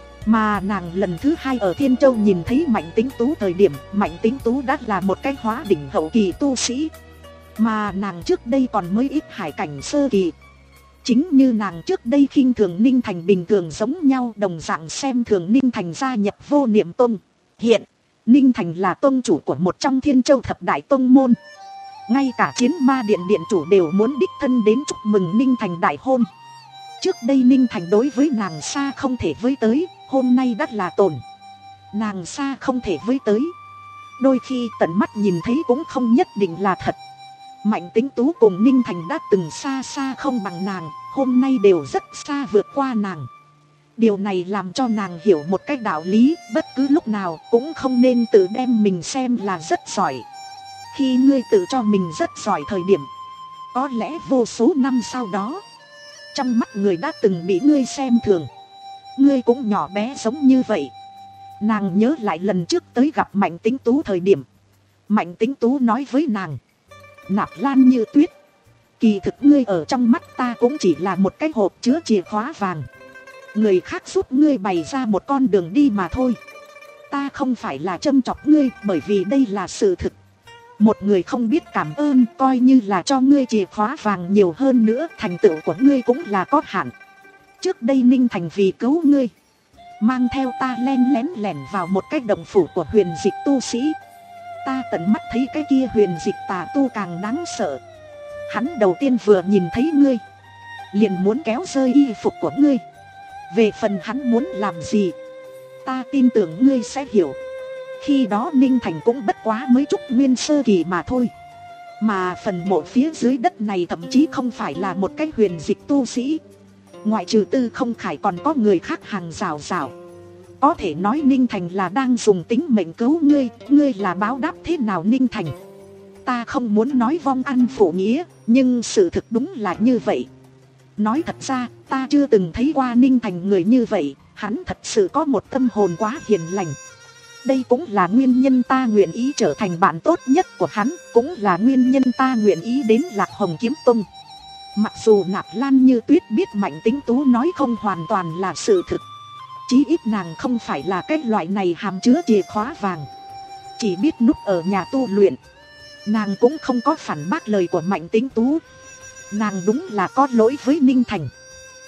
Mà nàng lần thứ hai ở Thiên Châu nhìn thấy Mạnh Tính Tú thời điểm, Mạnh Tính Tú đã là một cái hóa đỉnh hậu kỳ tu sĩ, mà nàng trước đây còn mới ít hải cảnh sơ kỳ. Chính như nàng trước đây khinh thường Ninh Thành bình thường giống nhau, đồng dạng xem thường Ninh Thành gia nhập Vô Niệm Tông. Hiện Ninh Thành là tông chủ của một trong Thiên Châu thập đại tông môn, ngay cả Chiến Ma Điện điện chủ đều muốn đích thân đến chúc mừng Ninh Thành đại hôn. Trước đây Ninh Thành đối với nàng xa không thể với tới, hôm nay đắt là tổn. Nàng xa không thể với tới, đôi khi tận mắt nhìn thấy cũng không nhất định là thật. Mạnh Tính Tú cùng Ninh Thành đã từng xa xa không bằng nàng, hôm nay đều rất xa vượt qua nàng. Điều này làm cho nàng hiểu một cách đạo lý, bất cứ lúc nào cũng không nên tự đem mình xem là rất giỏi. Khi ngươi tự cho mình rất giỏi thời điểm, có lẽ vô số năm sau đó, trong mắt người đã từng bị ngươi xem thường, ngươi cũng nhỏ bé giống như vậy. Nàng nhớ lại lần trước tới gặp Mạnh Tính Tú thời điểm, Mạnh Tính Tú nói với nàng: Nạp Lan Như Tuyết, kỳ thực ngươi ở trong mắt ta cũng chỉ là một cái hộp chứa chìa khóa vàng, người khác giúp ngươi bày ra một con đường đi mà thôi. Ta không phải là châm chọc ngươi, bởi vì đây là sự thực. Một người không biết cảm ơn, coi như là cho ngươi chìa khóa vàng nhiều hơn nữa, thành tựu của ngươi cũng là có hạn. Trước đây Ninh Thành vì cứu ngươi, mang theo ta len lén lẻn vào một cái động phủ của huyền dịch tu sĩ. Ta tận mắt thấy cái kia huyền dịch tà tu càng đáng sợ. Hắn đầu tiên vừa nhìn thấy ngươi, liền muốn kéo rơi y phục của ngươi. Về phần hắn muốn làm gì, ta tin tưởng ngươi sẽ hiểu. Khi đó Ninh Thành cũng bất quá mới trúc nguyên sơ kỳ mà thôi. Mà phần mộ phía dưới đất này thậm chí không phải là một cái huyền dịch tu sĩ. Ngoại trừ Tư Không Khải còn có người khác hàng rào rào. Có thể nói Ninh Thành là đang dùng tính mệnh cứu ngươi. Ngươi là báo đáp thế nào Ninh Thành? Ta không muốn nói vong ăn phụ nghĩa, nhưng sự thực đúng là như vậy. Nói thật ra, ta chưa từng thấy qua Ninh Thành người như vậy. Hắn thật sự có một tâm hồn quá hiền lành. Đây cũng là nguyên nhân ta nguyện ý trở thành bạn tốt nhất của hắn, cũng là nguyên nhân ta nguyện ý đến Lạc Hồng Kiếm Tông. Mặc dù Nạp Lan Như Tuyết biết Mạnh Tính Tú nói không hoàn toàn là sự thực, chí ít nàng không phải là cái loại này hàm chứa chìa khóa vàng, chỉ biết núp ở nhà tu luyện. Nàng cũng không có phản bác lời của Mạnh Tính Tú. Nàng đúng là có lỗi với Ninh Thành.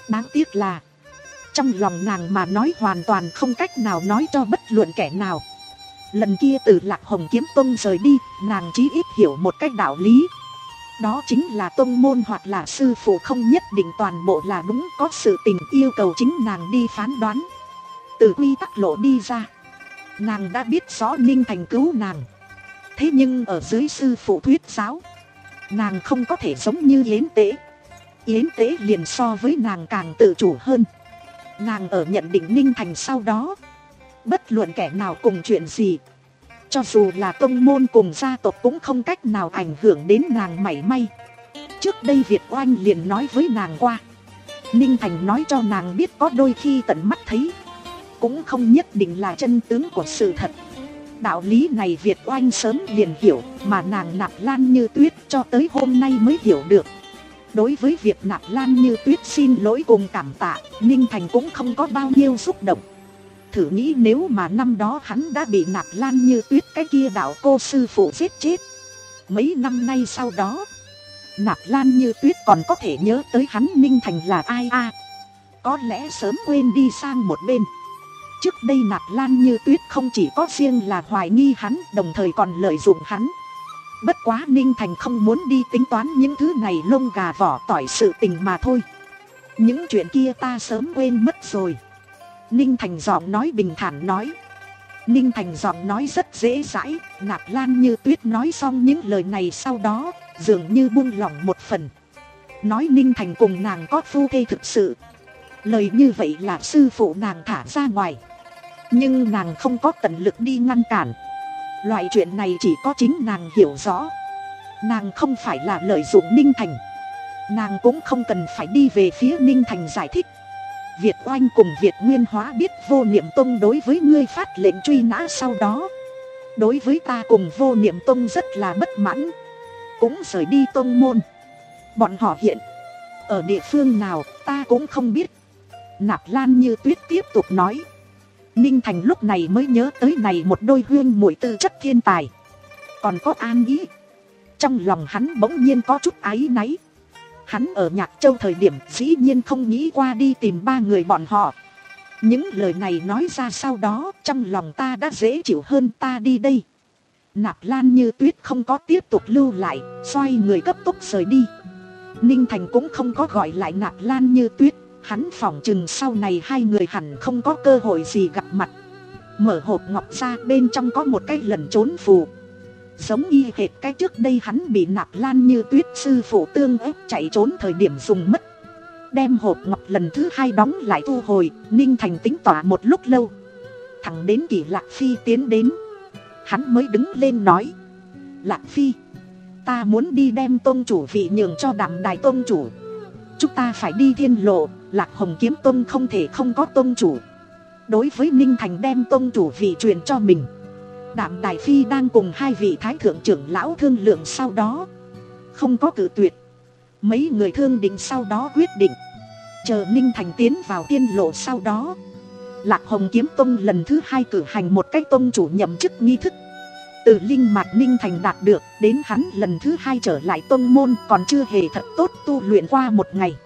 Đáng tiếc là trong lòng nàng mà nói hoàn toàn không cách nào nói cho bất luận kẻ nào. Lần kia từ Lạc Hồng Kiếm Tông rời đi, nàng chí ít hiểu một cách đạo lý. Đó chính là tông môn hoặc là sư phụ không nhất định toàn bộ là đúng, có sự tình yêu cầu chính nàng đi phán đoán. Từ quy tắc lộ đi ra, nàng đã biết rõ Ninh Thành cứu nàng. Thế nhưng ở dưới sư phụ thuyết giáo, nàng không có thể giống như Yến Tế. Yến Tế liền so với nàng càng tự chủ hơn. Nàng ở nhận định Ninh Thành sau đó, bất luận kẻ nào cùng chuyện gì, cho dù là tông môn cùng gia tộc cũng không cách nào ảnh hưởng đến nàng mảy may. Trước đây Việt Oanh liền nói với nàng qua, Ninh Thành nói cho nàng biết có đôi khi tận mắt thấy cũng không nhất định là chân tướng của sự thật. Đạo lý này Việt Oanh sớm liền hiểu, mà nàng Nạp Lan Như Tuyết cho tới hôm nay mới hiểu được. Đối với việc Nạp Lan Như Tuyết xin lỗi cùng cảm tạ, Ninh Thành cũng không có bao nhiêu xúc động. Thử nghĩ nếu mà năm đó hắn đã bị Nạp Lan Như Tuyết cái kia đạo cô sư phụ giết chết, mấy năm nay sau đó Nạp Lan Như Tuyết còn có thể nhớ tới hắn Ninh Thành là ai a? À, có lẽ sớm quên đi sang một bên. Trước đây Nạp Lan Như Tuyết không chỉ có riêng là hoài nghi hắn, đồng thời còn lợi dụng hắn. Bất quá Ninh Thành không muốn đi tính toán những thứ này lông gà vỏ tỏi sự tình mà thôi. Những chuyện kia ta sớm quên mất rồi. Ninh Thành giọng nói bình thản nói. Ninh Thành giọng nói rất dễ dãi. Nạp Lan Như Tuyết nói xong những lời này sau đó dường như buông lỏng một phần. Nói Ninh Thành cùng nàng có phu thê thực sự. Lời như vậy là sư phụ nàng thả ra ngoài, nhưng nàng không có tận lực đi ngăn cản. Loại chuyện này chỉ có chính nàng hiểu rõ. Nàng không phải là lợi dụng Ninh Thành, nàng cũng không cần phải đi về phía Ninh Thành giải thích. Việt Oanh cùng Việt Nguyên Hóa biết Vô Niệm Tông đối với ngươi phát lệnh truy nã sau đó, đối với ta cùng Vô Niệm Tông rất là bất mãn, cũng rời đi tông môn. Bọn họ hiện ở địa phương nào ta cũng không biết. Nạp Lan Như Tuyết tiếp tục nói. Ninh Thành lúc này mới nhớ tới này một đôi huyên muội tư chất thiên tài, còn có An Ý. Trong lòng hắn bỗng nhiên có chút áy náy. Hắn ở Nhạc Châu thời điểm dĩ nhiên không nghĩ qua đi tìm ba người bọn họ. Những lời này nói ra sau đó, trong lòng ta đã dễ chịu hơn, ta đi đây. Nạp Lan Như Tuyết không có tiếp tục lưu lại, xoay người cấp tốc rời đi. Ninh Thành cũng không có gọi lại Nạp Lan Như Tuyết. Hắn phỏng chừng sau này hai người hẳn không có cơ hội gì gặp mặt. Mở hộp ngọc ra, bên trong có một cái lần trốn phù, giống y hệt cái trước đây hắn bị Nạp Lan Như Tuyết sư phụ tương ép chạy trốn thời điểm dùng mất. Đem hộp ngọc lần thứ hai đóng lại thu hồi, Ninh Thành tính tỏa một lúc lâu, thẳng đến Kỷ Lạc Phi tiến đến, hắn mới đứng lên nói. Lạc Phi, ta muốn đi đem tôn chủ vị nhường cho Đạm Đài tôn chủ. Chúng ta phải đi thiên lộ, Lạc Hồng Kiếm Tông không thể không có tôn chủ. Đối với Ninh Thành đem tôn chủ vị truyền cho mình, Đạm Đài Phi đang cùng hai vị thái thượng trưởng lão thương lượng sau đó, không có cự tuyệt. Mấy người thương định sau đó quyết định, chờ Ninh Thành tiến vào tiên lộ sau đó, Lạc Hồng Kiếm Tông lần thứ hai cử hành một cái tôn chủ nhậm chức nghi thức. Từ linh mạch Ninh Thành đạt được đến hắn lần thứ hai trở lại tôn môn còn chưa hề thật tốt tu luyện qua một ngày.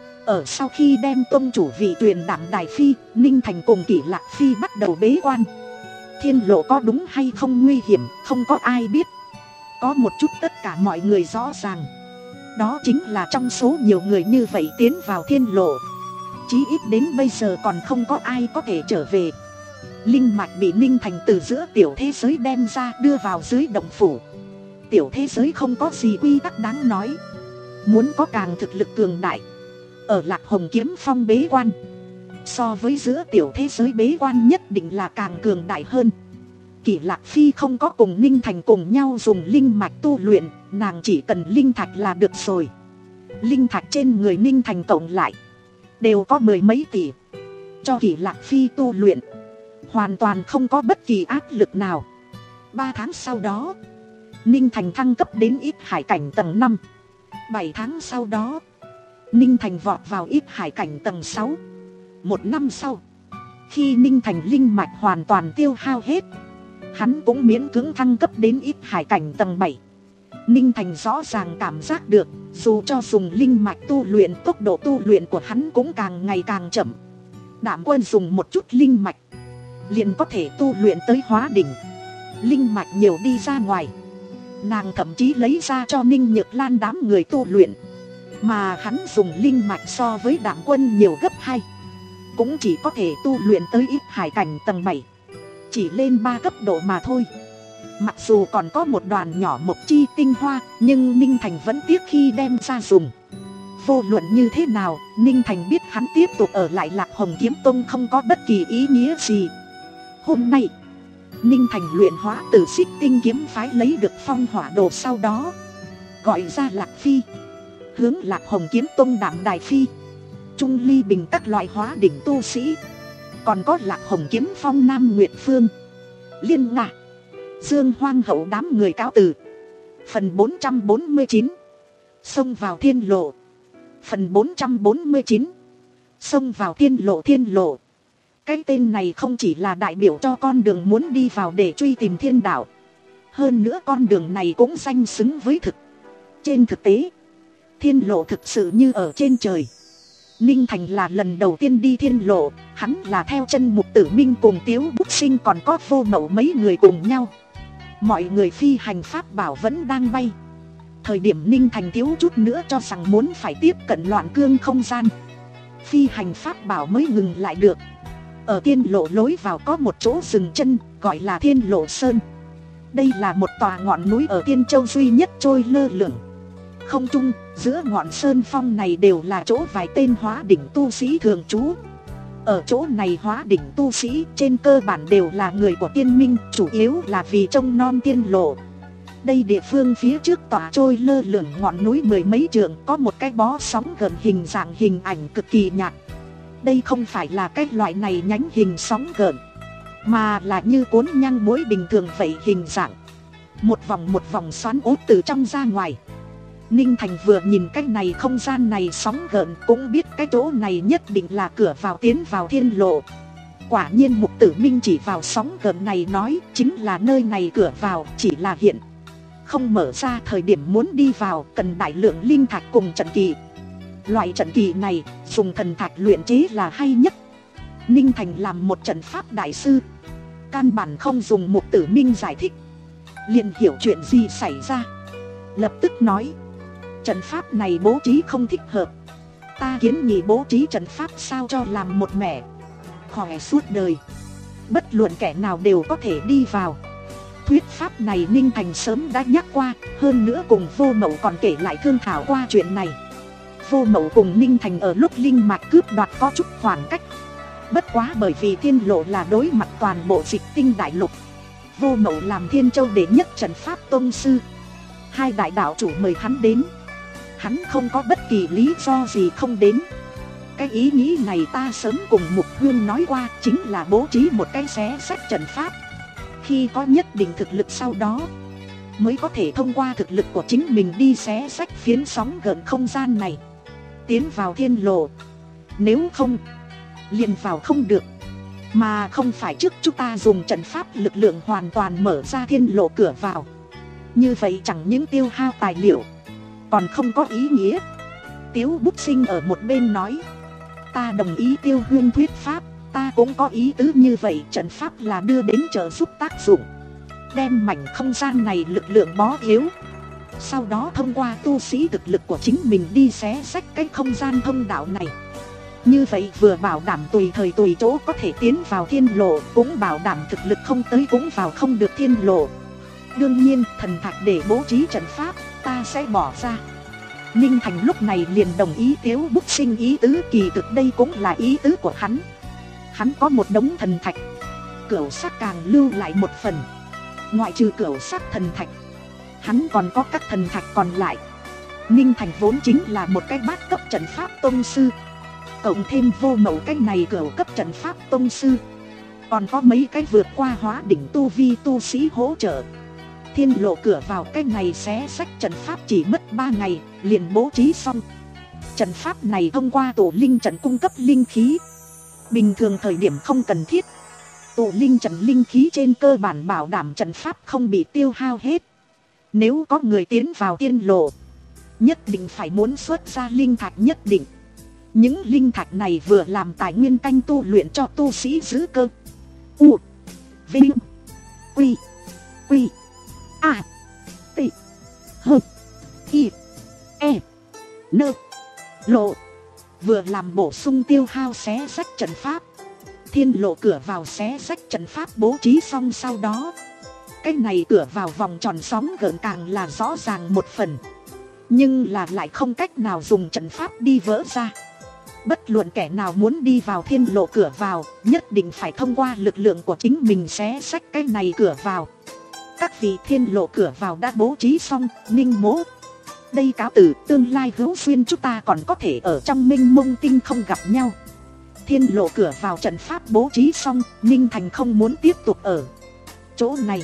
Ở sau khi đem tôn chủ vị truyền Đạm Đài Phi, Ninh Thành cùng Kỷ Lạc Phi bắt đầu bế quan. Thiên lộ có đúng hay không nguy hiểm, không có ai biết. Có một chút tất cả mọi người rõ ràng, đó chính là trong số nhiều người như vậy tiến vào thiên lộ, chí ít đến bây giờ còn không có ai có thể trở về. Linh mạch bị Ninh Thành từ giữa tiểu thế giới đem ra đưa vào dưới động phủ. Tiểu thế giới không có gì quy tắc đáng nói. Muốn có càng thực lực cường đại, ở Lạc Hồng Kiếm Phong bế quan, so với giữa tiểu thế giới bế quan nhất định là càng cường đại hơn. Kỷ Lạc Phi không có cùng Ninh Thành cùng nhau dùng linh mạch tu luyện, nàng chỉ cần linh thạch là được rồi. Linh thạch trên người Ninh Thành cộng lại đều có mười mấy tỷ, cho Kỷ Lạc Phi tu luyện hoàn toàn không có bất kỳ áp lực nào. Ba tháng sau đó, Ninh Thành thăng cấp đến Ít Hải cảnh tầng năm. Bảy tháng sau đó, Ninh Thành vọt vào Ít Hải cảnh tầng sáu. Một năm sau, khi Ninh Thành linh mạch hoàn toàn tiêu hao hết, hắn cũng miễn cưỡng thăng cấp đến Ít Hải cảnh tầng bảy. Ninh Thành rõ ràng cảm giác được, dù cho dùng linh mạch tu luyện, tốc độ tu luyện của hắn cũng càng ngày càng chậm. Đảm Quân dùng một chút linh mạch liền có thể tu luyện tới hóa đỉnh. Linh mạch nhiều đi ra ngoài, nàng thậm chí lấy ra cho Ninh Nhược Lan đám người tu luyện. Mà hắn dùng linh mạch so với Đảm Quân nhiều gấp hai, cũng chỉ có thể tu luyện tới ít hải cảnh tầng bảy, chỉ lên ba cấp độ mà thôi. Mặc dù còn có một đoàn nhỏ mộc chi tinh hoa, nhưng Ninh Thành vẫn tiếc khi đem ra dùng. Vô luận như thế nào, Ninh Thành biết hắn tiếp tục ở lại Lạc Hồng Kiếm Tông không có bất kỳ ý nghĩa gì. Hôm nay, Ninh Thành luyện hóa từ Xích Tinh kiếm phái lấy được phong hỏa đồ, sau đó gọi ra Lạc Phi, hướng Lạc Hồng Kiếm Tông Đạm Đài Phi, Trung Ly Bình các loại hóa đỉnh tu sĩ, còn có Lạc Hồng Kiếm Phong Nam Nguyệt Phương, Liên Ngạ, Dương Hoang Hậu đám người cáo từ. Phần bốn trăm bốn mươi chín, xông vào thiên lộ. Phần bốn trăm bốn mươi chín, xông vào thiên lộ. Thiên lộ, cái tên này không chỉ là đại biểu cho con đường muốn đi vào để truy tìm thiên đạo, hơn nữa con đường này cũng danh xứng với thực. Trên thực tế, thiên lộ thực sự như ở trên trời. Ninh Thành là lần đầu tiên đi thiên lộ, hắn là theo chân Mục Tử Minh cùng Tiếu Bút Sinh còn có Vô Mậu mấy người cùng nhau. Mọi người phi hành pháp bảo vẫn đang bay. Thời điểm Ninh Thành thiếu chút nữa cho rằng muốn phải tiếp cận loạn cương không gian, phi hành pháp bảo mới ngừng lại được. Ở thiên lộ lối vào có một chỗ dừng chân, gọi là Thiên Lộ Sơn. Đây là một tòa ngọn núi ở Tiên Châu duy nhất trôi lơ lửng không trung. Giữa ngọn sơn phong này đều là chỗ vài tên hóa đỉnh tu sĩ thường trú. Ở chỗ này hóa đỉnh tu sĩ trên cơ bản đều là người của tiên minh, chủ yếu là vì trông non tiên lộ. Đây địa phương phía trước tòa trôi lơ lửng ngọn núi mười mấy trượng có một cái bó sóng gần hình dạng hình ảnh cực kỳ nhạt. Đây không phải là cái loại này nhánh hình sóng gợn, mà là như cuốn nhang muối bình thường vậy hình dạng. Một vòng một vòng xoắn ốt từ trong ra ngoài. Ninh Thành vừa nhìn cái này không gian này sóng gợn cũng biết cái chỗ này nhất định là cửa vào tiến vào thiên lộ. Quả nhiên Mục Tử Minh chỉ vào sóng gợn này nói chính là nơi này cửa vào, chỉ là hiện không mở ra. Thời điểm muốn đi vào cần đại lượng linh thạch cùng trận kỳ. Loại trận kỳ này dùng thần thạch luyện chế là hay nhất. Ninh Thành làm một trận pháp đại sư, căn bản không dùng Mục Tử Minh giải thích liền hiểu chuyện gì xảy ra. Lập tức nói, trận pháp này bố trí không thích hợp, ta kiến nghị bố trí trận pháp sao cho làm một mẻ, khỏe suốt đời, bất luận kẻ nào đều có thể đi vào. Thuyết pháp này Ninh Thành sớm đã nhắc qua, hơn nữa cùng Vô Mậu còn kể lại thương thảo qua chuyện này. Vô Mậu cùng Ninh Thành ở lúc linh mạch cướp đoạt có chút khoảng cách, bất quá bởi vì thiên lộ là đối mặt toàn bộ Dịch Tinh đại lục, Vô Mậu làm Thiên Châu đệ nhất trận pháp tông sư, hai đại đạo chủ mời hắn đến, hắn không có bất kỳ lý do gì không đến. Cái ý nghĩ này ta sớm cùng Mục Huyên nói qua, chính là bố trí một cái xé sách trận pháp. Khi có nhất định thực lực sau đó, mới có thể thông qua thực lực của chính mình đi xé sách phiến sóng gợn không gian này, tiến vào thiên lộ. Nếu không, liền vào không được. Mà không phải trước chúng ta dùng trận pháp lực lượng hoàn toàn mở ra thiên lộ cửa vào. Như vậy chẳng những tiêu hao tài liệu, còn không có ý nghĩa. Tiếu Bút Sinh ở một bên nói, ta đồng ý Tiêu Huyên thuyết pháp, ta cũng có ý tứ như vậy. Trận pháp là đưa đến trợ giúp tác dụng, đem mảnh không gian này lực lượng bó yếu, sau đó thông qua tu sĩ thực lực của chính mình đi xé sách cái không gian thông đạo này. Như vậy vừa bảo đảm tùy thời tùy chỗ có thể tiến vào thiên lộ, cũng bảo đảm thực lực không tới cũng vào không được thiên lộ. Đương nhiên thần thạch để bố trí trận pháp ta sẽ bỏ ra. Ninh Thành lúc này liền đồng ý Tiếu Bút Sinh ý tứ, kỳ thực đây cũng là ý tứ của hắn. Hắn có một đống thần thạch, cửu sắc càng lưu lại một phần. Ngoại trừ cửu sắc thần thạch, hắn còn có các thần thạch còn lại. Ninh Thành vốn chính là một cái bát cấp trận pháp tông sư, cộng thêm Vô Mậu cái này cửu cấp trận pháp tông sư, còn có mấy cái vượt qua hóa đỉnh tu vi tu sĩ hỗ trợ. Thiên lộ cửa vào cái này xé sách trận pháp chỉ mất ba ngày liền bố trí xong. Trận pháp này thông qua tổ linh trận cung cấp linh khí, bình thường thời điểm không cần thiết. Tổ linh trận linh khí trên cơ bản bảo đảm trận pháp không bị tiêu hao hết. Nếu có người tiến vào tiên lộ, nhất định phải muốn xuất ra linh thạch nhất định. Những linh thạch này vừa làm tài nguyên canh tu luyện cho tu sĩ giữ cơ. U, Vinh, Quy, Quy, A, T, H, I, E, N, Lộ. Vừa làm bổ sung tiêu hao xé rách trận pháp. Thiên lộ cửa vào xé rách trận pháp bố trí xong sau đó, cái này cửa vào vòng tròn sóng gợn càng là rõ ràng một phần. Nhưng là lại không cách nào dùng trận pháp đi vỡ ra. Bất luận kẻ nào muốn đi vào thiên lộ cửa vào, nhất định phải thông qua lực lượng của chính mình xé xách cái này cửa vào. Các vị, thiên lộ cửa vào đã bố trí xong. Ninh Mỗ đây cáo từ, tương lai hữu duyên chúng ta còn có thể ở trong minh mông tinh không gặp nhau. Thiên lộ cửa vào trận pháp bố trí xong, Ninh Thành không muốn tiếp tục ở chỗ này.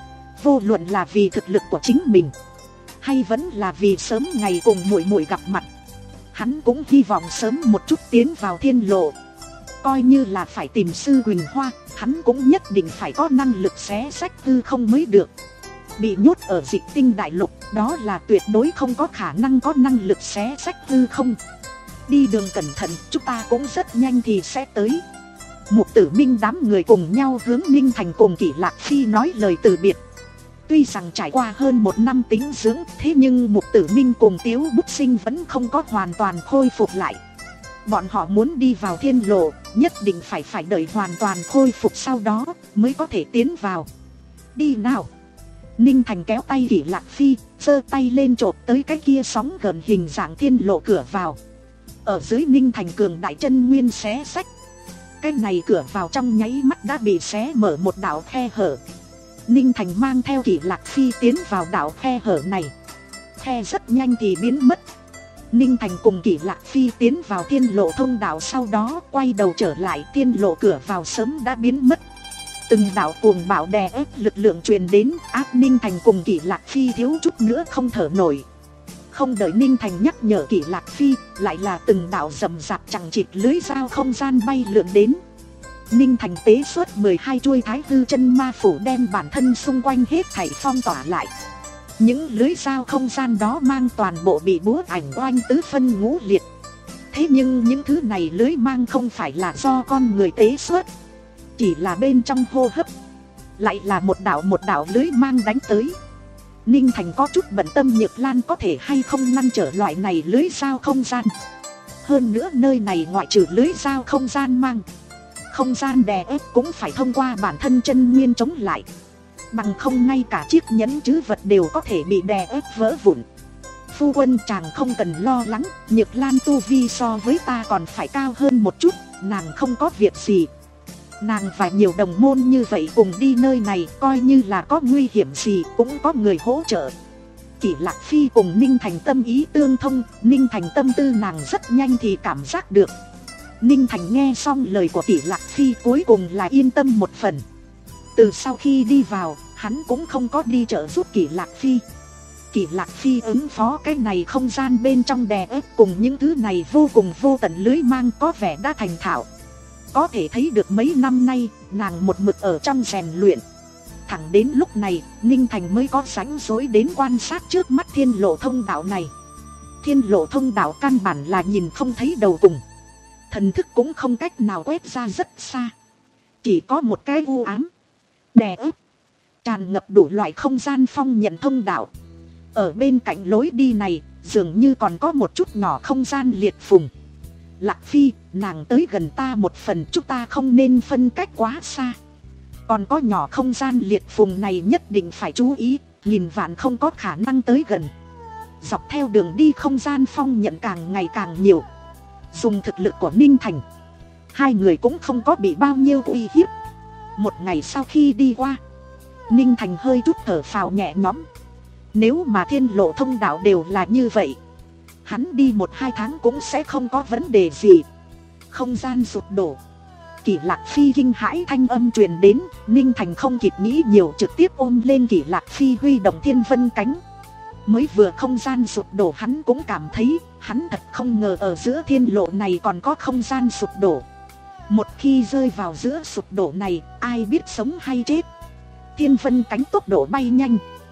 Vô luận là vì thực lực của chính mình, hay vẫn là vì sớm ngày cùng muội muội gặp mặt, hắn cũng hy vọng sớm một chút tiến vào thiên lộ. Coi như là phải tìm sư Quỳnh Hoa, hắn cũng nhất định phải có năng lực xé sách hư không mới được. Bị nhốt ở Dịch Tinh Đại Lục, đó là tuyệt đối không có khả năng có năng lực xé sách hư không. Đi đường cẩn thận, chúng ta cũng rất nhanh thì sẽ tới. Mục Tử Minh đám người cùng nhau hướng Ninh Thành cùng Kỷ Lạc Phi nói lời từ biệt. Tuy rằng trải qua hơn một năm tĩnh dưỡng, thế nhưng Mục Tử Minh cùng Tiếu Bút Sinh vẫn không có hoàn toàn khôi phục lại. Bọn họ muốn đi vào thiên lộ, nhất định phải phải đợi hoàn toàn khôi phục sau đó mới có thể tiến vào. Đi nào! Ninh Thành kéo tay Kỷ Lạc Phi, giơ tay lên chộp tới cái kia sóng gần hình dạng thiên lộ cửa vào. Ở dưới Ninh Thành cường đại chân nguyên xé sách. Cái này cửa vào trong nháy mắt đã bị xé mở một đạo khe hở. Ninh Thành mang theo Kỷ Lạc Phi tiến vào đạo khe hở này. Khe rất nhanh thì biến mất. Ninh Thành cùng Kỷ Lạc Phi tiến vào thiên lộ thông đạo, sau đó quay đầu trở lại, thiên lộ cửa vào sớm đã biến mất. Từng đạo cuồng bạo đè ép lực lượng truyền đến, áp Ninh Thành cùng Kỷ Lạc Phi thiếu chút nữa không thở nổi. Không đợi Ninh Thành nhắc nhở Kỷ Lạc Phi, lại là từng đạo rầm rạp chằng chịt lưới dao không gian bay lượn đến. Ninh Thành tế xuất mười hai chuôi Thái Hư chân ma phủ đem bản thân xung quanh hết thảy phong tỏa lại. Những lưới dao không gian đó mang toàn bộ bị búa ảnh oanh tứ phân ngũ liệt. Thế nhưng những thứ này lưới mang không phải là do con người tế xuất, chỉ là bên trong hô hấp lại là một đạo một đạo lưới mang đánh tới. Ninh Thành có chút bận tâm Nhược Lan có thể hay không ngăn trở loại này lưới dao không gian. Hơn nữa nơi này ngoại trừ lưới dao không gian mang, không gian đè ép cũng phải thông qua bản thân chân nguyên chống lại. Bằng không ngay cả chiếc nhẫn trữ vật đều có thể bị đè ép vỡ vụn. Phu quân, chàng không cần lo lắng, Nhược Lan tu vi so với ta còn phải cao hơn một chút, nàng không có việc gì. Nàng và nhiều đồng môn như vậy cùng đi nơi này, coi như là có nguy hiểm gì cũng có người hỗ trợ. Kỷ Lạc Phi cùng Ninh Thành tâm ý tương thông, Ninh Thành tâm tư nàng rất nhanh thì cảm giác được. Ninh Thành nghe xong lời của Kỷ Lạc Phi cuối cùng là yên tâm một phần. Từ sau khi đi vào, hắn cũng không có đi trợ giúp Kỷ Lạc Phi. Kỷ Lạc Phi ứng phó cái này không gian bên trong đè ép cùng những thứ này vô cùng vô tận lưới mang có vẻ đã thành thạo. Có thể thấy được mấy năm nay, nàng một mực ở trong rèn luyện. Thẳng đến lúc này, Ninh Thành mới có rảnh rỗi đến quan sát trước mắt thiên lộ thông đạo này. Thiên lộ thông đạo căn bản là nhìn không thấy đầu cùng. Thần thức cũng không cách nào quét ra rất xa. Chỉ có một cái u ám, đè ép, tràn ngập đủ loại không gian phong nhận thông đạo. Ở bên cạnh lối đi này, dường như còn có một chút nhỏ không gian liệt phùng. Lạc Phi, nàng tới gần ta một phần, chúng ta không nên phân cách quá xa. Còn có nhỏ không gian liệt phùng này nhất định phải chú ý, nghìn vạn không có khả năng tới gần. Dọc theo đường đi không gian phong nhận càng ngày càng nhiều. Dùng thực lực của Ninh Thành, hai người cũng không có bị bao nhiêu uy hiếp. Một ngày sau khi đi qua, Ninh Thành hơi chút thở phào nhẹ nhõm. Nếu mà thiên lộ thông đạo đều là như vậy, hắn đi một hai tháng cũng sẽ không có vấn đề gì. Không gian sụp đổ, Kỷ Lạc Phi kinh hãi thanh âm truyền đến. Ninh Thành không kịp nghĩ nhiều, trực tiếp ôm lên Kỷ Lạc Phi huy động thiên vân cánh. Mới vừa không gian sụp đổ hắn cũng cảm thấy, hắn thật không ngờ ở giữa thiên lộ này còn có không gian sụp đổ. Một khi rơi vào giữa sụp đổ này, ai biết sống hay chết. Thiên vân cánh tốc độ bay nhanh,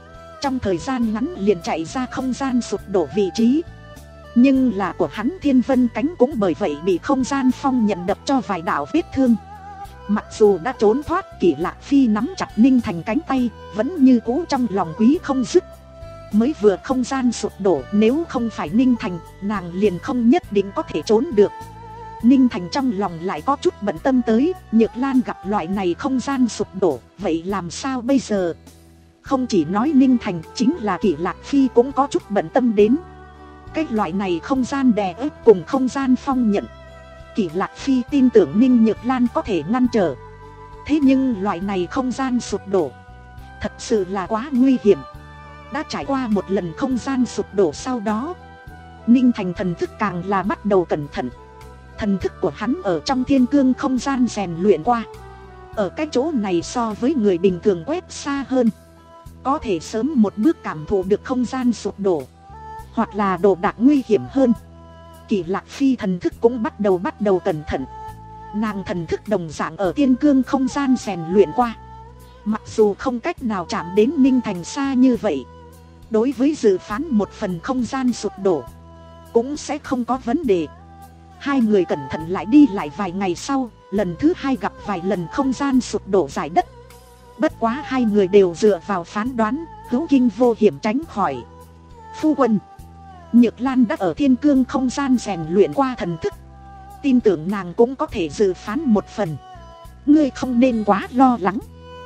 trong thời gian ngắn liền chạy ra không gian sụp đổ vị trí. Nhưng là của hắn Thiên Vân Cánh cũng bởi vậy bị không gian phong nhận đập cho vài đạo vết thương. Mặc dù đã trốn thoát, Kỷ Lạc Phi nắm chặt Ninh Thành cánh tay, vẫn như cũ trong lòng quý không dứt. Mới vừa không gian sụp đổ, nếu không phải Ninh Thành, nàng liền không nhất định có thể trốn được. Ninh Thành trong lòng lại có chút bận tâm tới, Nhược Lan gặp loại này không gian sụp đổ, vậy làm sao bây giờ? Không chỉ nói Ninh Thành, chính là Kỷ Lạc Phi cũng có chút bận tâm đến. Cái loại này không gian đè ép cùng không gian phong nhận, Kỷ Lạc Phi tin tưởng Ninh Nhược Lan có thể ngăn trở. Thế nhưng loại này không gian sụp đổ thật sự là quá nguy hiểm. Đã trải qua một lần không gian sụp đổ sau đó, Ninh Thành thần thức càng là bắt đầu cẩn thận. Thần thức của hắn ở trong thiên cương không gian rèn luyện qua, ở cái chỗ này so với người bình thường quét xa hơn, có thể sớm một bước cảm thụ được không gian sụp đổ hoặc là đồ đạc nguy hiểm hơn. Kỷ Lạc Phi thần thức cũng bắt đầu bắt đầu cẩn thận. Nàng thần thức đồng dạng ở thiên cương không gian rèn luyện qua, mặc dù không cách nào chạm đến Ninh Thành xa như vậy, đối với dự phán một phần không gian sụp đổ cũng sẽ không có vấn đề. Hai người cẩn thận lại đi lại vài ngày sau, lần thứ hai gặp vài lần không gian sụp đổ giải đất. Bất quá hai người đều dựa vào phán đoán, hữu kinh vô hiểm tránh khỏi. Phu quân, Nhược Lan đã ở thiên cương không gian rèn luyện qua thần thức, tin tưởng nàng cũng có thể dự phán một phần. Ngươi không nên quá lo lắng.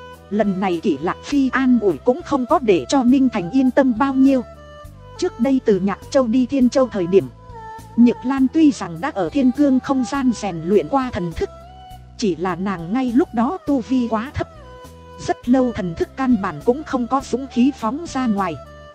Lần này Kỷ Lạc Phi an ủi cũng không có để cho Ninh Thành yên tâm bao nhiêu. Trước đây từ Nhạc Châu đi Thiên Châu thời điểm, Nhược Lan tuy rằng đã ở thiên cương không gian rèn luyện qua thần thức, chỉ là nàng ngay lúc đó tu vi quá thấp, rất lâu thần thức căn bản cũng không có dũng khí phóng ra ngoài.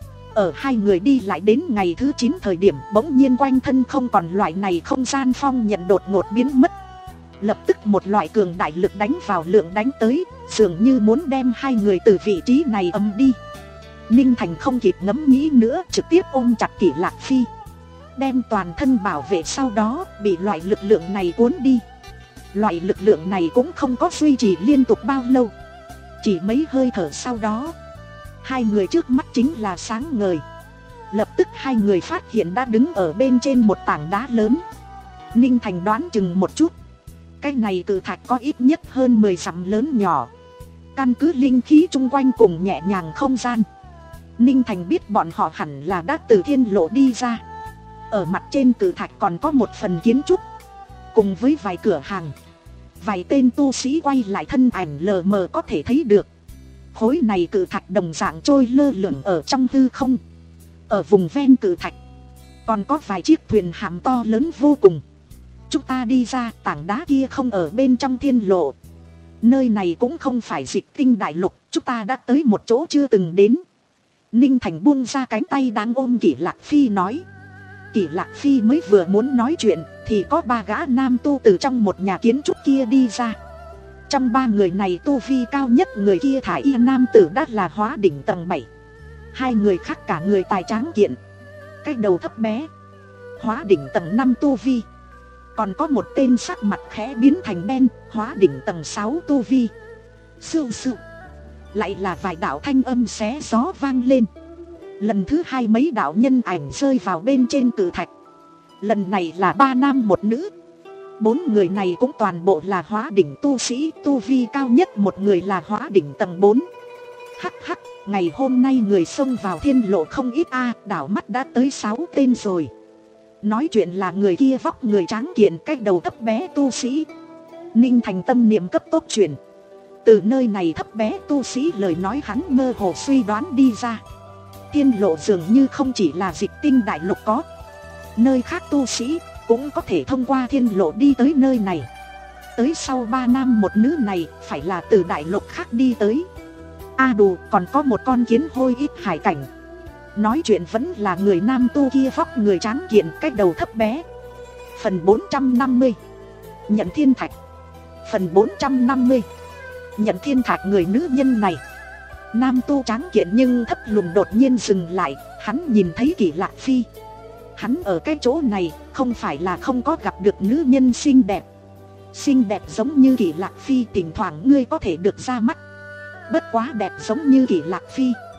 Ở hai người đi lại đến ngày thứ chín thời điểm, bỗng nhiên quanh thân không còn loại này không gian phong nhận đột ngột biến mất. Lập tức một loại cường đại lực đánh vào lượng đánh tới, dường như muốn đem hai người từ vị trí này ấm đi. Ninh Thành không kịp ngẫm nghĩ nữa, trực tiếp ôm chặt Kỷ Lạc Phi, đem toàn thân bảo vệ, sau đó bị loại lực lượng này cuốn đi. Loại lực lượng này cũng không có duy trì liên tục bao lâu, chỉ mấy hơi thở sau đó, hai người trước mắt chính là sáng ngời. Lập tức hai người phát hiện đã đứng ở bên trên một tảng đá lớn. Ninh Thành đoán chừng một chút, cái này cự thạch có ít nhất hơn mười dặm lớn nhỏ. Căn cứ linh khí chung quanh cùng nhẹ nhàng không gian, Ninh Thành biết bọn họ hẳn là đã từ thiên lộ đi ra. Ở mặt trên cự thạch còn có một phần kiến trúc, cùng với vài cửa hàng, vài tên tu sĩ quay lại thân ảnh lờ mờ có thể thấy được. Khối này cự thạch đồng dạng trôi lơ lửng ở trong hư không. Ở vùng ven cự thạch còn có vài chiếc thuyền hạm to lớn vô cùng. Chúng ta đi ra, tảng đá kia không ở bên trong thiên lộ. Nơi này cũng không phải Dịch Tinh đại lục, chúng ta đã tới một chỗ chưa từng đến. Ninh Thành buông ra cánh tay đang ôm Kỷ Lạc Phi nói. Kỷ Lạc Phi mới vừa muốn nói chuyện thì có ba gã nam tu từ trong một nhà kiến trúc kia đi ra. Trong ba người này tu vi cao nhất người kia thả y nam tử đã là hóa đỉnh tầng bảy. Hai người khác cả người tài tráng kiện, cái đầu thấp bé, hóa đỉnh tầng năm tu vi. Còn có một tên sắc mặt khẽ biến thành đen, hóa đỉnh tầng sáu tu vi. Sưu sưu, lại là vài đạo thanh âm xé gió vang lên. Lần thứ hai mấy đạo nhân ảnh rơi vào bên trên cự thạch. Lần này là ba nam một nữ. Bốn người này cũng toàn bộ là hóa đỉnh tu sĩ, tu vi cao nhất một người là hóa đỉnh tầng bốn. Hắc hắc, ngày hôm nay người xông vào thiên lộ không ít a, đảo mắt đã tới sáu tên rồi. Nói chuyện là người kia vóc người tráng kiện, cái đầu thấp bé tu sĩ. Ninh Thành tâm niệm cấp tốc chuyển. Từ nơi này thấp bé tu sĩ lời nói hắn mơ hồ suy đoán đi ra. Thiên lộ dường như không chỉ là Dịch Tinh đại lục có, nơi khác tu sĩ cũng có thể thông qua thiên lộ đi tới nơi này. Tới sau ba nam một nữ này phải là từ đại lục khác đi tới. A à đù, còn có một con kiến hôi ít hải cảnh. Nói chuyện vẫn là người nam tu kia vóc người tráng kiện, cái đầu thấp bé. Phần bốn trăm năm mươi. Nhận thiên thạch. Phần bốn trăm năm mươi. Nhận thiên thạch. Người nữ nhân này, nam tu tráng kiện nhưng thấp lùn, đột nhiên dừng lại. Hắn nhìn thấy Kỷ Lạc Phi. Hắn ở cái chỗ này không phải là không có gặp được nữ nhân xinh đẹp. Xinh đẹp giống như Kỷ Lạc Phi thỉnh thoảng ngươi có thể được ra mắt. Bất quá đẹp giống như Kỷ Lạc Phi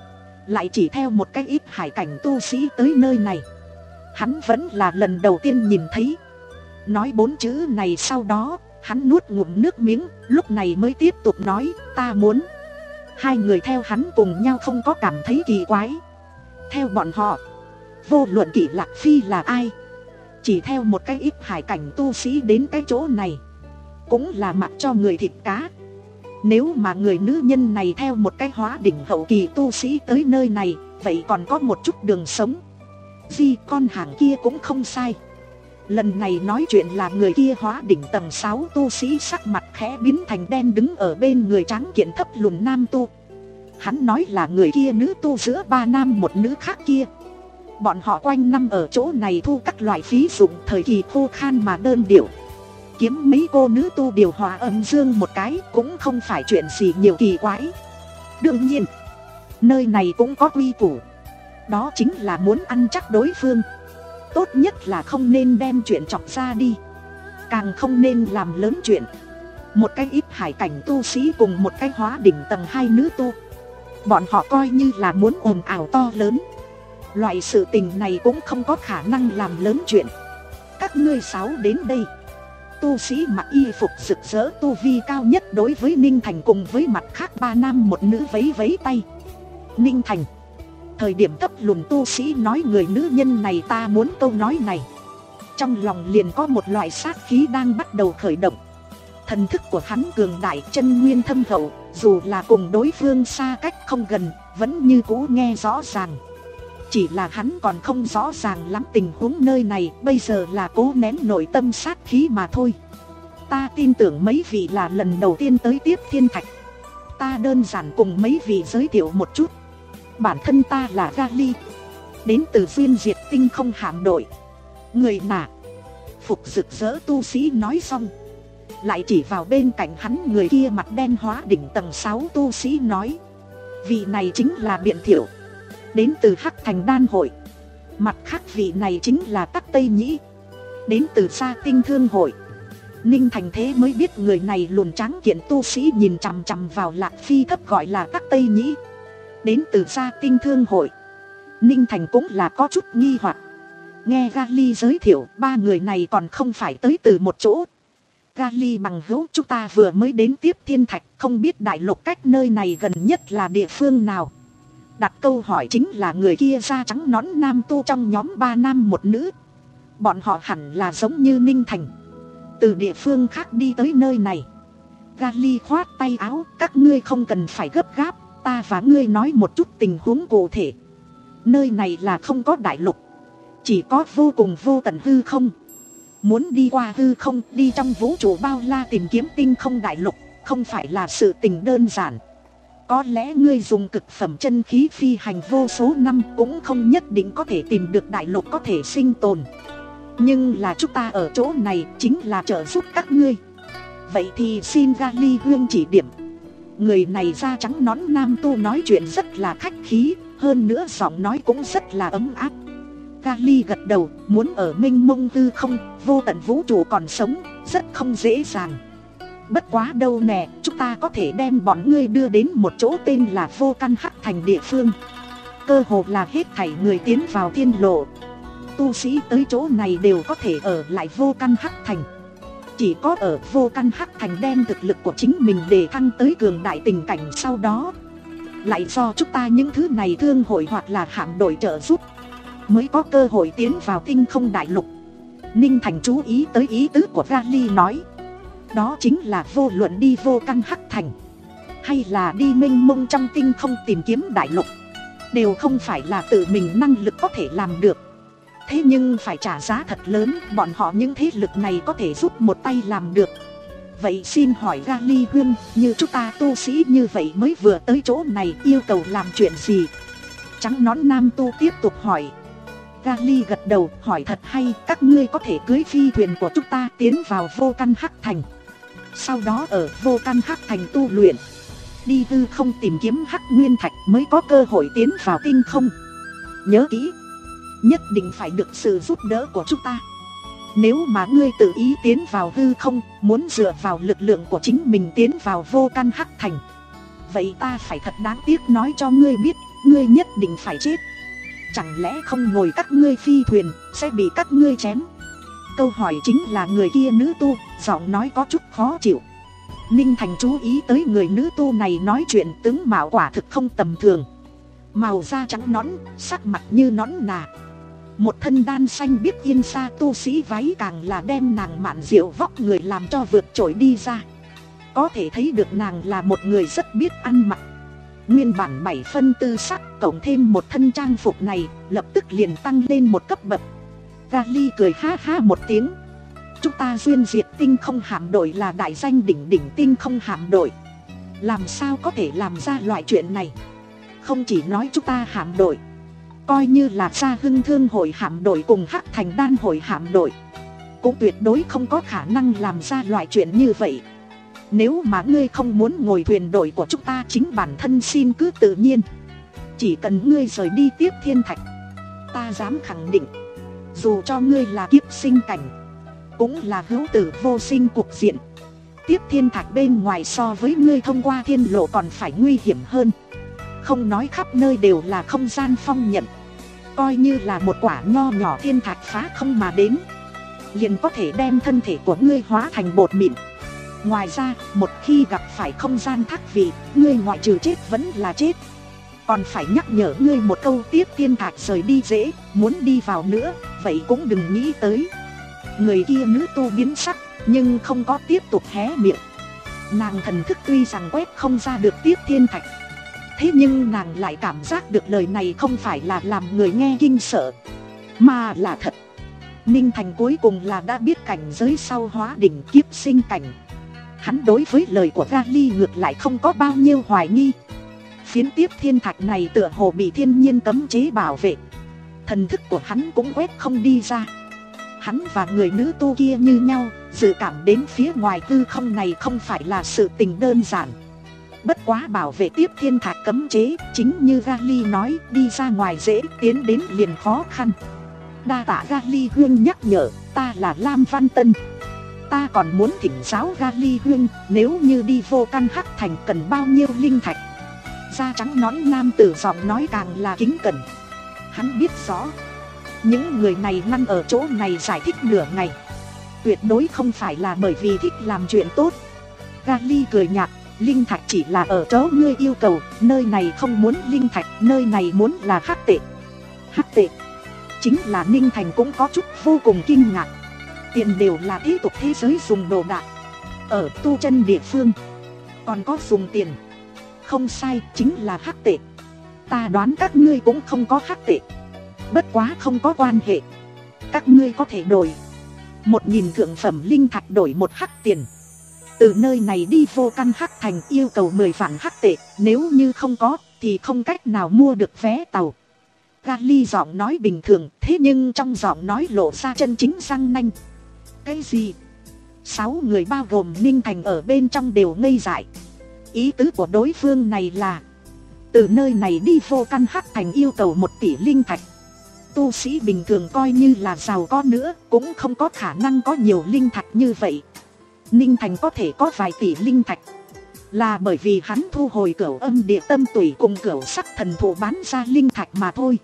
lại chỉ theo một cái ít hải cảnh tu sĩ tới nơi này. Hắn vẫn là lần đầu tiên nhìn thấy. Nói bốn chữ này sau đó, hắn nuốt ngụm nước miếng, lúc này mới tiếp tục nói, ta muốn. Hai người theo hắn cùng nhau không có cảm thấy kỳ quái. Theo bọn họ, vô luận Kỷ Lạc Phi là ai, chỉ theo một cái ít hải cảnh tu sĩ đến cái chỗ này, cũng là mặc cho người thịt cá. Nếu mà người nữ nhân này theo một cái hóa đỉnh hậu kỳ tu sĩ tới nơi này, vậy còn có một chút đường sống. Di con hàng kia cũng không sai. Lần này nói chuyện là người kia hóa đỉnh tầng sáu tu sĩ, sắc mặt khẽ biến thành đen, đứng ở bên người tráng kiện thấp lùn nam tu. Hắn nói là người kia nữ tu giữa ba nam một nữ khác kia. Bọn họ quanh năm ở chỗ này thu các loại phí dụng thời kỳ khô khan mà đơn điệu. Kiếm mấy cô nữ tu điều hòa âm dương một cái cũng không phải chuyện gì nhiều kỳ quái. Đương nhiên, nơi này cũng có quy củ. Đó chính là muốn ăn chắc đối phương, tốt nhất là không nên đem chuyện chọc ra đi, càng không nên làm lớn chuyện. Một cái ít hải cảnh tu sĩ cùng một cái hóa đỉnh tầng hai nữ tu, bọn họ coi như là muốn ồn ào to lớn. Loại sự tình này cũng không có khả năng làm lớn chuyện. Các ngươi sáu đến đây. Tu sĩ mặc y phục rực rỡ tu vi cao nhất đối với Ninh Thành cùng với mặt khác ba nam một nữ vấy vấy tay. Ninh Thành. Thời điểm thấp lùn tu sĩ nói người nữ nhân này ta muốn câu nói này, trong lòng liền có một loại sát khí đang bắt đầu khởi động. Thần thức của hắn cường đại, chân nguyên thâm hậu, dù là cùng đối phương xa cách không gần, vẫn như cũ nghe rõ ràng. Chỉ là hắn còn không rõ ràng lắm tình huống nơi này, bây giờ là cố nén nội tâm sát khí mà thôi. Ta tin tưởng mấy vị là lần đầu tiên tới Tiếp Thiên Thạch. Ta đơn giản cùng mấy vị giới thiệu một chút. Bản thân ta là Gali, đến từ Duyên Diệt Tinh Không hạm đội. Người nả phục rực rỡ tu sĩ nói xong, lại chỉ vào bên cạnh hắn người kia mặt đen hóa đỉnh tầng sáu tu sĩ nói, vị này chính là Biện Thiệu, đến từ Hắc Thành Đan Hội. Mặt khác vị này chính là Tắc Tây Nhĩ, đến từ Sa Tinh Thương Hội. Ninh Thành thế mới biết người này lùn tráng kiện tu sĩ nhìn chằm chằm vào Lạc Phi thấp gọi là Tắc Tây Nhĩ, đến từ Sa Tinh Thương Hội. Ninh Thành cũng là có chút nghi hoặc. Nghe Gali giới thiệu, ba người này còn không phải tới từ một chỗ. Gali bằng hữu, chúng ta vừa mới đến Tiếp Thiên Thạch, không biết đại lục cách nơi này gần nhất là địa phương nào. Đặt câu hỏi chính là người kia da trắng nõn nam tu trong nhóm ba nam một nữ. Bọn họ hẳn là giống như Ninh Thành, từ địa phương khác đi tới nơi này. Gali khoát tay áo, các ngươi không cần phải gấp gáp, ta và ngươi nói một chút tình huống cụ thể. Nơi này là không có đại lục, chỉ có vô cùng vô tận hư không. Muốn đi qua hư không, đi trong vũ trụ bao la tìm kiếm tinh không đại lục, không phải là sự tình đơn giản. Có lẽ ngươi dùng cực phẩm chân khí phi hành vô số năm cũng không nhất định có thể tìm được đại lục có thể sinh tồn. Nhưng là chúng ta ở chỗ này chính là trợ giúp các ngươi. Vậy thì xin Gali Huyên chỉ điểm. Người này da trắng nón nam tu nói chuyện rất là khách khí, hơn nữa giọng nói cũng rất là ấm áp. Gali gật đầu, muốn ở mênh mông hư không, vô tận vũ trụ còn sống, rất không dễ dàng. Bất quá đâu nè, chúng ta có thể đem bọn ngươi đưa đến một chỗ tên là Vô Căn Hắc Thành địa phương. Cơ hồ là hết thảy người tiến vào thiên lộ, tu sĩ tới chỗ này đều có thể ở lại Vô Căn Hắc Thành. Chỉ có ở Vô Căn Hắc Thành đem thực lực của chính mình để thăng tới cường đại tình cảnh, sau đó lại do chúng ta những thứ này thương hội hoặc là hạm đội trợ giúp, mới có cơ hội tiến vào tinh không đại lục. Ninh Thành chú ý tới ý tứ của Gali nói, đó chính là vô luận đi Vô Căn Hắc Thành hay là đi mênh mông trong tinh không tìm kiếm đại lục, đều không phải là tự mình năng lực có thể làm được. Thế nhưng phải trả giá thật lớn, bọn họ những thế lực này có thể giúp một tay làm được. Vậy xin hỏi Gali Huyên, như chúng ta tu sĩ như vậy mới vừa tới chỗ này, yêu cầu làm chuyện gì? Trắng nón nam tu tiếp tục hỏi. Gali gật đầu, hỏi thật hay, các ngươi có thể cưới phi thuyền của chúng ta tiến vào Vô Căn Hắc Thành, sau đó ở Vô Căn Hắc Thành tu luyện, đi hư không tìm kiếm Hắc Nguyên Thạch mới có cơ hội tiến vào tinh không. Nhớ kỹ, nhất định phải được sự giúp đỡ của chúng ta. Nếu mà ngươi tự ý tiến vào hư không, muốn dựa vào lực lượng của chính mình tiến vào Vô Căn Hắc Thành, vậy ta phải thật đáng tiếc nói cho ngươi biết, ngươi nhất định phải chết. Chẳng lẽ không ngồi các ngươi phi thuyền sẽ bị các ngươi chém? Câu hỏi chính là người kia nữ tu, giọng nói có chút khó chịu. Ninh Thành chú ý tới người nữ tu này nói chuyện tướng mạo quả thực không tầm thường. Màu da trắng nõn, sắc mặt như nón nà. Một thân đan xanh biết yên xa tu sĩ váy càng là đem nàng mạn diệu vóc người làm cho vượt trội đi ra. Có thể thấy được nàng là một người rất biết ăn mặc. Nguyên bản bảy phân tư sắc cộng thêm một thân trang phục này lập tức liền tăng lên một cấp bậc. Gali cười ha ha một tiếng. Chúng ta duyên diệt tinh không hạm đội là đại danh đỉnh đỉnh tinh không hạm đội. Làm sao có thể làm ra loại chuyện này? Không chỉ nói chúng ta hạm đội, coi như là Gia Hưng Thương hội hạm đội cùng Hắc Thành Đan hội hạm đội cũng tuyệt đối không có khả năng làm ra loại chuyện như vậy. Nếu mà ngươi không muốn ngồi thuyền đội của chúng ta, chính bản thân xin cứ tự nhiên. Chỉ cần ngươi rời đi Tiếp Thiên Thạch, ta dám khẳng định, dù cho ngươi là kiếp sinh cảnh, cũng là hữu tử vô sinh cục diện. Tiếp Thiên Thạch bên ngoài so với ngươi thông qua thiên lộ còn phải nguy hiểm hơn. Không nói khắp nơi đều là không gian phong nhận, coi như là một quả nho nhỏ thiên thạch phá không mà đến, liền có thể đem thân thể của ngươi hóa thành bột mịn. Ngoài ra, một khi gặp phải không gian thác vị, ngươi ngoại trừ chết vẫn là chết. Còn phải nhắc nhở ngươi một câu, Tiếp Thiên Thạch rời đi dễ, muốn đi vào nữa, vậy cũng đừng nghĩ tới. Người kia nữ tu biến sắc, nhưng không có tiếp tục hé miệng. Nàng thần thức tuy rằng quét không ra được Tiếp Thiên Thạch, thế nhưng nàng lại cảm giác được lời này không phải là làm người nghe kinh sợ, mà là thật. Ninh Thành cuối cùng là đã biết cảnh giới sau hóa đỉnh kiếp sinh cảnh. Hắn đối với lời của Gali ngược lại không có bao nhiêu hoài nghi. Phiến Tiếp Thiên Thạch này tựa hồ bị thiên nhiên cấm chế bảo vệ, thần thức của hắn cũng quét không đi ra. Hắn và người nữ tu kia như nhau, dự cảm đến phía ngoài tư không này không phải là sự tình đơn giản. Bất quá bảo vệ Tiếp Thiên Thạch cấm chế, chính như Gali nói, đi ra ngoài dễ, tiến đến liền khó khăn. Đa tạ Gali Huyên nhắc nhở, ta là Lam Văn Tân. Ta còn muốn thỉnh giáo Gali Huyên, nếu như đi vô căn Hắc Thành cần bao nhiêu linh thạch? Da trắng nón nam tử giọng nói càng là kính cẩn. Hắn biết rõ, những người này ngăn ở chỗ này giải thích nửa ngày, tuyệt đối không phải là bởi vì thích làm chuyện tốt. Gali cười nhạt, linh thạch chỉ là ở chỗ ngươi yêu cầu, nơi này không muốn linh thạch, nơi này muốn là hắc tệ. Hắc tệ? Chính là Ninh Thành cũng có chút vô cùng kinh ngạc. Tiền đều là thế tục thế giới dùng đồ đạc, ở tu chân địa phương còn có dùng tiền. Không sai, chính là hắc tệ. Ta đoán các ngươi cũng không có hắc tệ. Bất quá không có quan hệ, các ngươi có thể đổi một nghìn thượng phẩm linh thạch đổi một hắc tiền. Từ nơi này đi vô căn Hắc Thành yêu cầu mười vạn hắc tệ, nếu như không có thì không cách nào mua được vé tàu. Gali giọng nói bình thường, thế nhưng trong giọng nói lộ ra chân chính răng nanh. Cái gì? Sáu người bao gồm Ninh Thành ở bên trong đều ngây dại. Ý tứ của đối phương này là từ nơi này đi vô căn Hắc Thành yêu cầu một tỷ linh thạch. Tu sĩ bình thường coi như là giàu có nữa cũng không có khả năng có nhiều linh thạch như vậy. Ninh Thành có thể có vài tỷ linh thạch là bởi vì hắn thu hồi cửu âm địa tâm tủy cùng cửu sắc thần thụ bán ra linh thạch mà thôi.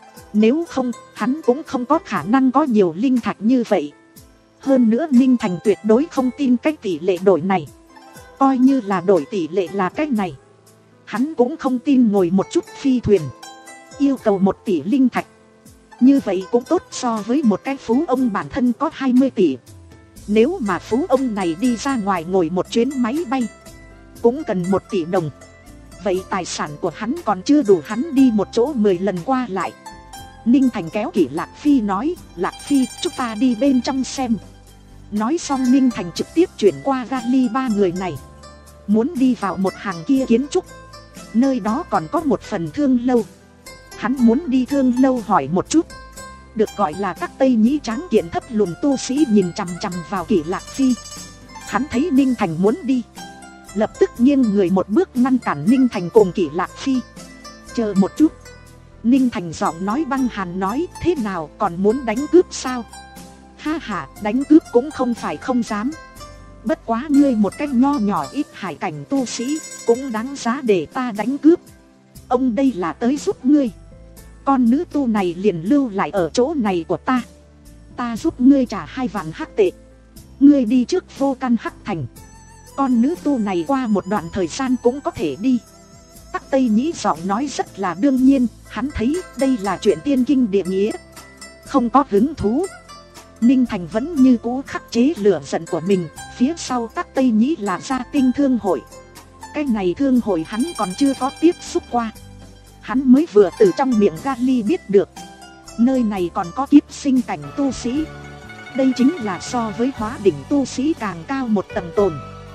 Nếu không, hắn cũng không có khả năng có nhiều linh thạch như vậy. Hơn nữa Ninh Thành tuyệt đối không tin cách tỷ lệ đổi này. Coi như là đổi tỷ lệ là cách này, hắn cũng không tin ngồi một chút phi thuyền yêu cầu một tỷ linh thạch. Như vậy cũng tốt so với một cái phú ông bản thân có hai mươi tỷ. Nếu mà phú ông này đi ra ngoài ngồi một chuyến máy bay cũng cần một tỷ đồng. Vậy tài sản của hắn còn chưa đủ hắn đi một chỗ mười lần qua lại. Ninh Thành kéo Kỷ Lạc Phi nói, Lạc Phi, chúng ta đi bên trong xem. Nói xong Ninh Thành trực tiếp chuyển qua Gali ba người này, muốn đi vào một hàng kia kiến trúc. Nơi đó còn có một phần thương lâu. Hắn muốn đi thương lâu hỏi một chút. Được gọi là các Tây Nhĩ tráng kiện thấp lùn tu sĩ nhìn chằm chằm vào Kỷ Lạc Phi. Hắn thấy Ninh Thành muốn đi, lập tức nghiêng người một bước ngăn cản Ninh Thành cùng Kỷ Lạc Phi. Chờ một chút. Ninh Thành giọng nói băng hàn nói, thế nào còn muốn đánh cướp sao? Ha ha, đánh cướp cũng không phải không dám. Bất quá ngươi một cách nho nhỏ ít hải cảnh tu sĩ cũng đáng giá để ta đánh cướp. Ông đây là tới giúp ngươi. Con nữ tu này liền lưu lại ở chỗ này của ta. Ta giúp ngươi trả hai vạn hắc tệ. Ngươi đi trước vô căn hắc thành. Con nữ tu này qua một đoạn thời gian cũng có thể đi. Tắc Tây Nhĩ giọng nói rất là đương nhiên. Hắn thấy đây là chuyện tiên kinh địa nghĩa, không có hứng thú. Ninh Thành vẫn như cũ khắc chế lửa giận của mình. Phía sau Tắc Tây Nhĩ là Gia Tinh Thương Hội. Cái này thương hội hắn còn chưa có tiếp xúc qua. Hắn mới vừa từ trong miệng Gali biết được nơi này còn có kiếp sinh cảnh tu sĩ. Đây chính là so với hóa đỉnh tu sĩ càng cao một tầng tồn.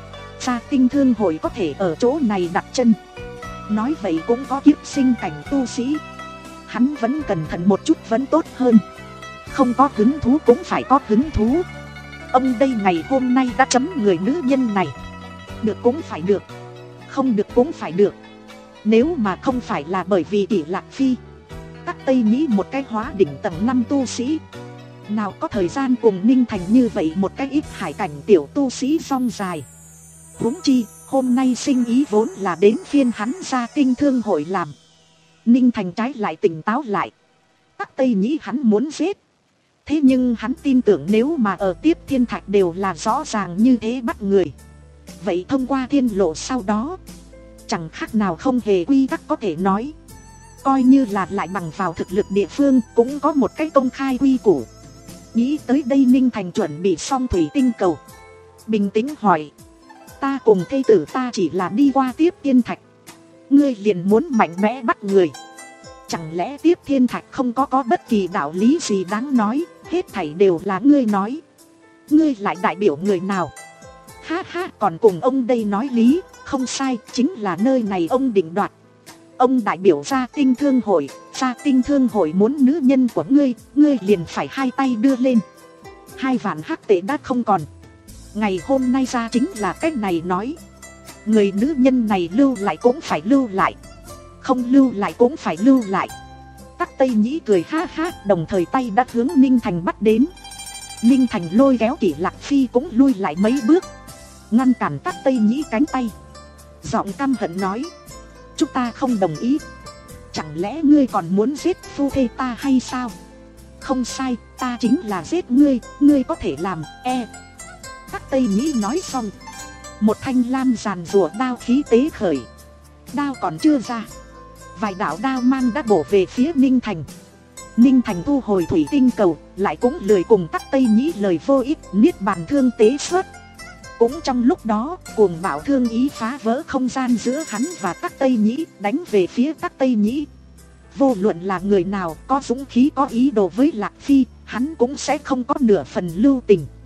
Gia Tinh Thương Hội có thể ở chỗ này đặt chân, nói vậy cũng có kiếp sinh cảnh tu sĩ. Hắn vẫn cẩn thận một chút vẫn tốt hơn. Không có hứng thú cũng phải có hứng thú. Ông đây ngày hôm nay đã chấm người nữ nhân này. Được cũng phải được, không được cũng phải được. Nếu mà không phải là bởi vì Kỷ Lạc Phi, Tắc Tây Nhĩ một cái hóa đỉnh tầng năm tu sĩ, nào có thời gian cùng Ninh Thành như vậy một cái ít hải cảnh tiểu tu sĩ rong dài. Huống chi hôm nay sinh ý vốn là đến phiên hắn Gia Tinh Thương Hội làm. Ninh Thành trái lại tỉnh táo lại. Tắc Tây Nhĩ hắn muốn giết, thế nhưng hắn tin tưởng nếu mà ở Tiếp Thiên Thạch đều là rõ ràng như thế bắt người, vậy thông qua thiên lộ sau đó chẳng khác nào không hề quy tắc có thể nói. Coi như là lại bằng vào thực lực địa phương cũng có một cái công khai quy củ. Nghĩ tới đây Ninh Thành chuẩn bị xong thủy tinh cầu, bình tĩnh hỏi: ta cùng thê tử ta chỉ là đi qua Tiếp Thiên Thạch, ngươi liền muốn mạnh mẽ bắt người? Chẳng lẽ Tiếp Thiên Thạch không có có bất kỳ đạo lý gì đáng nói, hết thảy đều là ngươi nói? Ngươi lại đại biểu người nào? Ha ha, còn cùng ông đây nói lý, không sai, chính là nơi này ông định đoạt. Ông đại biểu Gia Tinh Thương Hội, Gia Tinh Thương Hội muốn nữ nhân của ngươi, ngươi liền phải hai tay đưa lên. Hai vạn hắc tệ đã không còn. Ngày hôm nay ra chính là cách này nói. Người nữ nhân này lưu lại cũng phải lưu lại, không lưu lại cũng phải lưu lại. Tắc Tây Nhĩ cười ha ha, đồng thời tay đã hướng Ninh Thành bắt đến. Ninh Thành lôi kéo Kỷ Lạc Phi cũng lui lại mấy bước, ngăn cản Tắc Tây Nhĩ cánh tay, giọng căm hận nói: chúng ta không đồng ý. Chẳng lẽ ngươi còn muốn giết phu thê ta hay sao? Không sai, ta chính là giết ngươi, ngươi có thể làm, e. Tắc Tây Nhĩ nói xong, một thanh lam giàn rùa đao khí tế khởi. Đao còn chưa ra, vài đạo đao mang đã bổ về phía Ninh Thành. Ninh Thành thu hồi thủy tinh cầu, lại cũng lười cùng Tắc Tây Nhĩ lời vô ích, niết bàn thương tế xuất. Cũng trong lúc đó, cuồng bạo thương ý phá vỡ không gian giữa hắn và Tắc Tây Nhĩ, đánh về phía Tắc Tây Nhĩ. Vô luận là người nào có dũng khí có ý đồ với Lạc Phi, hắn cũng sẽ không có nửa phần lưu tình.